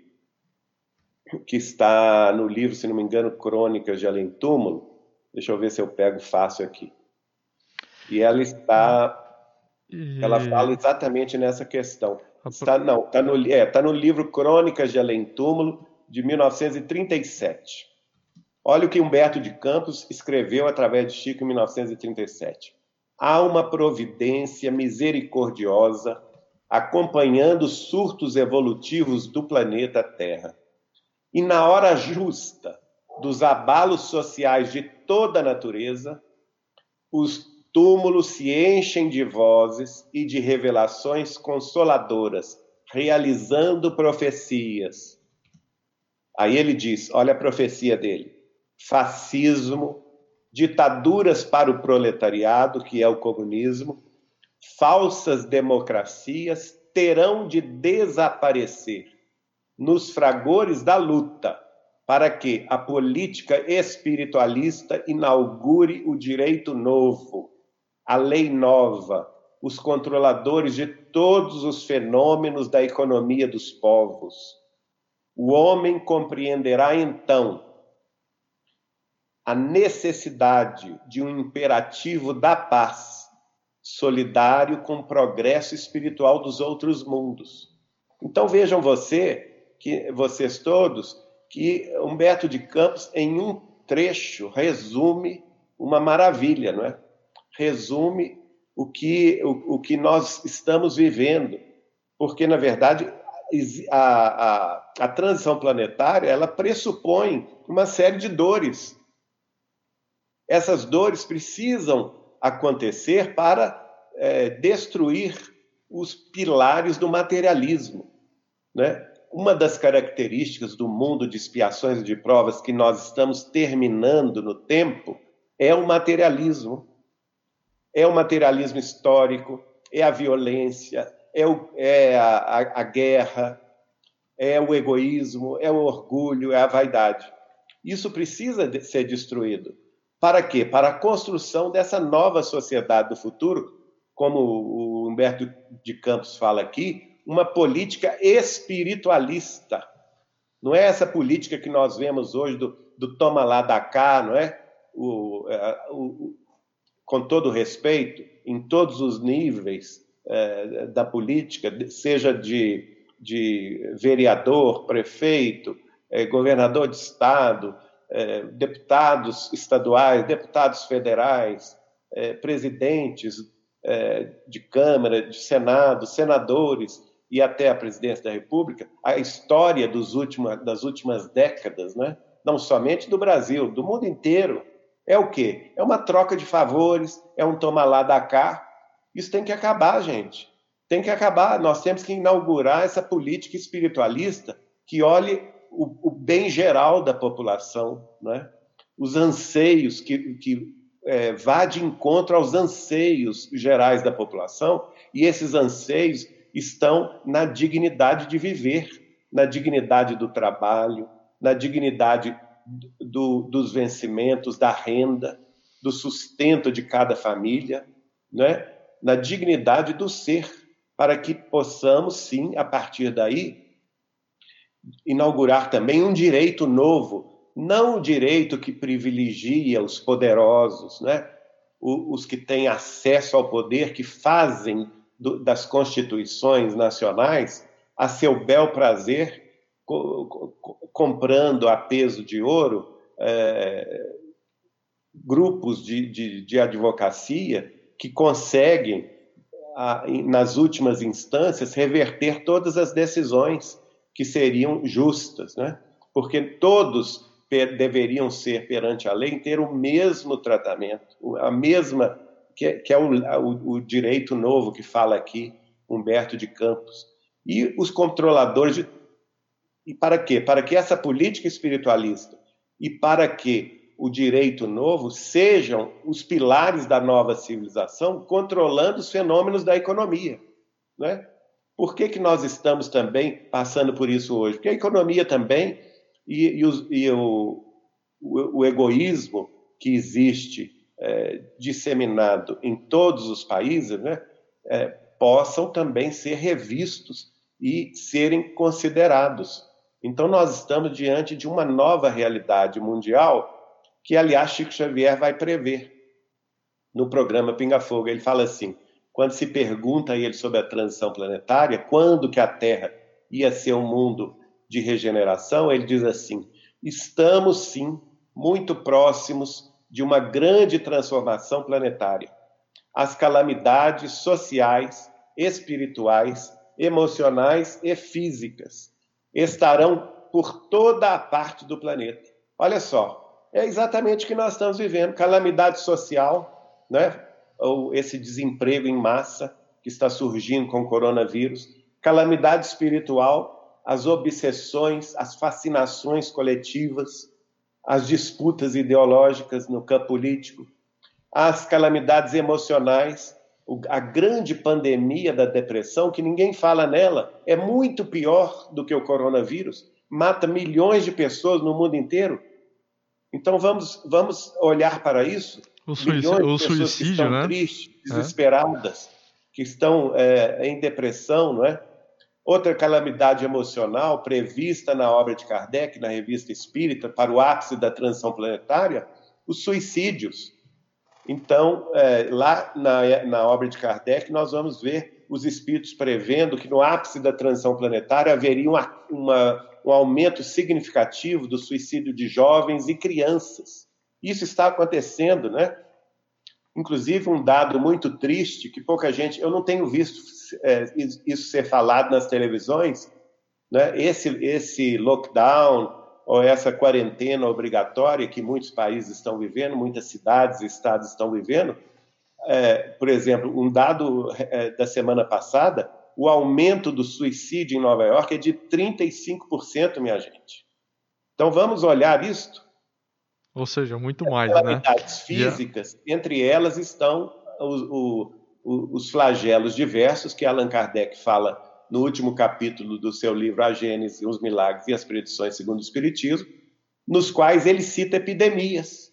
que está no livro, se não me engano, Crônicas de Além Túmulo. Deixa eu ver se eu pego fácil aqui. E ela está... Ela fala exatamente nessa questão. Está, não, está no, é, está no livro Crônicas de Além Túmulo, de mil novecentos e trinta e sete. Olha o que Humberto de Campos escreveu através de Chico em mil novecentos e trinta e sete. Há uma providência misericordiosa acompanhando os surtos evolutivos do planeta Terra. E na hora justa dos abalos sociais de toda a natureza, os túmulos se enchem de vozes e de revelações consoladoras, realizando profecias. Aí ele diz, olha a profecia dele, fascismo, ditaduras para o proletariado, que é o comunismo, falsas democracias terão de desaparecer nos fragores da luta para que a política espiritualista inaugure o direito novo, a lei nova, os controladores de todos os fenômenos da economia dos povos. O homem compreenderá então a necessidade de um imperativo da paz, solidário com o progresso espiritual dos outros mundos. Então vejam você, que, vocês todos, que Humberto de Campos, em um trecho, resume uma maravilha, não é? Resume o que, o, o que nós estamos vivendo, porque, na verdade, a, a, a transição planetária, ela pressupõe uma série de dores. Essas dores precisam acontecer para é, destruir os pilares do materialismo, né? Uma das características do mundo de expiações e de provas que nós estamos terminando no tempo é o materialismo. É o materialismo histórico, é a violência, é, o, é a, a, a guerra, é o egoísmo, é o orgulho, é a vaidade. Isso precisa de ser destruído. Para quê? Para a construção dessa nova sociedade do futuro, como o Humberto de Campos fala aqui, uma política espiritualista. Não é essa política que nós vemos hoje do, do toma lá, dá cá, não é? O, o, com todo respeito, em todos os níveis eh, da política, seja de, de vereador, prefeito, eh, governador de estado, eh, deputados estaduais, deputados federais, eh, presidentes eh, de Câmara, de Senado, senadores e até a presidência da República, a história dos últimos, das últimas décadas, né? Não somente do Brasil, do mundo inteiro, é o quê? É uma troca de favores, é um toma lá, dá cá. Isso tem que acabar, gente. Tem que acabar. Nós temos que inaugurar essa política espiritualista que olhe o, o bem geral da população, né? Os anseios, que, que é, vá de encontro aos anseios gerais da população, e esses anseios estão na dignidade de viver, na dignidade do trabalho, na dignidade Do, dos vencimentos, da renda, do sustento de cada família, né? Na dignidade do ser, para que possamos, sim, a partir daí, inaugurar também um direito novo, não o direito que privilegia os poderosos, né? Os que têm acesso ao poder, que fazem do, das constituições nacionais a seu bel prazer, comprando a peso de ouro é, grupos de, de, de advocacia que conseguem, a, nas últimas instâncias, reverter todas as decisões que seriam justas, né? Porque todos per, deveriam ser, perante a lei, ter o mesmo tratamento, a mesma, que é, que é o, o, o direito novo que fala aqui Humberto de Campos. E os controladores de E para quê? Para que essa política espiritualista e para que o direito novo sejam os pilares da nova civilização, controlando os fenômenos da economia, né? Por que que nós estamos também passando por isso hoje? Porque a economia também e, e, os, e o, o, o egoísmo que existe é, disseminado em todos os países, né, é, possam também ser revistos e serem considerados. Então, nós estamos diante de uma nova realidade mundial que, aliás, Chico Xavier vai prever no programa Pinga Fogo. Ele fala assim, quando se pergunta a ele sobre a transição planetária, quando que a Terra ia ser um mundo de regeneração, ele diz assim, estamos, sim, muito próximos de uma grande transformação planetária. As calamidades sociais, espirituais, emocionais e físicas estarão por toda a parte do planeta. Olha só, é exatamente o que nós estamos vivendo. Calamidade social, né? Ou esse desemprego em massa que está surgindo com o coronavírus. Calamidade espiritual, as obsessões, as fascinações coletivas, as disputas ideológicas no campo político. As calamidades emocionais, a grande pandemia da depressão, que ninguém fala nela, é muito pior do que o coronavírus, mata milhões de pessoas no mundo inteiro. Então vamos, vamos olhar para isso. O suicídio, o suicídio, que estão né? tristes, desesperadas, é. que estão é, em depressão, não é? Outra calamidade emocional prevista na obra de Kardec, na Revista Espírita, para o ápice da transição planetária, os suicídios. Então, é, lá na, na obra de Kardec, nós vamos ver os espíritos prevendo que no ápice da transição planetária haveria uma, uma, um aumento significativo do suicídio de jovens e crianças. Isso está acontecendo, né? Inclusive, um dado muito triste, que pouca gente... Eu não tenho visto é, isso ser falado nas televisões, né? Esse, esse lockdown ou essa quarentena obrigatória que muitos países estão vivendo, muitas cidades e estados estão vivendo. É, por exemplo, um dado é, da semana passada, o aumento do suicídio em Nova York é de trinta e cinco por cento, minha gente. Então, vamos olhar isto. Ou seja, muito mais, né? Calamidades físicas, yeah. Entre elas estão os, o, o, os flagelos diversos que Allan Kardec fala no último capítulo do seu livro A Gênese, os Milagres e as Predições segundo o Espiritismo, nos quais ele cita epidemias.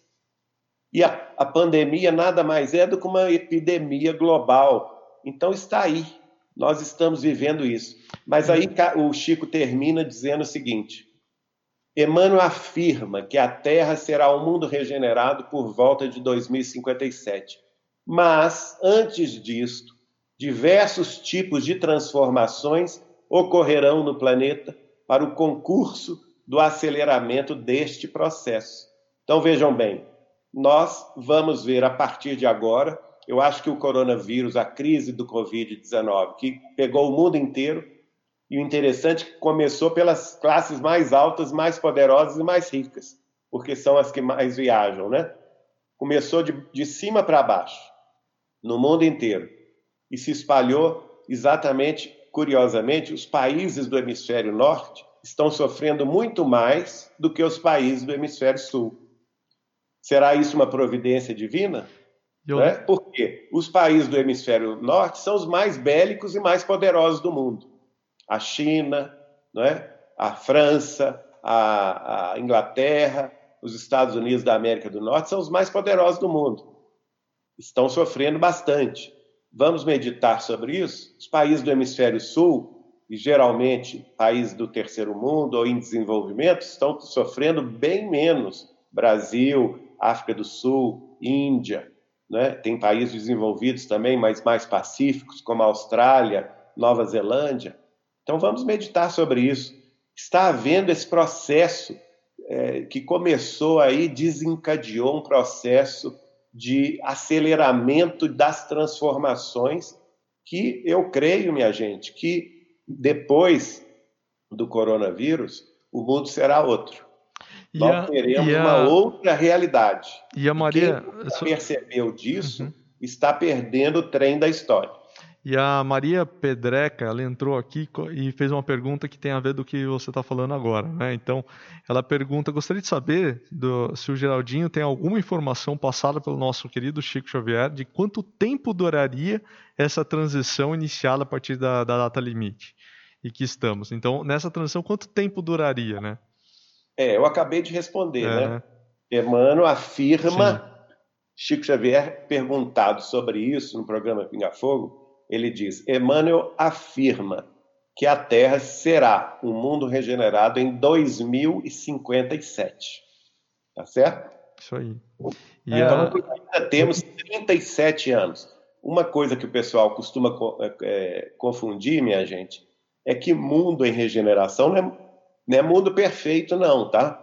E a, a pandemia nada mais é do que uma epidemia global. Então está aí, nós estamos vivendo isso. Mas aí o Chico termina dizendo o seguinte: Emmanuel afirma que a Terra será um mundo regenerado por volta de dois mil e cinquenta e sete. Mas, antes disto, diversos tipos de transformações ocorrerão no planeta para o concurso do aceleramento deste processo. Então, vejam bem, nós vamos ver a partir de agora, eu acho que o coronavírus, a crise do covid dezenove, que pegou o mundo inteiro, e o interessante é que começou pelas classes mais altas, mais poderosas e mais ricas, porque são as que mais viajam, né? Começou de, de cima para baixo, no mundo inteiro, e se espalhou exatamente, curiosamente, os países do hemisfério norte estão sofrendo muito mais do que os países do hemisfério sul. Será isso uma providência divina? Eu... Né? Porque os países do hemisfério norte são os mais bélicos e mais poderosos do mundo. A China, né? A França, a, a Inglaterra, os Estados Unidos da América do Norte são os mais poderosos do mundo. Estão sofrendo bastante. Vamos meditar sobre isso? Os países do hemisfério sul, e geralmente países do terceiro mundo ou em desenvolvimento, estão sofrendo bem menos. Brasil, África do Sul, Índia, né? Tem países desenvolvidos também, mas mais pacíficos, como a Austrália, Nova Zelândia. Então vamos meditar sobre isso. Está havendo esse processo é, que começou aí, desencadeou um processo de aceleramento das transformações que eu creio, minha gente, que depois do coronavírus o mundo será outro. E Nós a, teremos a, uma outra realidade. E a Maria... E quem percebeu disso uhum. está perdendo o trem da história. E a Maria Pedreca, ela entrou aqui e fez uma pergunta que tem a ver do que você está falando agora, né? Então, ela pergunta, gostaria de saber do, se o Geraldinho tem alguma informação passada pelo nosso querido Chico Xavier de quanto tempo duraria essa transição iniciada a partir da, da data limite e que estamos. Então, nessa transição, quanto tempo duraria, né? É, eu acabei de responder, é. né? Emmanuel afirma, Sim. Chico Xavier, perguntado sobre isso no programa Pinga Fogo, ele diz, Emmanuel afirma que a Terra será um mundo regenerado em dois mil e cinquenta e sete. Tá certo? Isso aí. E então, a... ainda temos trinta e sete anos. Uma coisa que o pessoal costuma é, confundir, minha gente, é que mundo em regeneração não é, não é mundo perfeito, não, tá?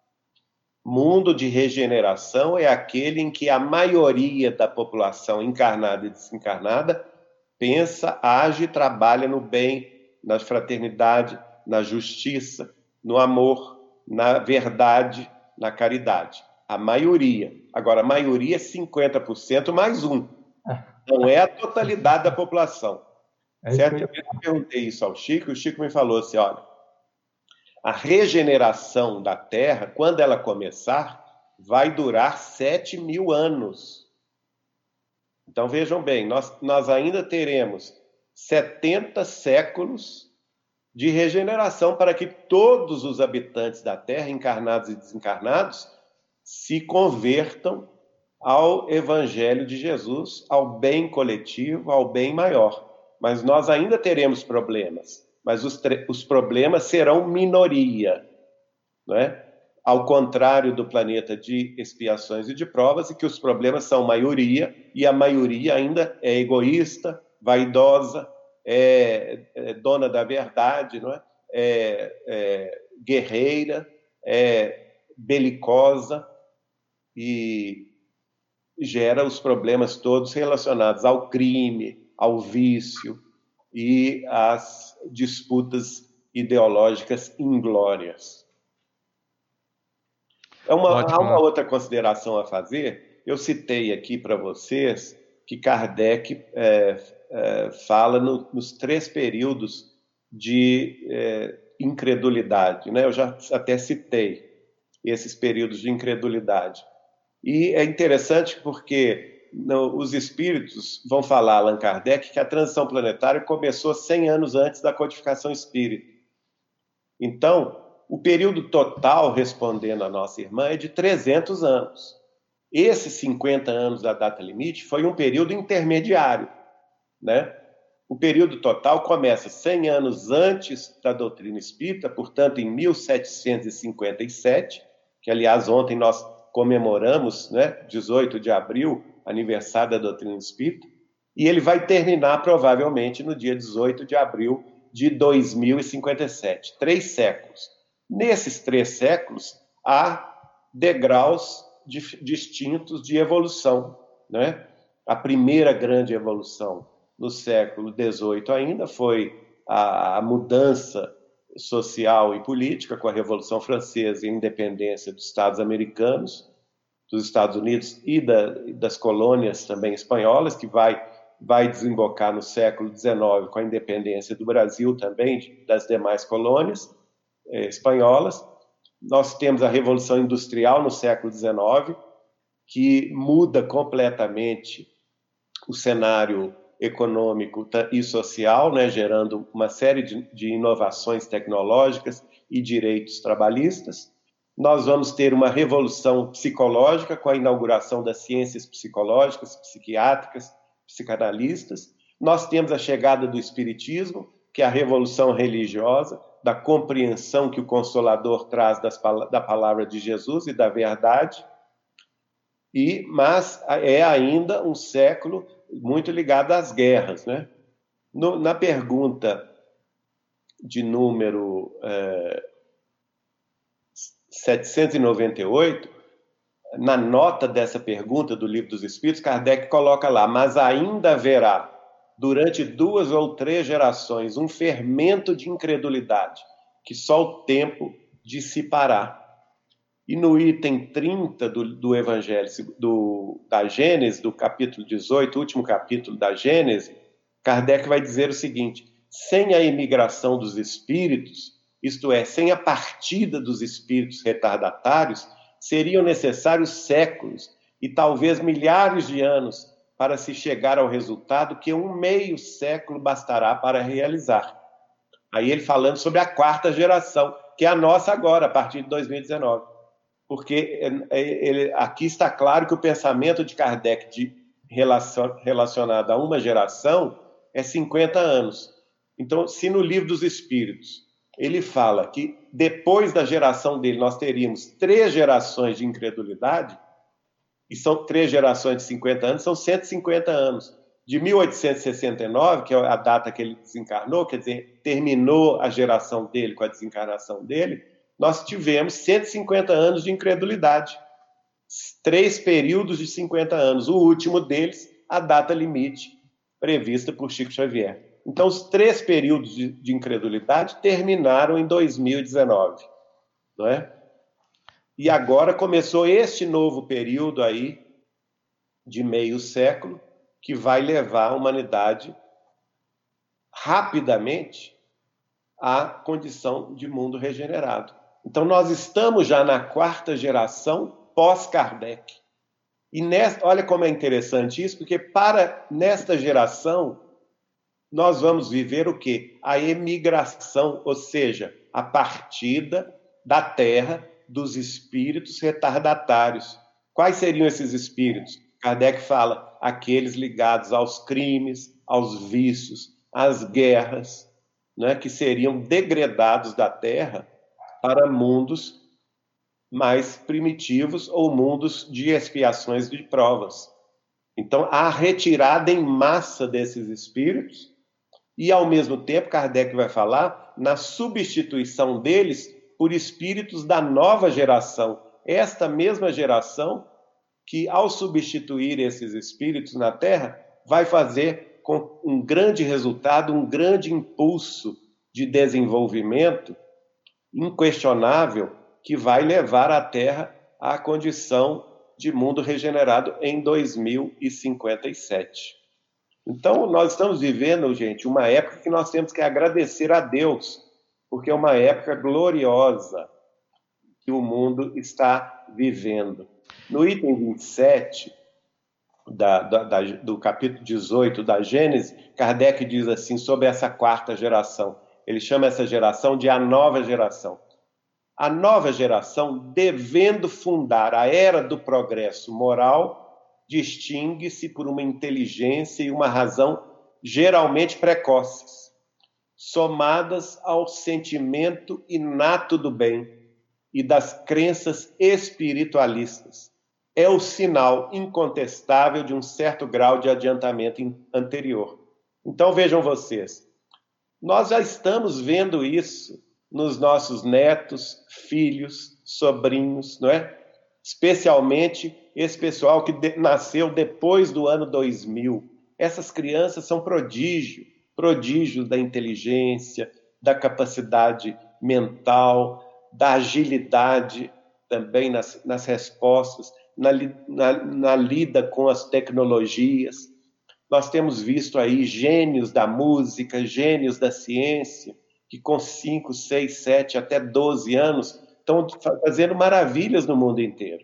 Mundo de regeneração é aquele em que a maioria da população encarnada e desencarnada pensa, age e trabalha no bem, na fraternidade, na justiça, no amor, na verdade, na caridade. A maioria. Agora, a maioria é cinquenta por cento mais um. Não é a totalidade da população. É certo? Eu perguntei isso ao Chico, e o Chico me falou assim, olha, a regeneração da Terra, quando ela começar, vai durar sete mil anos. Então vejam bem, nós, nós ainda teremos setenta séculos de regeneração para que todos os habitantes da Terra, encarnados e desencarnados, se convertam ao Evangelho de Jesus, ao bem coletivo, ao bem maior. Mas nós ainda teremos problemas, mas os, os problemas serão minoria, não é? Ao contrário do planeta de expiações e de provas, em que os problemas são maioria, e a maioria ainda é egoísta, vaidosa, é, é dona da verdade, não é? É, é guerreira, é belicosa, e gera os problemas todos relacionados ao crime, ao vício e às disputas ideológicas inglórias. É uma, há uma outra consideração a fazer. Eu citei aqui para vocês que Kardec é, é, fala no, nos três períodos de é, incredulidade, né? Eu já até citei esses períodos de incredulidade. E é interessante porque no, os espíritos vão falar, Allan Kardec, que a transição planetária começou cem anos antes da codificação espírita. Então, o período total, respondendo a nossa irmã, é de trezentos anos. Esses cinquenta anos da data limite foi um período intermediário, né? O período total começa cem anos antes da doutrina espírita, portanto, em mil setecentos e cinquenta e sete, que, aliás, ontem nós comemoramos, né, dezoito de abril, aniversário da doutrina espírita, e ele vai terminar, provavelmente, no dia dezoito de abril de dois mil e cinquenta e sete. Três séculos. Nesses três séculos, há degraus distintos de evolução, né? A primeira grande evolução no século dezoito ainda foi a, a mudança social e política com a Revolução Francesa e a independência dos Estados americanos, dos Estados Unidos e da, das colônias também espanholas, que vai, vai desembocar no século dezenove com a independência do Brasil também, das demais colônias eh, espanholas. Nós temos a Revolução Industrial no século dezenove, que muda completamente o cenário econômico e social, né, gerando uma série de, de inovações tecnológicas e direitos trabalhistas. Nós vamos ter uma revolução psicológica com a inauguração das ciências psicológicas, psiquiátricas, psicanalistas. Nós temos a chegada do espiritismo, que é a revolução religiosa, da compreensão que o Consolador traz das, da palavra de Jesus e da verdade. E, mas é ainda um século muito ligado às guerras, né? No, na pergunta de número é, setecentos e noventa e oito, na nota dessa pergunta do Livro dos Espíritos, Kardec coloca lá: mas ainda haverá, durante duas ou três gerações, um fermento de incredulidade que só o tempo dissipará. E no item trinta do, do Evangelho, do, da Gênesis, do capítulo dezoito, último capítulo da Gênesis, Kardec vai dizer o seguinte: sem a imigração dos espíritos, isto é, sem a partida dos espíritos retardatários, seriam necessários séculos e talvez milhares de anos para se chegar ao resultado que um meio século bastará para realizar. Aí ele falando sobre a quarta geração, que é a nossa agora, a partir de dois mil e dezenove. Porque ele, aqui está claro que o pensamento de Kardec de relacion, relacionado a uma geração é cinquenta anos. Então, se no Livro dos Espíritos ele fala que depois da geração dele nós teríamos três gerações de incredulidade, e são três gerações de cinquenta anos, são cento e cinquenta anos. De mil oitocentos e sessenta e nove, que é a data que ele desencarnou, quer dizer, terminou a geração dele com a desencarnação dele, nós tivemos cento e cinquenta anos de incredulidade. Três períodos de cinquenta anos. O último deles, a data limite prevista por Chico Xavier. Então, os três períodos de, de incredulidade terminaram em dois mil e dezenove, não é? E agora começou este novo período aí, de meio século, que vai levar a humanidade rapidamente à condição de mundo regenerado. Então, nós estamos já na quarta geração pós-Kardec. E nesta, olha como é interessante isso, porque para nesta geração nós vamos viver o quê? A emigração, ou seja, a partida da Terra dos espíritos retardatários. Quais seriam esses espíritos? Kardec fala, aqueles ligados aos crimes, aos vícios, às guerras, né, que seriam degradados da Terra para mundos mais primitivos ou mundos de expiações de provas. Então, há a retirada em massa desses espíritos e, ao mesmo tempo, Kardec vai falar na substituição deles por espíritos da nova geração. Esta mesma geração que, ao substituir esses espíritos na Terra, vai fazer com um grande resultado, um grande impulso de desenvolvimento inquestionável que vai levar a Terra à condição de mundo regenerado em dois mil e cinquenta e sete. Então, nós estamos vivendo, gente, uma época que nós temos que agradecer a Deus, porque é uma época gloriosa que o mundo está vivendo. No item vinte e sete da, da, da, do capítulo dezoito da Gênesis, Kardec diz assim sobre essa quarta geração. Ele chama essa geração de a nova geração. A nova geração, devendo fundar a era do progresso moral, distingue-se por uma inteligência e uma razão geralmente precoces, somadas ao sentimento inato do bem e das crenças espiritualistas. É o sinal incontestável de um certo grau de adiantamento anterior. Então vejam vocês, nós já estamos vendo isso nos nossos netos, filhos, sobrinhos, não é? Especialmente esse pessoal que de, nasceu depois do ano dois mil. Essas crianças são prodígio, prodígios da inteligência, da capacidade mental, da agilidade também nas, nas respostas, na, na, na lida com as tecnologias. Nós temos visto aí gênios da música, gênios da ciência, que com cinco, seis, sete, até doze anos estão fazendo maravilhas no mundo inteiro.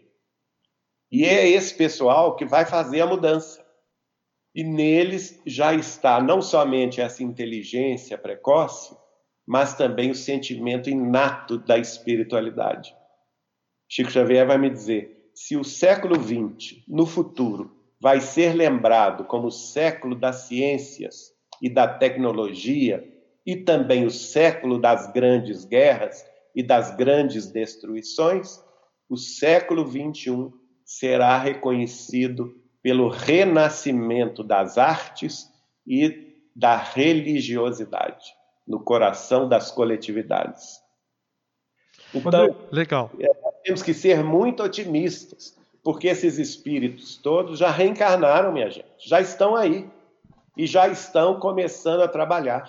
E é esse pessoal que vai fazer a mudança. E neles já está não somente essa inteligência precoce, mas também o sentimento inato da espiritualidade. Chico Xavier vai me dizer, se o século vinte, no futuro, vai ser lembrado como o século das ciências e da tecnologia, e também o século das grandes guerras e das grandes destruições, o século vinte e um será reconhecido pelo renascimento das artes e da religiosidade no coração das coletividades. Então, legal. Temos que ser muito otimistas, porque esses espíritos todos já reencarnaram, minha gente, já estão aí e já estão começando a trabalhar.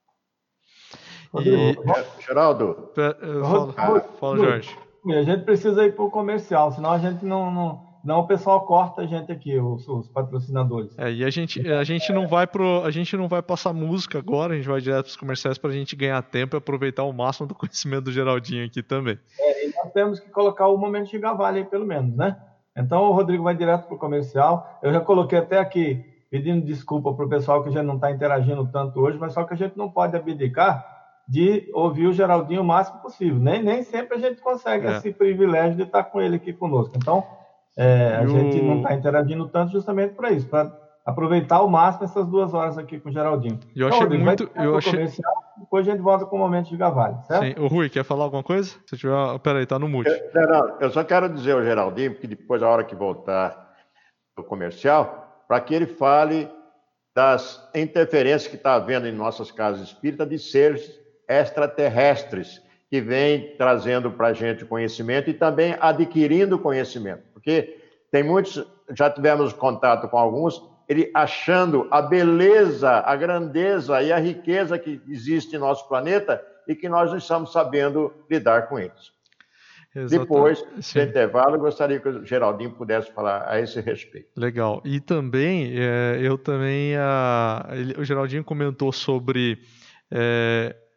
E... Geraldo. Fala, fala, Jorge. A gente precisa ir para o comercial, senão a gente não, não, não, o pessoal corta a gente aqui, os, os patrocinadores. É, e a gente, a gente não vai pro, a gente não vai passar música agora, a gente vai direto para os comerciais para a gente ganhar tempo e aproveitar o máximo do conhecimento do Geraldinho aqui também. É, e nós temos que colocar o momento de Gavalho aí, pelo menos, né? Então o Rodrigo vai direto para o comercial. Eu já coloquei até aqui, pedindo desculpa para o pessoal que a gente não está interagindo tanto hoje, mas só que a gente não pode abdicar de ouvir o Geraldinho o máximo possível. Nem, nem sempre a gente consegue é. esse privilégio de estar com ele aqui conosco. Então, é, a o... gente não está interagindo tanto justamente para isso, para aproveitar ao máximo essas duas horas aqui com o Geraldinho. Eu então, achei Rodrigo, muito... Eu achei... Depois a gente volta com o momento de Gavalho, certo? Sim. O Rui, quer falar alguma coisa? Se tiver... Peraí, tá no mute. Eu, não, eu só quero dizer ao Geraldinho, porque depois, a hora que voltar do comercial, para que ele fale das interferências que está havendo em nossas casas espíritas de seres extraterrestres que vêm trazendo para a gente conhecimento e também adquirindo conhecimento, porque tem muitos, já tivemos contato com alguns, ele achando a beleza, a grandeza e a riqueza que existe em nosso planeta e que nós não estamos sabendo lidar com eles. Exatamente. Depois do intervalo, eu gostaria que o Geraldinho pudesse falar a esse respeito. Legal. E também, é, eu também, a, ele, o Geraldinho comentou sobre... É,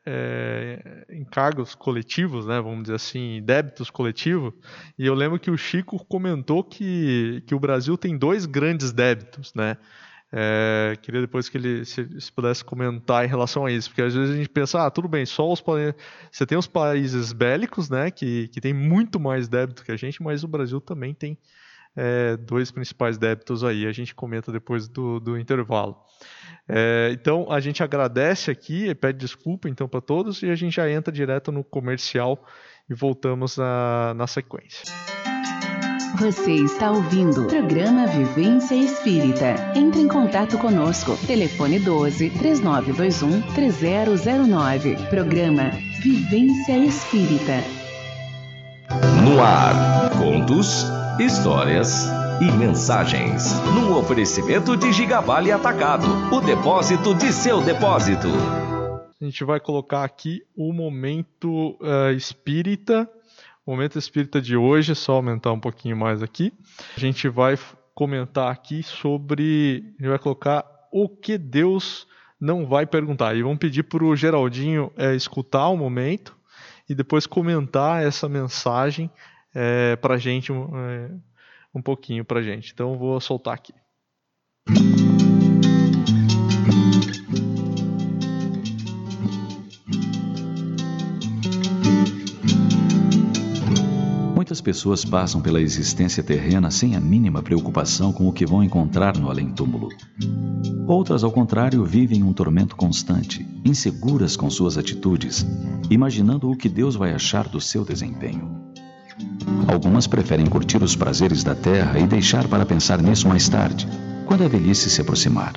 é, encargos coletivos, né, vamos dizer assim, débitos coletivos, e eu lembro que o Chico comentou que, que o Brasil tem dois grandes débitos, né? É, queria depois que ele se, se pudesse comentar em relação a isso, porque às vezes a gente pensa, ah, tudo bem, só os você tem os países bélicos, né, que, que tem muito mais débito que a gente, mas o Brasil também tem é, dois principais débitos aí, a gente comenta depois do, do intervalo. É, então a gente agradece aqui e pede desculpa então para todos, e a gente já entra direto no comercial e voltamos na, na sequência. Você está ouvindo o programa Vivência Espírita. Entre em contato conosco. Telefone doze, três nove dois um, três zero zero nove. Programa Vivência Espírita. No ar, contos, histórias e mensagens. Num oferecimento de Gigavale Atacado, o depósito de seu depósito. A gente vai colocar aqui o momento uh, espírita. O momento espírita de hoje, é só aumentar um pouquinho mais aqui. A gente vai comentar aqui sobre... A gente vai colocar o que Deus não vai perguntar. E vamos pedir para o Geraldinho é, escutar o momento e depois comentar essa mensagem é, para a gente, é, um pouquinho para a gente. Então eu vou soltar aqui. Muitas pessoas passam pela existência terrena sem a mínima preocupação com o que vão encontrar no além-túmulo. Outras, ao contrário, vivem um tormento constante, inseguras com suas atitudes, imaginando o que Deus vai achar do seu desempenho. Algumas preferem curtir os prazeres da terra e deixar para pensar nisso mais tarde, quando a velhice se aproximar.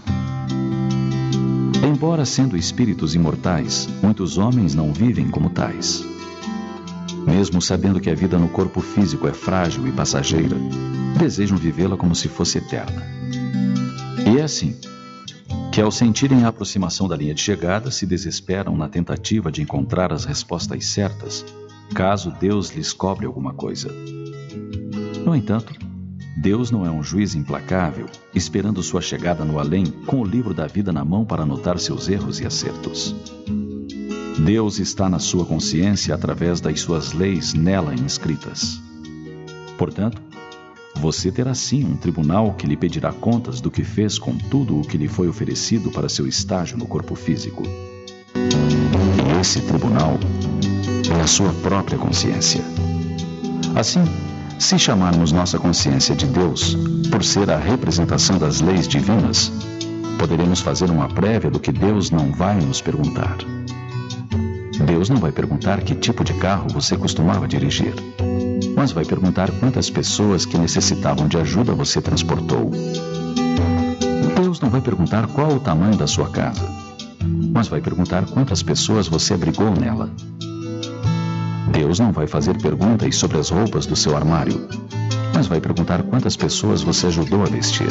Embora sendo espíritos imortais, muitos homens não vivem como tais. Mesmo sabendo que a vida no corpo físico é frágil e passageira, desejam vivê-la como se fosse eterna. E é assim que, ao sentirem a aproximação da linha de chegada, se desesperam na tentativa de encontrar as respostas certas, caso Deus lhes cobre alguma coisa. No entanto, Deus não é um juiz implacável, esperando sua chegada no além com o livro da vida na mão para anotar seus erros e acertos. Deus está na sua consciência através das suas leis nela inscritas. Portanto, você terá sim um tribunal que lhe pedirá contas do que fez com tudo o que lhe foi oferecido para seu estágio no corpo físico. E esse tribunal é a sua própria consciência. Assim, se chamarmos nossa consciência de Deus, por ser a representação das leis divinas, poderemos fazer uma prévia do que Deus não vai nos perguntar. Deus não vai perguntar que tipo de carro você costumava dirigir, mas vai perguntar quantas pessoas que necessitavam de ajuda você transportou. Deus não vai perguntar qual o tamanho da sua casa, mas vai perguntar quantas pessoas você abrigou nela. Deus não vai fazer perguntas sobre as roupas do seu armário, mas vai perguntar quantas pessoas você ajudou a vestir.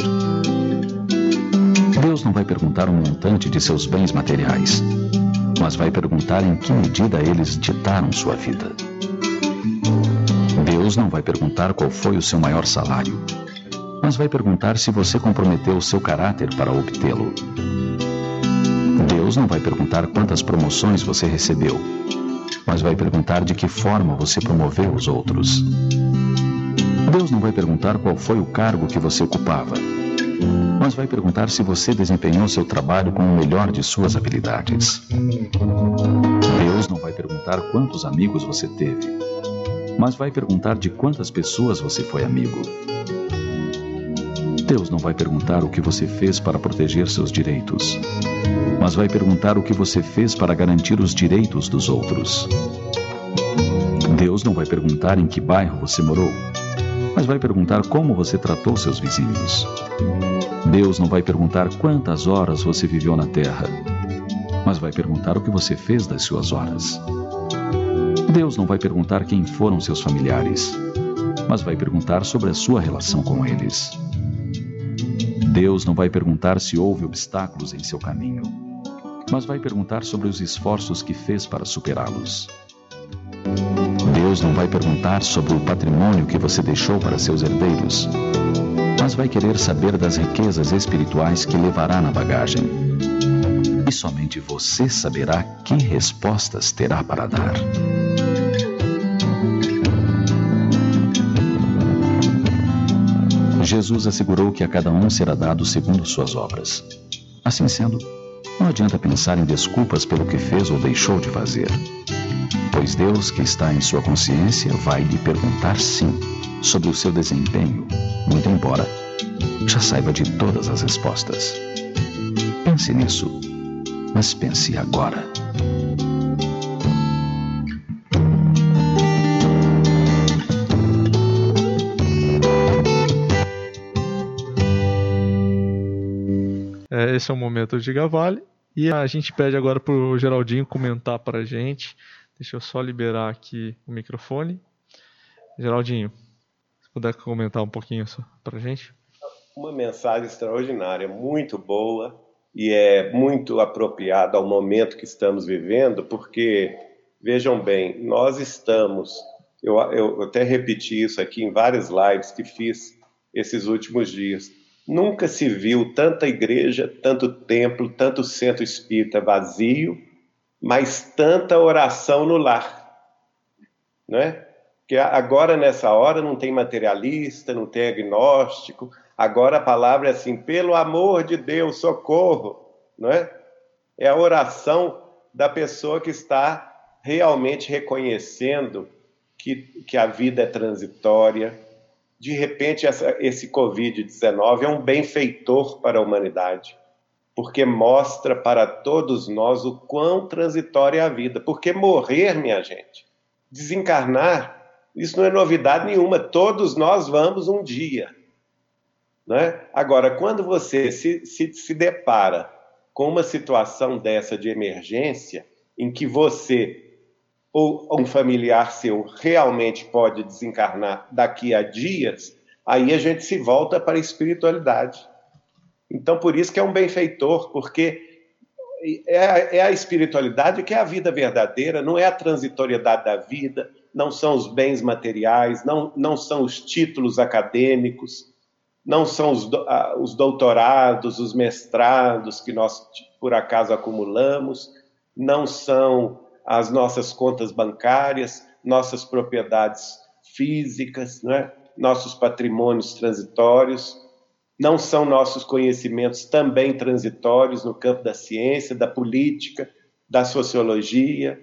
Deus não vai perguntar o montante de seus bens materiais, mas vai perguntar em que medida eles ditaram sua vida. Deus não vai perguntar qual foi o seu maior salário, mas vai perguntar se você comprometeu o seu caráter para obtê-lo. Deus não vai perguntar quantas promoções você recebeu, mas vai perguntar de que forma você promoveu os outros. Deus não vai perguntar qual foi o cargo que você ocupava, mas vai perguntar se você desempenhou seu trabalho com o melhor de suas habilidades. Deus não vai perguntar quantos amigos você teve, mas vai perguntar de quantas pessoas você foi amigo. Deus não vai perguntar o que você fez para proteger seus direitos, mas vai perguntar o que você fez para garantir os direitos dos outros. Deus não vai perguntar em que bairro você morou, mas vai perguntar como você tratou seus vizinhos. Deus não vai perguntar quantas horas você viveu na terra, mas vai perguntar o que você fez das suas horas. Deus não vai perguntar quem foram seus familiares, mas vai perguntar sobre a sua relação com eles. Deus não vai perguntar se houve obstáculos em seu caminho, mas vai perguntar sobre os esforços que fez para superá-los. Deus não vai perguntar sobre o patrimônio que você deixou para seus herdeiros, mas vai querer saber das riquezas espirituais que levará na bagagem. E mas somente você saberá que respostas terá para dar. Jesus assegurou que a cada um será dado segundo suas obras. Assim sendo, não adianta pensar em desculpas pelo que fez ou deixou de fazer. Pois Deus, que está em sua consciência, vai lhe perguntar sim sobre o seu desempenho, muito embora já saiba de todas as respostas. Pense nisso, mas pense agora. É, esse é o momento de Gavale. E a gente pede agora para o Geraldinho comentar para a gente. Deixa eu só liberar aqui o microfone. Geraldinho, se puder comentar um pouquinho para a gente. Uma mensagem extraordinária, muito boa e é muito apropriada ao momento que estamos vivendo, porque, vejam bem, nós estamos, eu, eu até repeti isso aqui em várias lives que fiz esses últimos dias, nunca se viu tanta igreja, tanto templo, tanto centro espírita vazio, mas tanta oração no lar, não é? Porque agora, nessa hora, não tem materialista, não tem agnóstico. Agora a palavra é assim, pelo amor de Deus, socorro, não é? É a oração da pessoa que está realmente reconhecendo que, que a vida é transitória. De repente, essa, esse covid dezenove é um benfeitor para a humanidade, porque mostra para todos nós o quão transitória é a vida. Porque morrer, minha gente, desencarnar, isso não é novidade nenhuma, todos nós vamos um dia. Não é? Agora, quando você se, se, se depara com uma situação dessa de emergência, em que você ou um familiar seu realmente pode desencarnar daqui a dias, aí a gente se volta para a espiritualidade. Então, por isso que é um benfeitor, porque é a, é a espiritualidade que é a vida verdadeira, não é a transitoriedade da vida, não são os bens materiais, não, não são os títulos acadêmicos, não são os, os doutorados, os mestrados que nós, por acaso, acumulamos, não são as nossas contas bancárias, nossas propriedades físicas, não é? Nossos patrimônios transitórios, não são nossos conhecimentos também transitórios no campo da ciência, da política, da sociologia,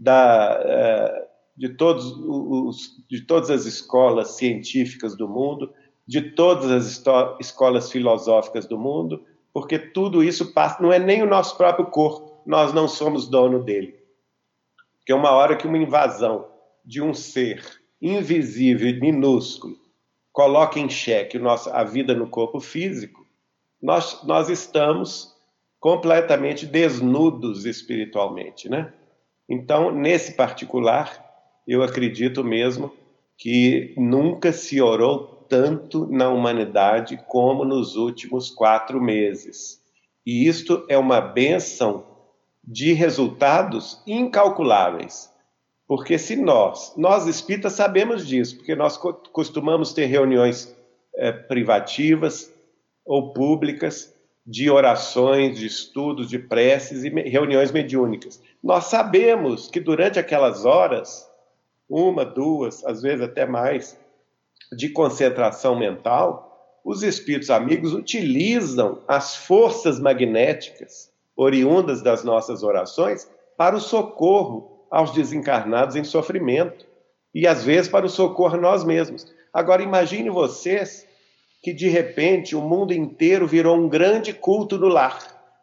da, de, todos os, de todas as escolas científicas do mundo, de todas as escolas filosóficas do mundo, porque tudo isso passa, não é nem o nosso próprio corpo, nós não somos dono dele. Porque uma hora que uma invasão de um ser invisível e minúsculo coloca em xeque o nosso, a vida no corpo físico, nós, nós estamos completamente desnudos espiritualmente, né? Então, nesse particular, eu acredito mesmo que nunca se orou tanto na humanidade como nos últimos quatro meses. E isto é uma bênção de resultados incalculáveis. Porque se nós, nós espíritas sabemos disso, porque nós costumamos ter reuniões é, privativas ou públicas de orações, de estudos, de preces e reuniões mediúnicas. Nós sabemos que durante aquelas horas, uma, duas, às vezes até mais, de concentração mental, os espíritos amigos utilizam as forças magnéticas oriundas das nossas orações para o socorro aos desencarnados em sofrimento e às vezes para o socorro a nós mesmos. Agora imagine vocês que de repente o mundo inteiro virou um grande culto no lar.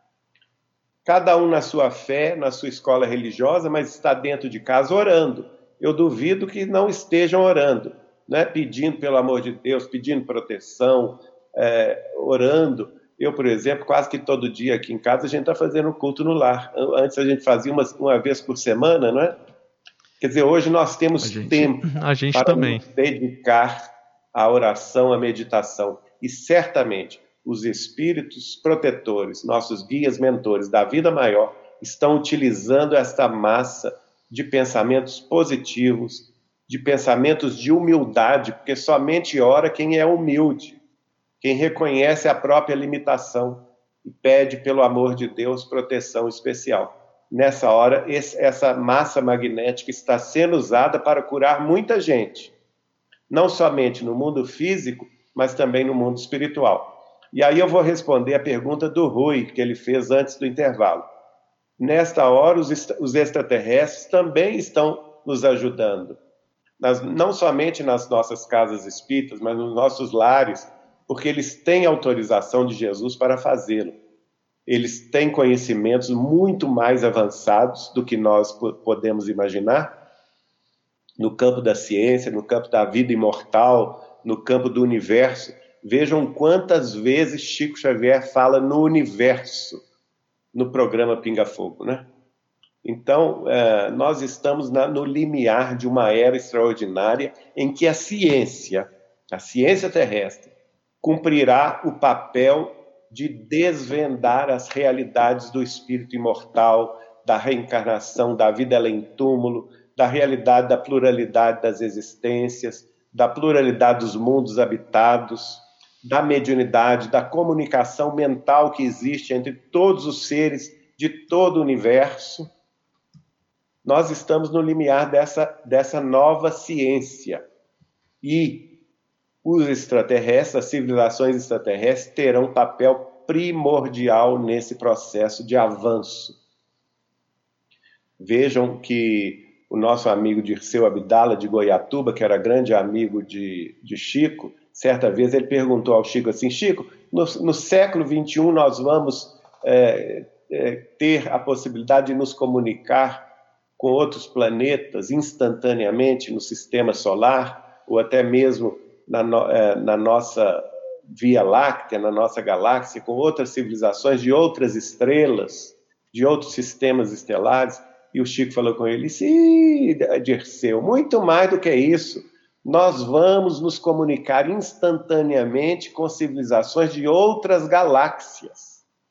Cada um na sua fé, na sua escola religiosa, mas está dentro de casa orando. Eu duvido que não estejam orando, né? Pedindo pelo amor de Deus, pedindo proteção, é, orando. Eu, por exemplo, quase que todo dia aqui em casa a gente está fazendo um culto no lar. Antes a gente fazia uma, uma vez por semana, não é? Quer dizer, hoje nós temos a gente, tempo a gente para também. nos dedicar à oração, à meditação. E certamente os espíritos protetores, nossos guias mentores da vida maior, estão utilizando esta massa de pensamentos positivos, de pensamentos de humildade, porque somente ora quem é humilde, quem reconhece a própria limitação. e pede, pelo amor de Deus, proteção especial. Nessa hora, esse, essa massa magnética está sendo usada para curar muita gente, não somente no mundo físico, mas também no mundo espiritual. E aí eu vou responder a pergunta do Rui, que ele fez antes do intervalo. Nesta hora, os, os extraterrestres também estão nos ajudando, nas, não somente nas nossas casas espíritas, mas nos nossos lares, porque eles têm autorização de Jesus para fazê-lo. Eles têm conhecimentos muito mais avançados do que nós podemos imaginar, no campo da ciência, no campo da vida imortal, no campo do universo. Vejam quantas vezes Chico Xavier fala no universo, no programa Pinga Fogo, né? Então, eh, nós estamos na, no limiar de uma era extraordinária em que a ciência, a ciência terrestre, cumprirá o papel de desvendar as realidades do espírito imortal, da reencarnação, da vida além túmulo, da realidade da pluralidade das existências, da pluralidade dos mundos habitados, da mediunidade, da comunicação mental que existe entre todos os seres de todo o universo. Nós estamos no limiar dessa, dessa nova ciência. E os extraterrestres, as civilizações extraterrestres, terão um papel primordial nesse processo de avanço. Vejam que o nosso amigo Dirceu Abdala, de Goiatuba, que era grande amigo de, de Chico, certa vez ele perguntou ao Chico assim, Chico, no, no século vinte e um nós vamos é, é, ter a possibilidade de nos comunicar com outros planetas instantaneamente no sistema solar, ou até mesmo na, no, é, na nossa Via Láctea, na nossa galáxia, com outras civilizações de outras estrelas, de outros sistemas estelares. E o Chico falou com ele, sim, Dirceu, muito mais do que isso. Nós vamos nos comunicar instantaneamente com civilizações de outras galáxias.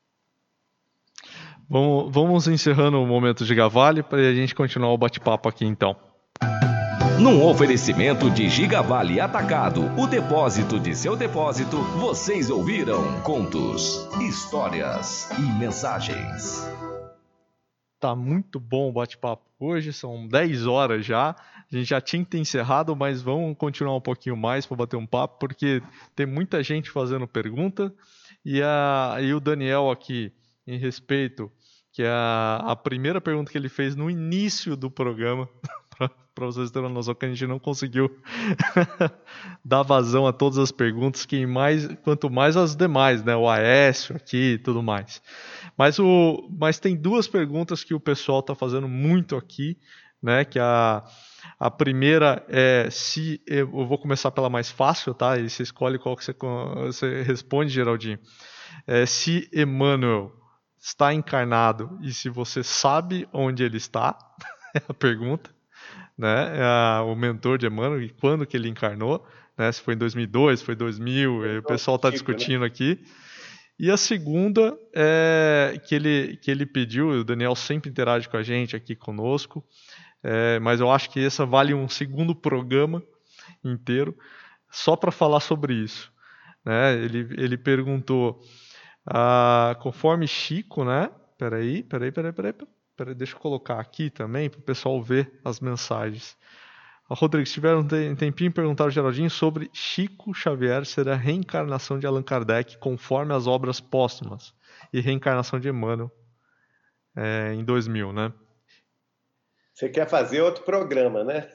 Vamos, vamos encerrando o momento de Gigavale para a gente continuar o bate-papo aqui então. Num oferecimento de Gigavale Atacado, o depósito de seu depósito, vocês ouviram contos, histórias e mensagens. Tá muito bom o bate-papo hoje, são dez horas já. A gente já tinha que ter encerrado, mas vamos continuar um pouquinho mais para bater um papo, porque tem muita gente fazendo pergunta. E, a, e o Daniel aqui, em respeito, que é a, a primeira pergunta que ele fez no início do programa, para vocês terem uma noção que a gente não conseguiu dar vazão a todas as perguntas, que mais, quanto mais as demais, né? O Aécio aqui e tudo mais. Mas, o, mas tem duas perguntas que o pessoal está fazendo muito aqui, né? Que a, a primeira é se... Eu vou começar pela mais fácil, tá? E você escolhe qual que você, você responde, Geraldinho. É, se Emmanuel está encarnado e se você sabe onde ele está, é a pergunta, né? É o mentor de Emmanuel, e quando que ele encarnou, né? Se foi em dois mil e dois, se foi em dois mil, é, o pessoal está discutindo aqui. E a segunda é que ele, que ele pediu, o Daniel sempre interage com a gente aqui conosco, é, mas eu acho que essa vale um segundo programa inteiro, só para falar sobre isso. Né? Ele, ele perguntou... Ah, conforme Chico, né? Peraí, peraí, peraí, peraí, peraí, deixa eu colocar aqui também para o pessoal ver as mensagens. A Rodrigo, se tiver um tempinho, perguntaram ao Geraldinho sobre Chico Xavier ser a reencarnação de Allan Kardec conforme as obras póstumas e reencarnação de Emmanuel é, em dois mil, né? Você quer fazer outro programa, né?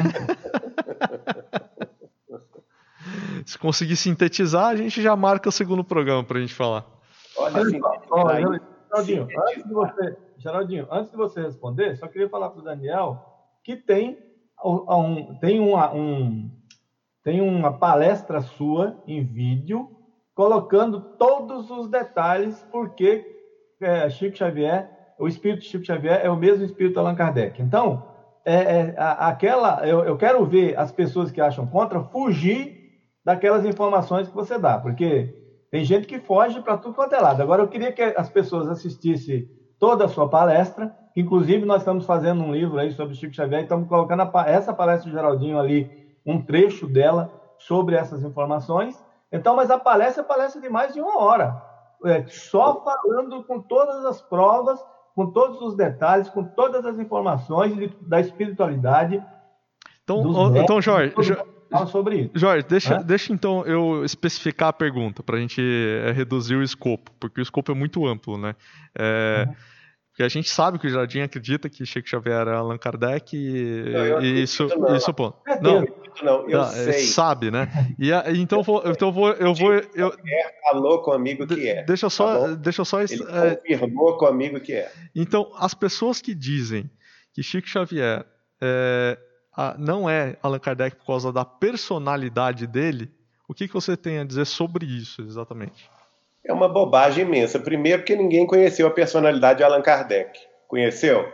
Se conseguir sintetizar, a gente já marca o segundo programa para a gente falar. Olha, assim, ó, Geraldinho, antes de você, Geraldinho, antes de você responder, só queria falar para o Daniel que tem, um, tem, uma, um, tem uma palestra sua em vídeo colocando todos os detalhes porque é, Chico Xavier, o espírito de Chico Xavier é o mesmo espírito de Allan Kardec. Então, é, é, aquela, eu, eu quero ver as pessoas que acham contra fugir daquelas informações que você dá, porque tem gente que foge para tudo quanto é lado. Agora, eu queria que as pessoas assistissem toda a sua palestra, inclusive nós estamos fazendo um livro aí sobre Chico Xavier, e estamos colocando a, essa palestra do Geraldinho ali, um trecho dela sobre essas informações. Então, mas a palestra é palestra de mais de uma hora. é, só falando com todas as provas, com todos os detalhes, com todas as informações de, da espiritualidade. Então, ó, então Jorge, fala sobre isso. Jorge, deixa, deixa então eu especificar a pergunta para a gente é, reduzir o escopo, porque o escopo é muito amplo, né? É, uhum. Porque a gente sabe que o Jardim acredita que Chico Xavier era Allan Kardec e, não, e isso, não. isso ponto. Não, não, eu não, sei. Sabe, né? E a, então vou, então vou, eu vou, eu falou comigo que é. Deixa eu só, tá deixa eu só. Ele é, confirmou comigo que é. Então, as pessoas que dizem que Chico Xavier é, a, não é Allan Kardec por causa da personalidade dele, o que, que você tem a dizer sobre isso, exatamente? É uma bobagem imensa. Primeiro, porque ninguém conheceu a personalidade de Allan Kardec. Conheceu?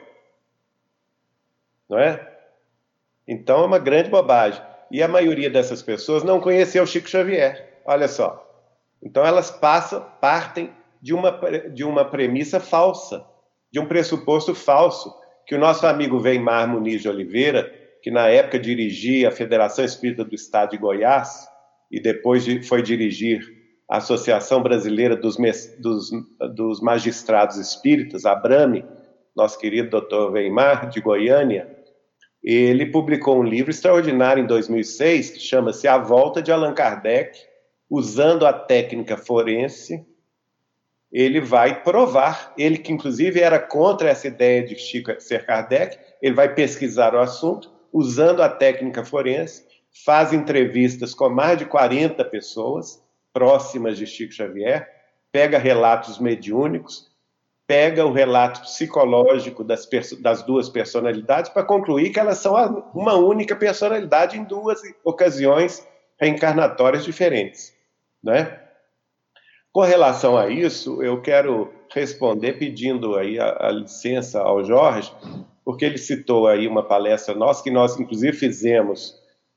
Não é? Então, é uma grande bobagem. E a maioria dessas pessoas não conheceu Chico Xavier. Olha só. Então, elas passam, partem de uma, de uma premissa falsa, de um pressuposto falso, que o nosso amigo Weimar Muniz de Oliveira, que na época dirigia a Federação Espírita do Estado de Goiás, e depois foi dirigir a Associação Brasileira dos, dos, dos Magistrados Espíritas, a ABRAME, nosso querido doutor Weimar, de Goiânia, ele publicou um livro extraordinário em dois mil e seis, que chama-se A Volta de Allan Kardec, usando a técnica forense. Ele vai provar, ele que inclusive era contra essa ideia de Chico ser Kardec, ele vai pesquisar o assunto, usando a técnica forense, faz entrevistas com mais de quarenta pessoas, próximas de Chico Xavier, pega relatos mediúnicos, pega o relato psicológico das, das duas personalidades para concluir que elas são uma única personalidade em duas ocasiões reencarnatórias diferentes, né? Com relação a isso, eu quero responder pedindo aí a, a licença ao Jorge, porque ele citou aí uma palestra nossa, que nós inclusive fizemos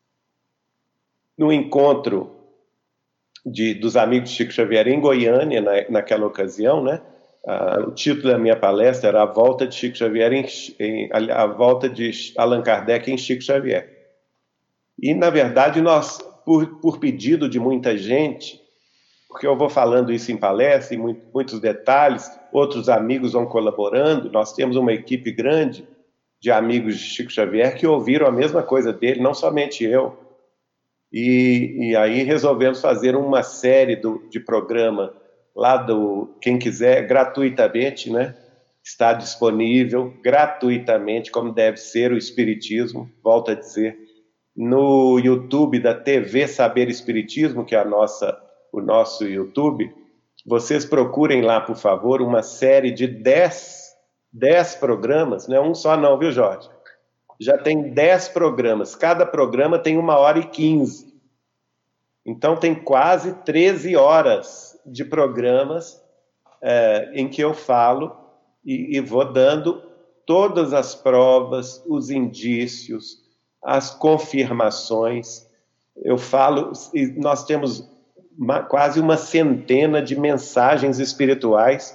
no encontro De, dos amigos de Chico Xavier em Goiânia, na, naquela ocasião, né? Ah, o título da minha palestra era A Volta de Chico Xavier em, em, a volta de Allan Kardec em Chico Xavier. E, na verdade, nós, por, por pedido de muita gente, porque eu vou falando isso em palestra, em muito, muitos detalhes, outros amigos vão colaborando, nós temos uma equipe grande de amigos de Chico Xavier que ouviram a mesma coisa dele, não somente eu. E, e aí resolvemos fazer uma série do, de programa lá do, quem quiser, gratuitamente, né? Está disponível gratuitamente, como deve ser o Espiritismo, volto a dizer, no YouTube da T V Saber Espiritismo, que é a nossa, o nosso YouTube. Vocês procurem lá, por favor, uma série de dez, dez programas, não é um só não, viu, Jorge? Já tem dez programas, cada programa tem uma hora e quinze. Então tem quase treze horas de programas é, em que eu falo e, e vou dando todas as provas, os indícios, as confirmações. Eu falo, e nós temos uma, quase uma centena de mensagens espirituais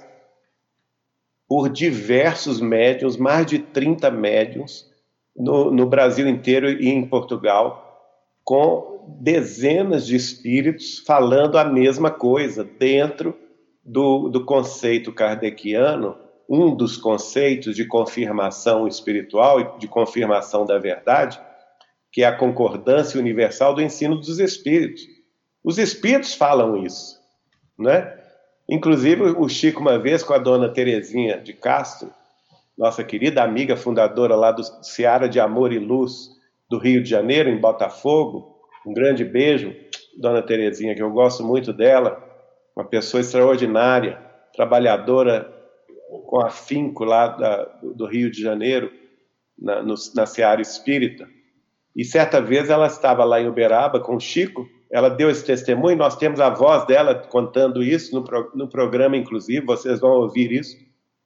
por diversos médiuns, mais de trinta médiuns, No, no Brasil inteiro e em Portugal, com dezenas de espíritos falando a mesma coisa dentro do, do conceito kardeciano, um dos conceitos de confirmação espiritual e de confirmação da verdade, que é a concordância universal do ensino dos espíritos. Os espíritos falam isso, né? Inclusive o Chico, uma vez com a dona Terezinha de Castro, nossa querida amiga fundadora lá do Seara de Amor e Luz do Rio de Janeiro, em Botafogo, um grande beijo, dona Terezinha, que eu gosto muito dela, uma pessoa extraordinária, trabalhadora com afinco lá da, do Rio de Janeiro, na, no, na Seara Espírita. E certa vez ela estava lá em Uberaba com o Chico, ela deu esse testemunho, nós temos a voz dela contando isso no, pro, no programa, inclusive, vocês vão ouvir isso.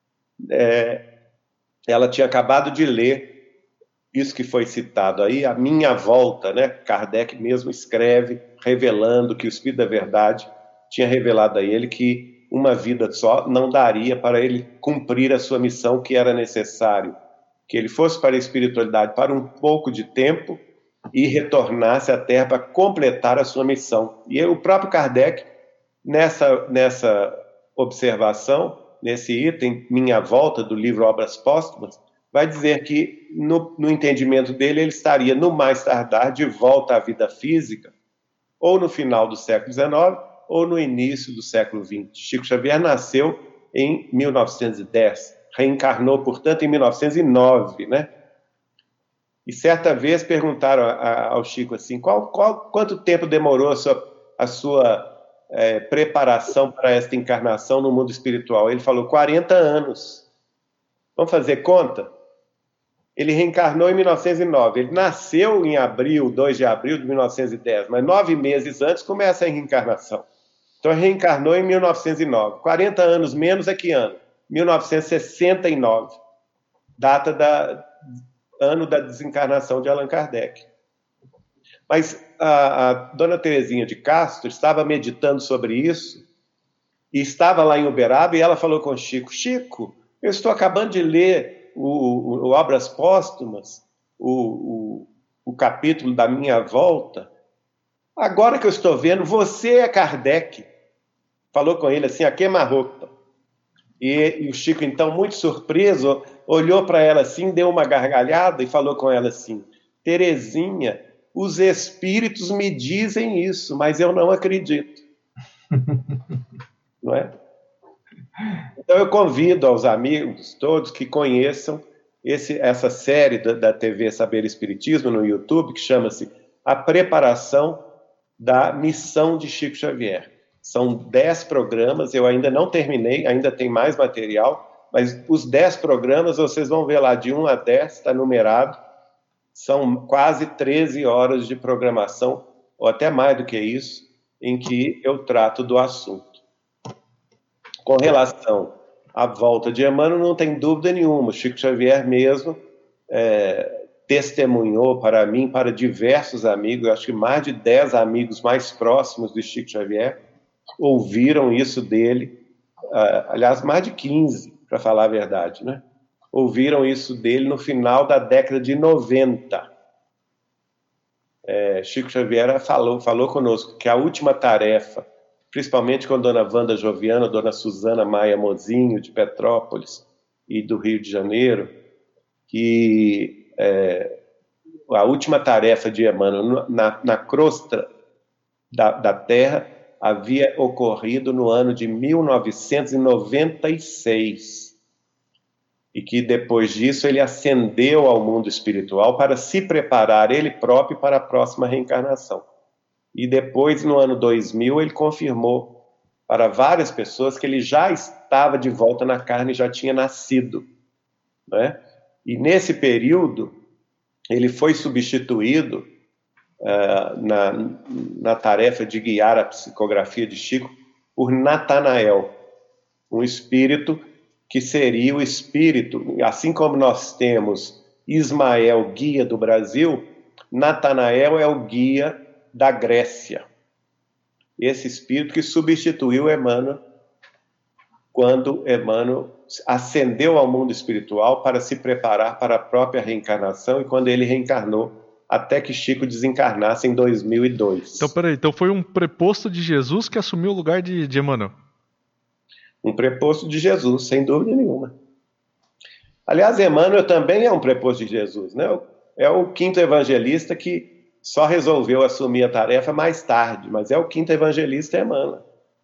É, ela tinha acabado de ler isso que foi citado aí, A Minha Volta, né? Kardec mesmo escreve, revelando que o Espírito da Verdade tinha revelado a ele que uma vida só não daria para ele cumprir a sua missão, que era necessário que ele fosse para a espiritualidade para um pouco de tempo e retornasse à Terra para completar a sua missão. E o próprio Kardec, nessa, nessa observação, nesse item, Minha Volta, do livro Obras Póstumas, vai dizer que, no, no entendimento dele, ele estaria, no mais tardar, de volta à vida física, ou no final do século dezenove, ou no início do século vinte. Chico Xavier nasceu em mil novecentos e dez, reencarnou, portanto, em mil novecentos e nove, né? E certa vez perguntaram a, a, ao Chico assim, qual, qual, quanto tempo demorou a sua, a sua é, preparação para esta encarnação no mundo espiritual? Ele falou, quarenta anos. Vamos fazer conta? Ele reencarnou em mil novecentos e nove. Ele nasceu em abril, dois de abril de mil novecentos e dez, mas nove meses antes começa a reencarnação. Então, ele reencarnou em mil novecentos e nove. quarenta anos menos é que ano? mil novecentos e sessenta e nove. Data da... ano da desencarnação de Allan Kardec. Mas a, a dona Terezinha de Castro estava meditando sobre isso e estava lá em Uberaba e ela falou com o Chico, Chico, eu estou acabando de ler o, o, o Obras Póstumas, o, o, o capítulo da Minha Volta, agora que eu estou vendo, você é Kardec. Falou com ele assim, a queima-roupa. E, e o Chico, então, muito surpreso, olhou para ela assim, deu uma gargalhada e falou com ela assim, Terezinha, os espíritos me dizem isso, mas eu não acredito. Não é? Então eu convido aos amigos todos que conheçam esse, essa série da, da T V Saber Espiritismo no YouTube, que chama-se A Preparação da Missão de Chico Xavier. São dez programas, eu ainda não terminei, ainda tem mais material, mas os dez programas, vocês vão ver lá, de um a dez, está numerado, são quase treze horas de programação, ou até mais do que isso, em que eu trato do assunto. Com relação à volta de Emmanuel, não tem dúvida nenhuma, Chico Xavier mesmo é, testemunhou para mim, para diversos amigos, acho que mais de dez amigos mais próximos de Chico Xavier, ouviram isso dele, uh, aliás, mais de quinze, para falar a verdade, né? Ouviram isso dele no final da década de noventa. É, Chico Xavier falou, falou conosco que a última tarefa, principalmente com a dona Wanda Joviano, a dona Suzana Maia Mozinho, de Petrópolis e do Rio de Janeiro, que é, a última tarefa de Emmanuel na, na crosta da, da Terra havia ocorrido no ano de mil novecentos e noventa e seis. E que depois disso ele ascendeu ao mundo espiritual para se preparar ele próprio para a próxima reencarnação. E depois, no ano dois mil, ele confirmou para várias pessoas que ele já estava de volta na carne, já tinha nascido, né? E nesse período, ele foi substituído Uh, na, na tarefa de guiar a psicografia de Chico por Natanael, um espírito que seria o espírito, assim como nós temos Ismael, guia do Brasil, Natanael é o guia da Grécia. Esse espírito que substituiu Emmanuel quando Emmanuel ascendeu ao mundo espiritual para se preparar para a própria reencarnação e quando ele reencarnou até que Chico desencarnasse em dois mil e dois. Então, peraí, então foi um preposto de Jesus que assumiu o lugar de, de Emmanuel? Um preposto de Jesus, sem dúvida nenhuma. Aliás, Emmanuel também é um preposto de Jesus, né? É o quinto evangelista que só resolveu assumir a tarefa mais tarde, mas é o quinto evangelista Emmanuel.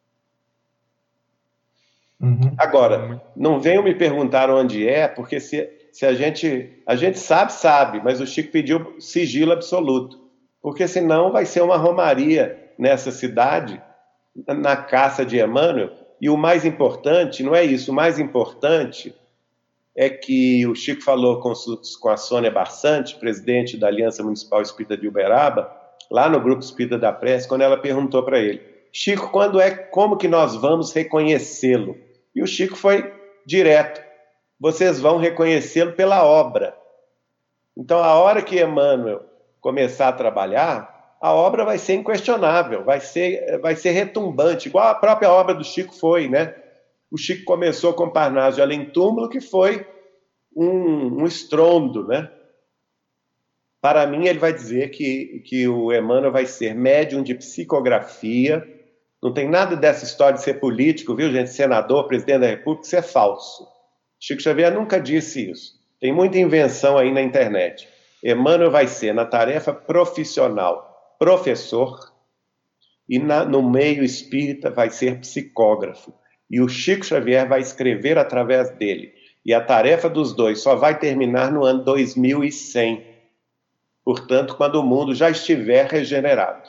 Uhum. Agora, não venham me perguntar onde é, porque se... Se a gente, a gente sabe, sabe, mas o Chico pediu sigilo absoluto, porque senão vai ser uma romaria nessa cidade, na caça de Emmanuel, e o mais importante, não é isso, o mais importante é que o Chico falou com, com a Sônia Barçante, presidente da Aliança Municipal Espírita de Uberaba, lá no Grupo Espírita da Prece, quando ela perguntou para ele, Chico, quando é, como que nós vamos reconhecê-lo? E o Chico foi direto. Vocês vão reconhecê-lo pela obra. Então, a hora que Emmanuel começar a trabalhar, a obra vai ser inquestionável, vai ser, vai ser retumbante, igual a própria obra do Chico foi, né? O Chico começou com Parnaso de Além Túmulo, que foi um, um estrondo, né? Para mim, ele vai dizer que, que o Emmanuel vai ser médium de psicografia Não tem nada dessa história de ser político, viu, gente? Senador, presidente da República, isso é falso. Chico Xavier nunca disse isso. Tem muita invenção aí na internet. Emmanuel vai ser, na tarefa profissional, professor, e na, no meio espírita vai ser psicógrafo. E o Chico Xavier vai escrever através dele. E a tarefa dos dois só vai terminar no ano dois mil e cem. Portanto, quando o mundo já estiver regenerado.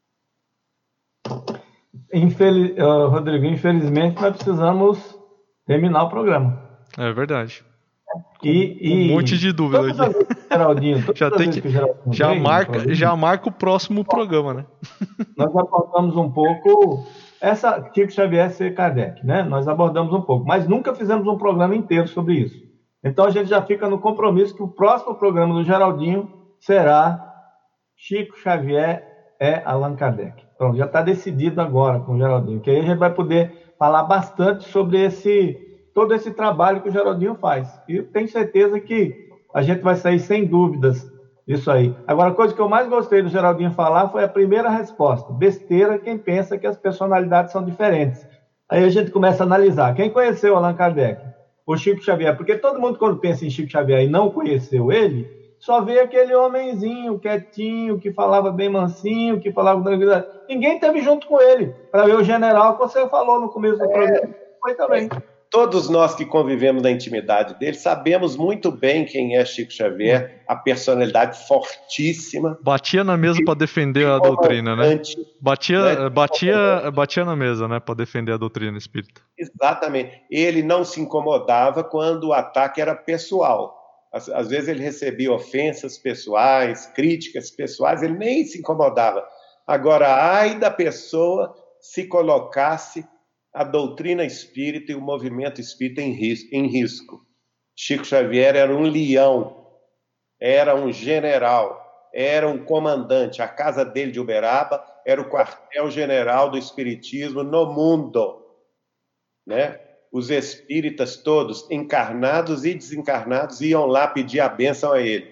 Infeliz... Uh, Rodrigo, infelizmente nós precisamos terminar o programa. É verdade. E, e... Um monte de dúvida aqui. Geraldinho, já tem que... Geraldinho já, vem, marca, já marca o próximo programa, né? Nós abordamos um pouco essa Chico Xavier ser Kardec, né? Nós abordamos um pouco, mas nunca fizemos um programa inteiro sobre isso. Então a gente já fica no compromisso que o próximo programa do Geraldinho será Chico Xavier é Allan Kardec. Pronto, já está decidido agora com o Geraldinho, que aí a gente vai poder falar bastante sobre esse, todo esse trabalho que o Geraldinho faz. E eu tenho certeza que a gente vai sair sem dúvidas disso aí. Agora, a coisa que eu mais gostei do Geraldinho falar foi a primeira resposta. Besteira quem pensa que as personalidades são diferentes. Aí a gente começa a analisar. Quem conheceu Allan Kardec? O Chico Xavier. Porque todo mundo, quando pensa em Chico Xavier e não conheceu ele, só vê aquele homenzinho quietinho, que falava bem mansinho, que falava com tranquilidade. Ninguém esteve junto com ele para ver o general que você falou no começo do programa. Foi também. Todos nós que convivemos na intimidade dele sabemos muito bem quem é Chico Xavier, a personalidade fortíssima. Batia na mesa para defender a doutrina, né? Batia, batia, batia na mesa, né, para defender a doutrina espírita. Exatamente. Ele não se incomodava quando o ataque era pessoal. Às, às vezes ele recebia ofensas pessoais, críticas pessoais, ele nem se incomodava. Agora, ai da pessoa se colocasse a doutrina espírita e o movimento espírita em risco, em risco. Chico Xavier era um leão, era um general, era um comandante. A casa dele de Uberaba era o quartel-general do espiritismo no mundo, né? Os espíritas todos, encarnados e desencarnados, iam lá pedir a bênção a ele.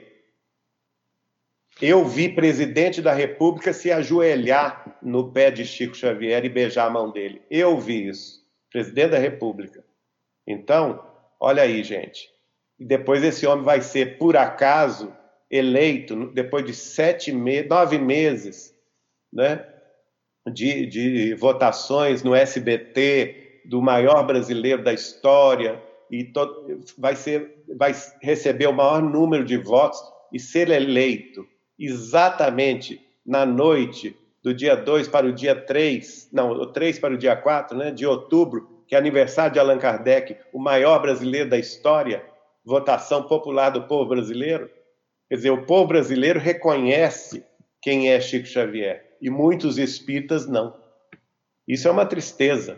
Eu vi presidente da República se ajoelhar no pé de Chico Xavier e beijar a mão dele. Eu vi isso. Presidente da República. Então, olha aí, gente. E depois esse homem vai ser, por acaso, eleito, depois de sete meses, nove meses, né, de, de votações no S B T, do maior brasileiro da história, e to, vai, ser, vai receber o maior número de votos e ser eleito exatamente na noite do dia dois para o dia três, não, o três para o dia quatro, né, de outubro, que é aniversário de Allan Kardec, o maior brasileiro da história, votação popular do povo brasileiro. Quer dizer, o povo brasileiro reconhece quem é Chico Xavier, e muitos espíritas não. Isso é uma tristeza.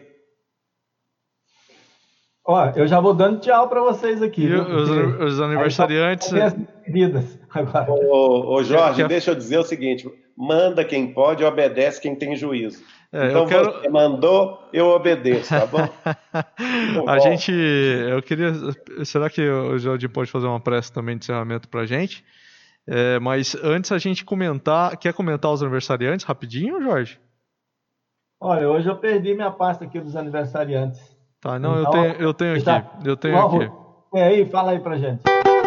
Ó, eu já vou dando tchau para vocês aqui. E os, os aniversariantes... Ô, ô Jorge, deixa eu dizer o seguinte, manda quem pode e obedece quem tem juízo. É, então eu quero... você mandou, eu obedeço, tá bom? A gente, eu queria, será que o Jorge pode fazer uma prece também de encerramento pra gente? É, mas antes a gente comentar, quer comentar os aniversariantes rapidinho, Jorge? Olha, hoje eu perdi minha pasta aqui dos aniversariantes. Tá, não, então, eu tenho, eu tenho aqui, tá. eu tenho Bom, aqui. É aí, fala aí pra gente.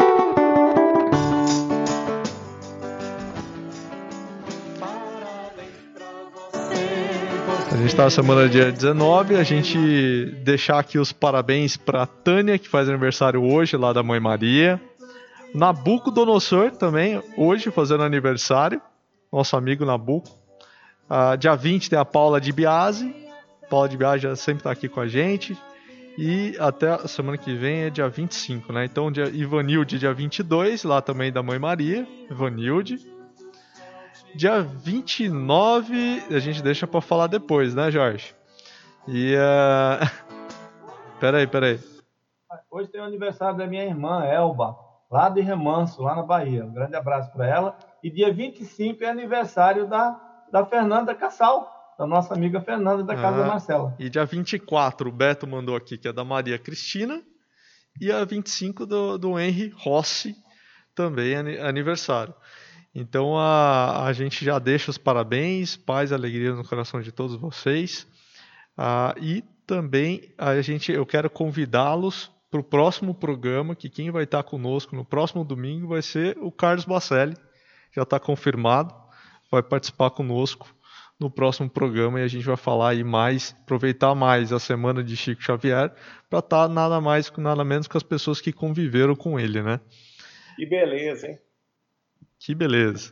A gente está na semana dia dezenove, a gente deixar aqui os parabéns para Tânia, que faz aniversário hoje, lá da Mãe Maria. Nabucodonosor também, hoje fazendo aniversário, nosso amigo Nabuco. Uh, dia vinte tem a Paula de Biase, Paula de Biase já sempre está aqui com a gente. E até a semana que vem é dia vinte e cinco, né? Então, dia Ivanilde, dia vinte e dois, lá também da Mãe Maria, Ivanilde. Dia vinte e nove, a gente deixa pra falar depois, né, Jorge? E, uh... peraí, peraí. Hoje tem o aniversário da minha irmã, Elba, lá de Remanso, lá na Bahia. Um grande abraço para ela. E dia vinte e cinco é aniversário da, da Fernanda Cassal, da nossa amiga Fernanda, da Casa ah, Marcela. E dia vinte e quatro, o Beto mandou aqui, que é da Maria Cristina. E a vinte e cinco do, do Henry Rossi, também é aniversário. Então a, a gente já deixa os parabéns, paz e alegria no coração de todos vocês. Ah, e também a gente, eu quero convidá-los para o próximo programa, que quem vai estar conosco no próximo domingo vai ser o Carlos Bacelli, já está confirmado, vai participar conosco no próximo programa e a gente vai falar aí mais, aproveitar mais a semana de Chico Xavier para estar nada mais, nada menos com as pessoas que conviveram com ele, né? Que beleza, hein? Que beleza.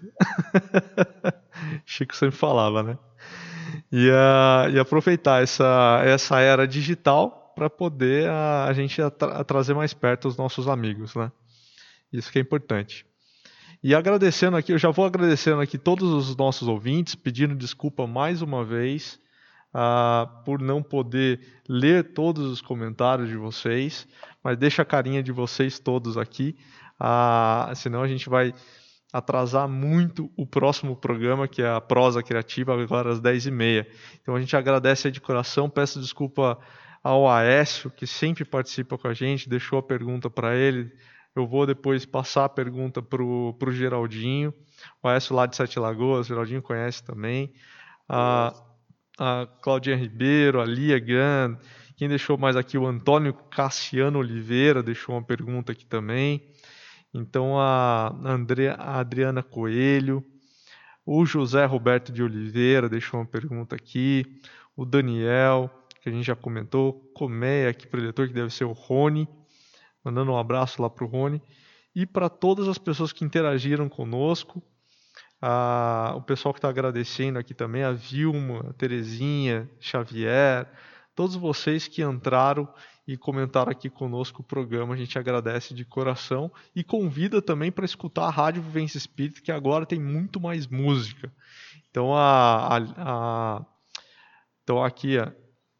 Chico sempre falava, né? E, uh, e aproveitar essa, essa era digital para poder uh, a gente tra trazer mais perto os nossos amigos, né? Isso que é importante. E agradecendo aqui, eu já vou agradecendo aqui todos os nossos ouvintes, pedindo desculpa mais uma vez uh, por não poder ler todos os comentários de vocês, mas deixa a carinha de vocês todos aqui, uh, senão a gente vai atrasar muito o próximo programa, que é a Prosa Criativa, agora às dez e meia. Então a gente agradece aí de coração, peço desculpa ao Aécio, que sempre participa com a gente, deixou a pergunta para ele. Eu vou depois passar a pergunta para o Geraldinho, o Aécio lá de Sete Lagoas, o Geraldinho conhece também. A, a Claudinha Ribeiro, a Lia Gan, quem deixou mais aqui, o Antônio Cassiano Oliveira, deixou uma pergunta aqui também. Então a, Andrea, a Adriana Coelho, o José Roberto de Oliveira deixou uma pergunta aqui, o Daniel, que a gente já comentou, Comeia aqui para o eleitor, que deve ser o Rony, mandando um abraço lá para o Rony, e para todas as pessoas que interagiram conosco, a, o pessoal que está agradecendo aqui também, a Vilma, a Terezinha, Xavier, todos vocês que entraram e comentaram aqui conosco o programa, a gente agradece de coração e convida também para escutar a Rádio Vivência Espírita, que agora tem muito mais música. Então, a, a, a, então aqui, ó,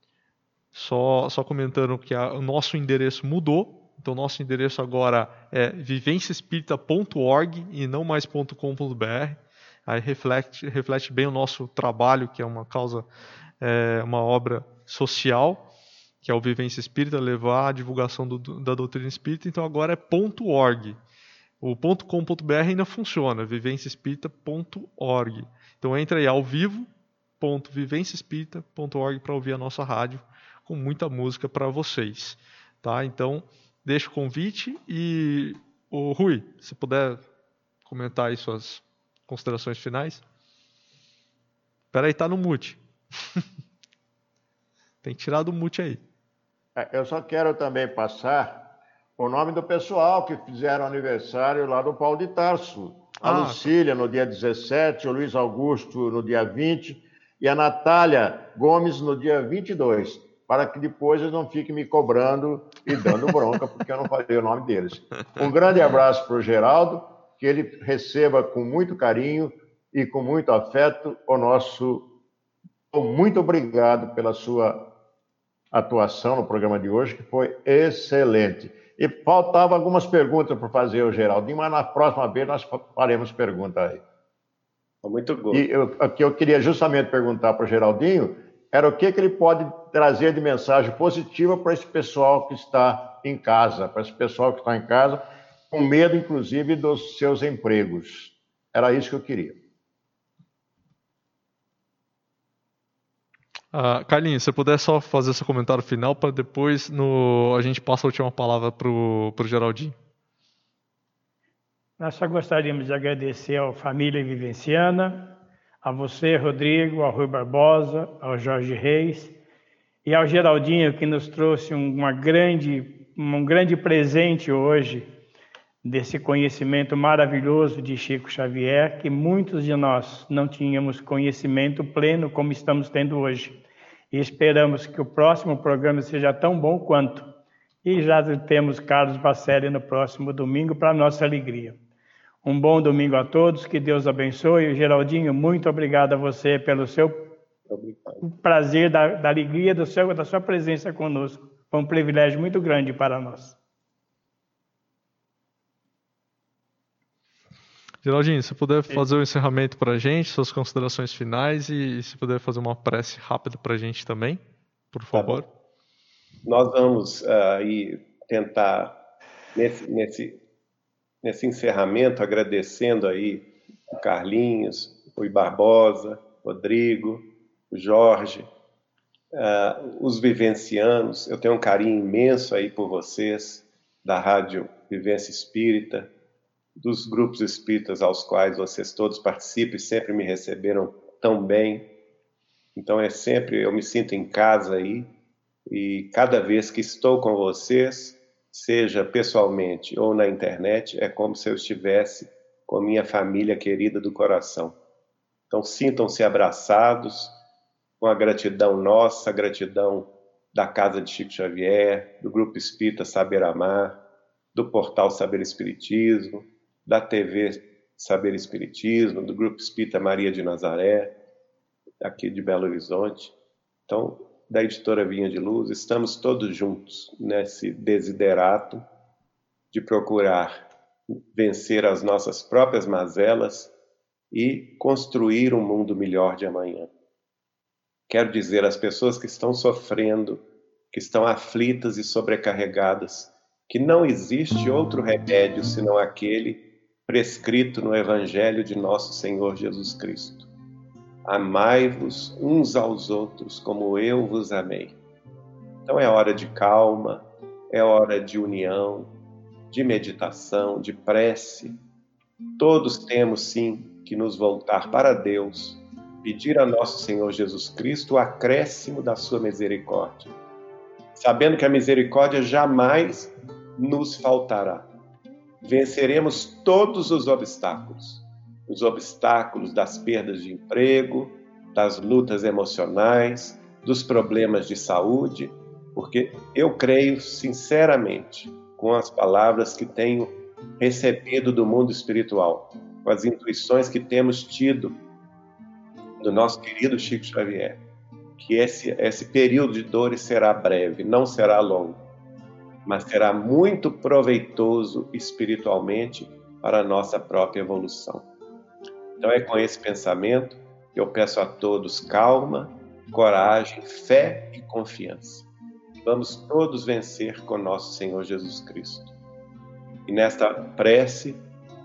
só, só comentando que a, o nosso endereço mudou. Então, nosso endereço agora é vivência espírita ponto org e não mais .com.br. Aí reflete, reflete bem o nosso trabalho, que é uma causa, é, uma obra social, que é o Vivência Espírita, levar a divulgação do, da doutrina espírita. Então, agora é .org. O .com.br ainda funciona, vivência espírita ponto org. Então, entra aí ao vivo ponto vivência espírita ponto org para ouvir a nossa rádio, com muita música para vocês. Tá? Então, deixo o convite e, o Rui, se puder comentar aí suas considerações finais. Espera aí, tá no mute. Tem que tirar do mute aí. Eu só quero também passar o nome do pessoal que fizeram aniversário lá do Paulo de Tarso. A ah, Lucília no dia dezessete, o Luiz Augusto no dia vinte e a Natália Gomes no dia vinte e dois. Para que depois eles não fiquem me cobrando e dando bronca, porque eu não falei o nome deles. Um grande abraço para o Geraldo, que ele receba com muito carinho e com muito afeto o nosso... Muito obrigado pela sua atuação no programa de hoje, que foi excelente. E faltavam algumas perguntas para fazer ao Geraldinho, mas na próxima vez nós faremos pergunta aí. Muito bom. E eu, o que eu queria justamente perguntar para o Geraldinho era o que, que ele pode trazer de mensagem positiva para esse pessoal que está em casa, para esse pessoal que está em casa, com medo, inclusive, dos seus empregos. Era isso que eu queria. Uh, Carlinhos, se você puder só fazer seu comentário final, para depois no, a gente passa a última palavra para o Geraldinho. Nós só gostaríamos de agradecer à família vivenciana, a você, Rodrigo, ao Rui Barbosa, ao Jorge Reis e ao Geraldinho, que nos trouxe uma grande, um grande presente hoje desse conhecimento maravilhoso de Chico Xavier, que muitos de nós não tínhamos conhecimento pleno como estamos tendo hoje. E esperamos que o próximo programa seja tão bom quanto. E já temos Carlos Bacelli no próximo domingo, para nossa alegria. Um bom domingo a todos, que Deus abençoe. Geraldinho, muito obrigado a você pelo seu obrigado. prazer, da, da alegria do seu, da sua presença conosco. Foi um privilégio muito grande para nós. Geraldinho, se puder fazer o um encerramento para a gente, suas considerações finais e se puder fazer uma prece rápida para a gente também, por favor. Tá, nós vamos aí uh, tentar, nesse, nesse, nesse encerramento, agradecendo aí o Carlinhos, o Rui Barbosa, o Rodrigo, o Jorge, uh, os vivencianos, eu tenho um carinho imenso aí por vocês, da Rádio Vivência Espírita, dos grupos espíritas aos quais vocês todos participam e sempre me receberam tão bem. Então é sempre, eu me sinto em casa aí, e cada vez que estou com vocês, seja pessoalmente ou na internet, é como se eu estivesse com a minha família querida do coração. Então sintam-se abraçados com a gratidão nossa, a gratidão da Casa de Chico Xavier, do Grupo Espírita Saber Amar, do Portal Saber Espiritismo, da T V Saber Espiritismo, do Grupo Espírita Maria de Nazaré, aqui de Belo Horizonte. Então, da editora Vinha de Luz, estamos todos juntos nesse desiderato de procurar vencer as nossas próprias mazelas e construir um mundo melhor de amanhã. Quero dizer às pessoas que estão sofrendo, que estão aflitas e sobrecarregadas, que não existe outro remédio senão aquele prescrito no Evangelho de nosso Senhor Jesus Cristo. Amai-vos uns aos outros como eu vos amei. Então é hora de calma, é hora de união, de meditação, de prece. Todos temos sim que nos voltar para Deus, pedir a nosso Senhor Jesus Cristo o acréscimo da sua misericórdia, sabendo que a misericórdia jamais nos faltará. Venceremos todos os obstáculos. Os obstáculos das perdas de emprego, das lutas emocionais, dos problemas de saúde, porque eu creio sinceramente, com as palavras que tenho recebido do mundo espiritual, com as intuições que temos tido do nosso querido Chico Xavier, que esse, esse período de dores será breve, não será longo, mas será muito proveitoso espiritualmente para a nossa própria evolução. Então é com esse pensamento que eu peço a todos calma, coragem, fé e confiança. Vamos todos vencer com nosso Senhor Jesus Cristo. E nesta prece,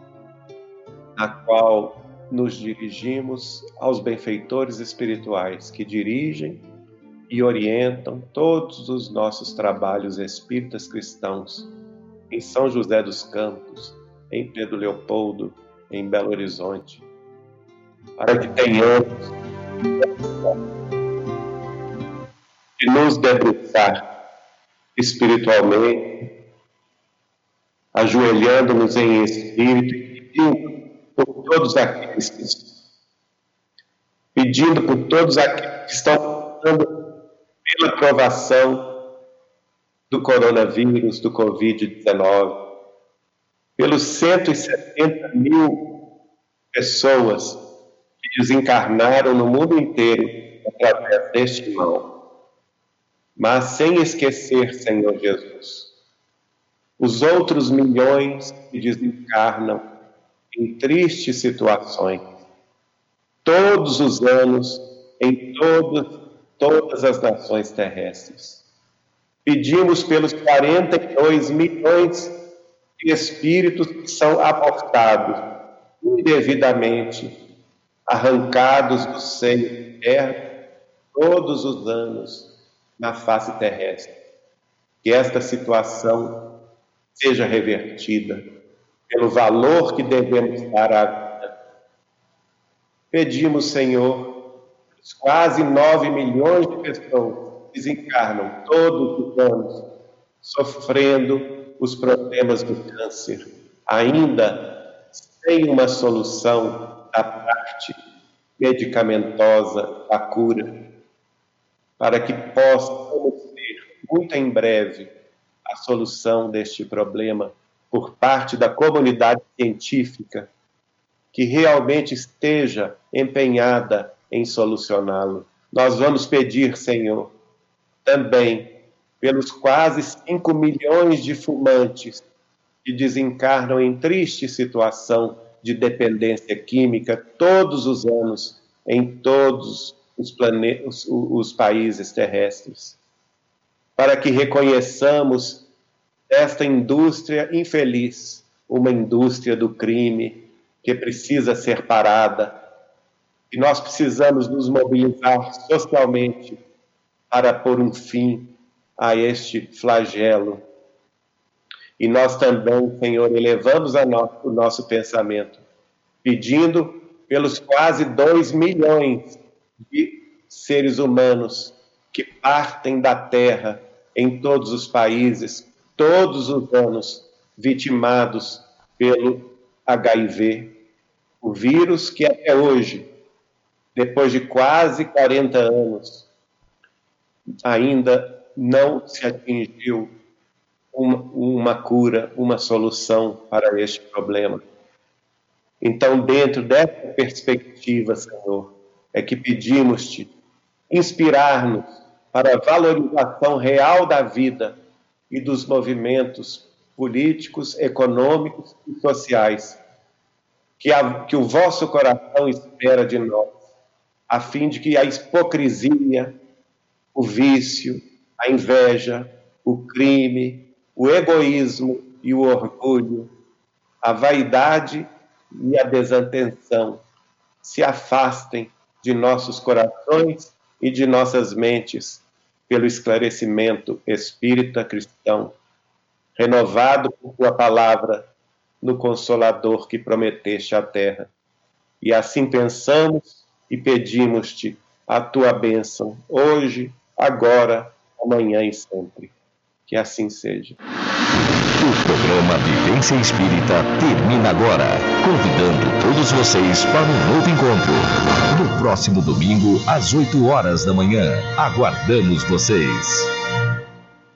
na qual nos dirigimos aos benfeitores espirituais que dirigem e orientam todos os nossos trabalhos espíritas cristãos em São José dos Campos, em Pedro Leopoldo, em Belo Horizonte, para que tenhamos que nos debruçar espiritualmente, ajoelhando-nos em espírito e pedindo por todos aqueles, pedindo por todos aqueles que estão passando pela provação do coronavírus, do covid dezenove, pelos cento e setenta mil pessoas que desencarnaram no mundo inteiro através deste mal. Mas sem esquecer, Senhor Jesus, os outros milhões que desencarnam em tristes situações, todos os anos, em todos, todas as nações terrestres. Pedimos pelos quarenta e dois milhões de espíritos que são abortados indevidamente, arrancados do seio eterno todos os anos na face terrestre. Que esta situação seja revertida pelo valor que devemos dar à vida. Pedimos, Senhor, os quase nove milhões de pessoas que desencarnam todos os anos, sofrendo os problemas do câncer, ainda sem uma solução da parte medicamentosa da cura, para que possamos ter muito em breve a solução deste problema por parte da comunidade científica que realmente esteja empenhada em solucioná-lo. Nós vamos pedir, Senhor, também pelos quase cinco milhões de fumantes que desencarnam em triste situação de dependência química todos os anos em todos os, plane... os, os países terrestres, para que reconheçamos esta indústria infeliz, uma indústria do crime que precisa ser parada, e nós precisamos nos mobilizar socialmente para pôr um fim a este flagelo. E nós também, Senhor, elevamos a no, o nosso pensamento, pedindo pelos quase dois milhões de seres humanos que partem da Terra em todos os países, todos os anos, vitimados pelo H I V, o vírus que até hoje, depois de quase quarenta anos, ainda não se atingiu uma, uma cura, uma solução para este problema. Então, dentro dessa perspectiva, Senhor, é que pedimos-te inspirar-nos para a valorização real da vida e dos movimentos políticos, econômicos e sociais que, a, que o vosso coração espera de nós, a fim de que a hipocrisia, o vício, a inveja, o crime, o egoísmo e o orgulho, a vaidade e a desatenção se afastem de nossos corações e de nossas mentes pelo esclarecimento espírita cristão, renovado por tua palavra no Consolador que prometeste à terra. E assim pensamos e pedimos-te a tua bênção, hoje, agora, amanhã e sempre. Que assim seja. O programa Vivência Espírita termina agora, convidando todos vocês para um novo encontro. No próximo domingo, às oito horas da manhã. Aguardamos vocês.